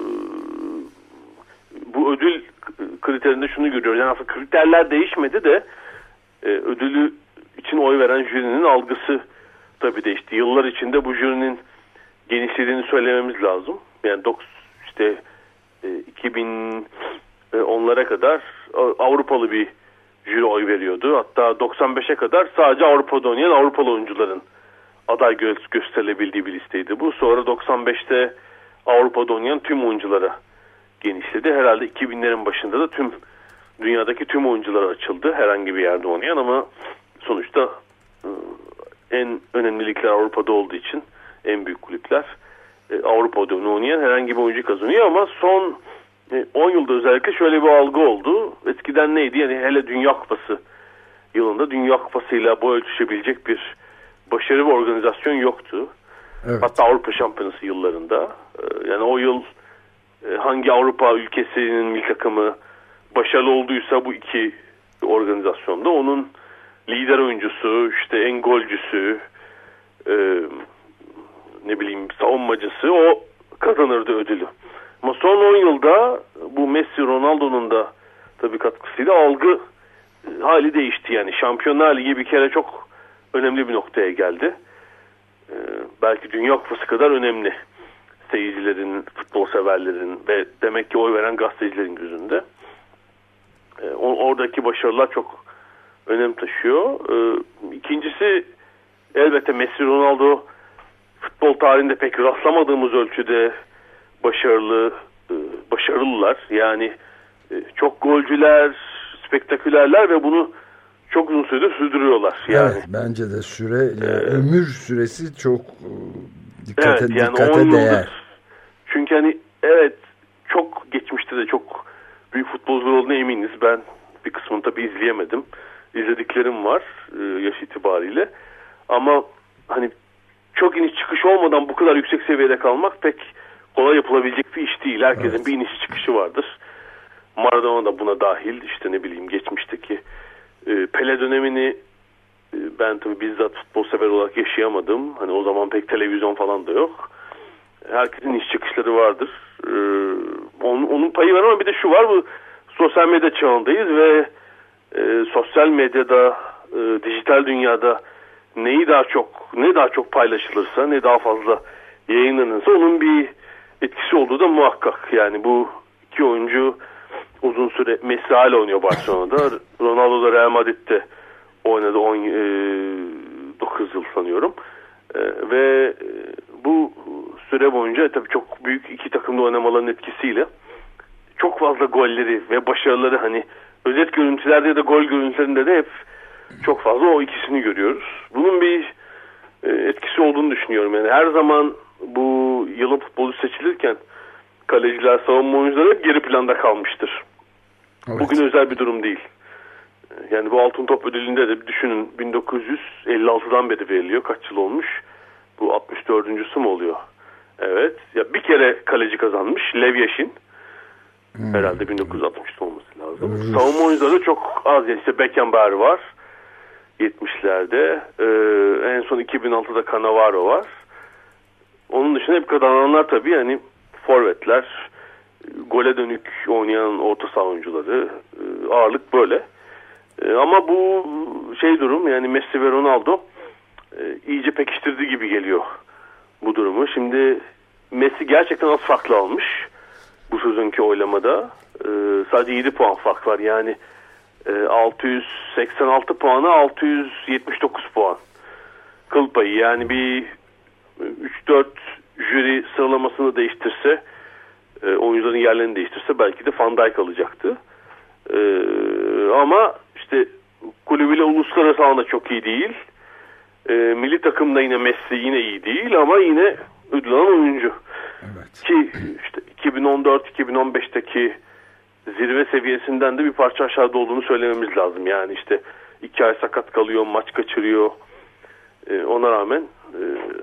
bu ödül kriterinde şunu görüyoruz. Yani aslında kriterler değişmedi de e, ödülü için oy veren jürinin algısı tabii değişti. Yıllar içinde bu jürinin genişlediğini söylememiz lazım. Yani işte e, iki bin onlara kadar Avrupalı bir jüri oy veriyordu. Hatta doksan beşe kadar sadece Avrupa'da oynayan Avrupalı oyuncuların aday gö- gösterilebildiği bir listeydi bu. Sonra doksan beşte Avrupa'da oynayan tüm oyunculara genişledi. Herhalde iki binlerin başında da tüm dünyadaki tüm oyunculara açıldı. Herhangi bir yerde oynayan ama sonuçta en önemli ligler Avrupa'da olduğu için en büyük kulüpler Avrupa'da oynayan herhangi bir oyuncu kazanıyor ama son on yılda özellikle şöyle bir algı oldu. Eskiden neydi? Yani hele Dünya Kupası yılında Dünya Kupası'yla boy ölçüşebilecek bir başarı ve organizasyon yoktu. Evet. Hatta Avrupa Şampiyonası yıllarında. Yani o yıl hangi Avrupa ülkesinin milli takımı başarılı olduysa bu iki organizasyonda onun lider oyuncusu, işte en golcüsü, ne bileyim savunmacısı o kazanırdı ödülü. Ama son on yılda bu Messi, Ronaldo'nun da tabii katkısıyla algı e, hali değişti. Yani Şampiyonlar Ligi bir kere çok önemli bir noktaya geldi. E, belki Dünya Kupası kadar önemli seyircilerin, futbol severlerin ve demek ki oy veren gazetecilerin gözünde. E, oradaki başarılar çok önem taşıyor. E, ikincisi elbette Messi, Ronaldo futbol tarihinde pek rastlamadığımız ölçüde başarılı, e, başarılılar. Yani e, çok golcüler, spektakülerler ve bunu çok uzun süredir sürdürüyorlar. Yani. Evet, bence de süre, yani ee, ömür süresi çok dikkate, evet, yani dikkate değer. Çünkü hani evet, çok geçmişte de çok büyük futbolcular olduğuna eminiz. Ben bir kısmını tabii izleyemedim. İzlediklerim var yaş itibariyle. Ama hani çok iniş çıkış olmadan bu kadar yüksek seviyede kalmak pek kolay yapılabilecek bir iş değil. Herkesin evet. bir iniş çıkışı vardır. Maradona da buna dahil. İşte ne bileyim geçmişteki Pele dönemini ben tabii bizzat futbol sever olarak yaşayamadım. Hani o zaman pek televizyon falan da yok. Herkesin iş çıkışları vardır. Ee, onun, onun payı var ama bir de şu var, bu sosyal medya çağındayız ve e, sosyal medyada, e, dijital dünyada neyi daha çok, ne daha çok paylaşılırsa, ne daha fazla yayınlanırsa onun bir etkisi olduğu da muhakkak. Yani bu iki oyuncu uzun süre, Messi hala oynuyor Barcelona'da. Ronaldo da Real Madrid'de oynadı on dokuz yıl sanıyorum. E, ve bu süre boyunca tabii çok büyük iki takımda oynamaların etkisiyle çok fazla golleri ve başarıları, hani özet görüntülerde ya da gol görüntülerinde de hep çok fazla o ikisini görüyoruz. Bunun bir e, etkisi olduğunu düşünüyorum. Yani her zaman bu yılın futbolcu seçilirken kaleciler, savunma oyuncuları hep geri planda kalmıştır. Evet. Bugün özel bir durum değil. Yani bu Altın Top ödülünde de düşünün, bin dokuz yüz elli altıdan beri veriliyor. Kaç yıl olmuş? Bu altmış dördüncüsü mü oluyor? Evet. Ya bir kere kaleci kazanmış. Lev Yashin. Hmm. Herhalde bin dokuz yüz altmışta olması lazım. Hmm. Savunma oyuncuları çok az. Yani işte Beckenbauer var. yetmişlerde. Ee, en son iki bin altıda Cannavaro var. Onun dışında hep kazananlar tabii yani forvetler, gole dönük oynayan orta saha oyuncuları, e, ağırlık böyle. E, ama bu şey durum, yani Messi ve Ronaldo e, iyice pekiştirdiği gibi geliyor bu durumu. Şimdi Messi gerçekten az farklı almış bu sezonki oylamada. E, sadece yedi puan fark var. Yani e, altı yüz seksen altı puana altı yüz yetmiş dokuz puan kıl payı. Yani bir üç dört jüri sıralamasını değiştirse, e, oyuncuların yerlerini değiştirse belki de Van Dijk alacaktı. E, ama işte kulübüyle uluslararası alanda çok iyi değil. E, milli takımda yine Messi yine iyi değil ama yine ödül alan oyuncu. Evet. Ki işte iki bin on dört iki bin on beşteki zirve seviyesinden de bir parça aşağıda olduğunu söylememiz lazım. Yani işte iki ay sakat kalıyor, maç kaçırıyor. E, ona rağmen e,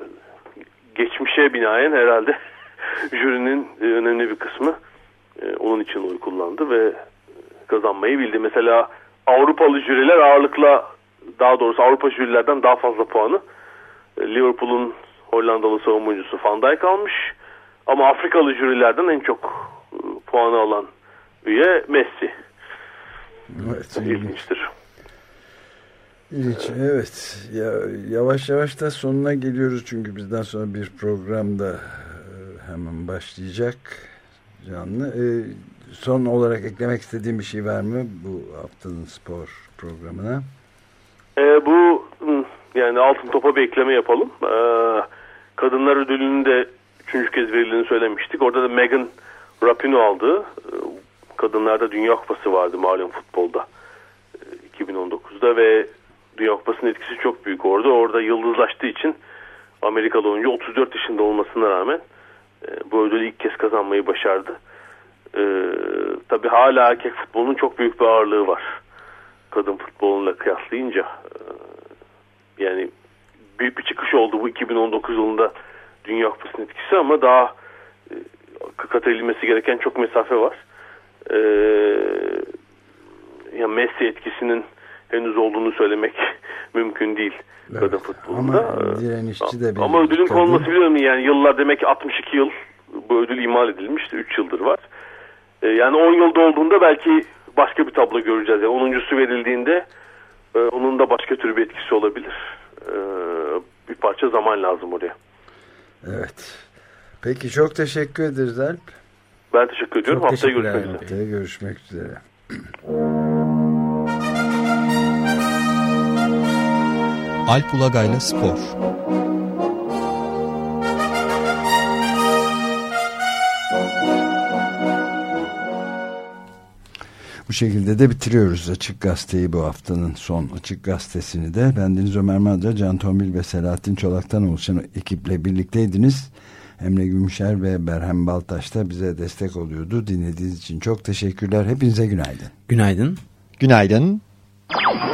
geçmişe binaen herhalde jürinin e, önemli bir kısmı e, onun için oy kullandı ve kazanmayı bildi. Mesela Avrupalı jüriler ağırlıkla, daha doğrusu Avrupa jürilerden daha fazla puanı e, Liverpool'un Hollandalı savunma oyuncusu Van Dijk almış. Ama Afrikalı jürilerden en çok e, puanı alan üye Messi. Evet, İlginçtir. İlginç, evet. Ya, yavaş yavaş da sonuna geliyoruz çünkü bizden sonra bir program da hemen başlayacak canlı. Ee, son olarak eklemek istediğim bir şey var mı bu haftanın spor programına? Ee, bu yani Altın Top'a bir ekleme yapalım. Ee, Kadınlar ödülünün de üçüncü kez verildiğini söylemiştik. Orada da Megan Rapinoe aldı. Kadınlarda Dünya Kupası vardı malum futbolda iki bin on dokuzda ve Dünya Kupası'nın etkisi çok büyük orada. Orada yıldızlaştığı için Amerikalı oyuncu otuz dört yaşında olmasına rağmen e, bu ödülü ilk kez kazanmayı başardı. E, tabii hala erkek futbolunun çok büyük bir ağırlığı var. Kadın futboluyla kıyaslayınca. E, yani büyük bir çıkış oldu bu iki bin on dokuz yılında Dünya Kupası'nın etkisi ama daha e, kat edilmesi gereken çok mesafe var. E, yani Messi etkisinin henüz olduğunu söylemek mümkün değil, evet, kadın futbolunda. Ama direnişçi de bir Ama ödülün kadın konulması biliyorum yani yıllar, demek ki altmış iki yıl bu ödül imal edilmiş. üç yıldır var. Ee, yani on yılda olduğunda belki başka bir tablo göreceğiz. Yani onuncusu verildiğinde e, onun da başka tür bir etkisi olabilir. Ee, bir parça zaman lazım oraya. Evet. Peki çok teşekkür ederiz Alp. Ben teşekkür ediyorum. Çok Haftaya görüşmek üzere. Haftaya görüşmek üzere. Alp Ulagay'la Spor. Bu şekilde de bitiriyoruz Açık Gazete'yi, bu haftanın son Açık Gazete'sini de. Bendeniz Ömer Madra, Can Tombil ve Selahattin Çolak'tan oluşan ekiple birlikteydiniz. Emre Gümüşer ve Berhem Baltaş da bize destek oluyordu. Dinlediğiniz için çok teşekkürler. Hepinize günaydın. Günaydın. Günaydın.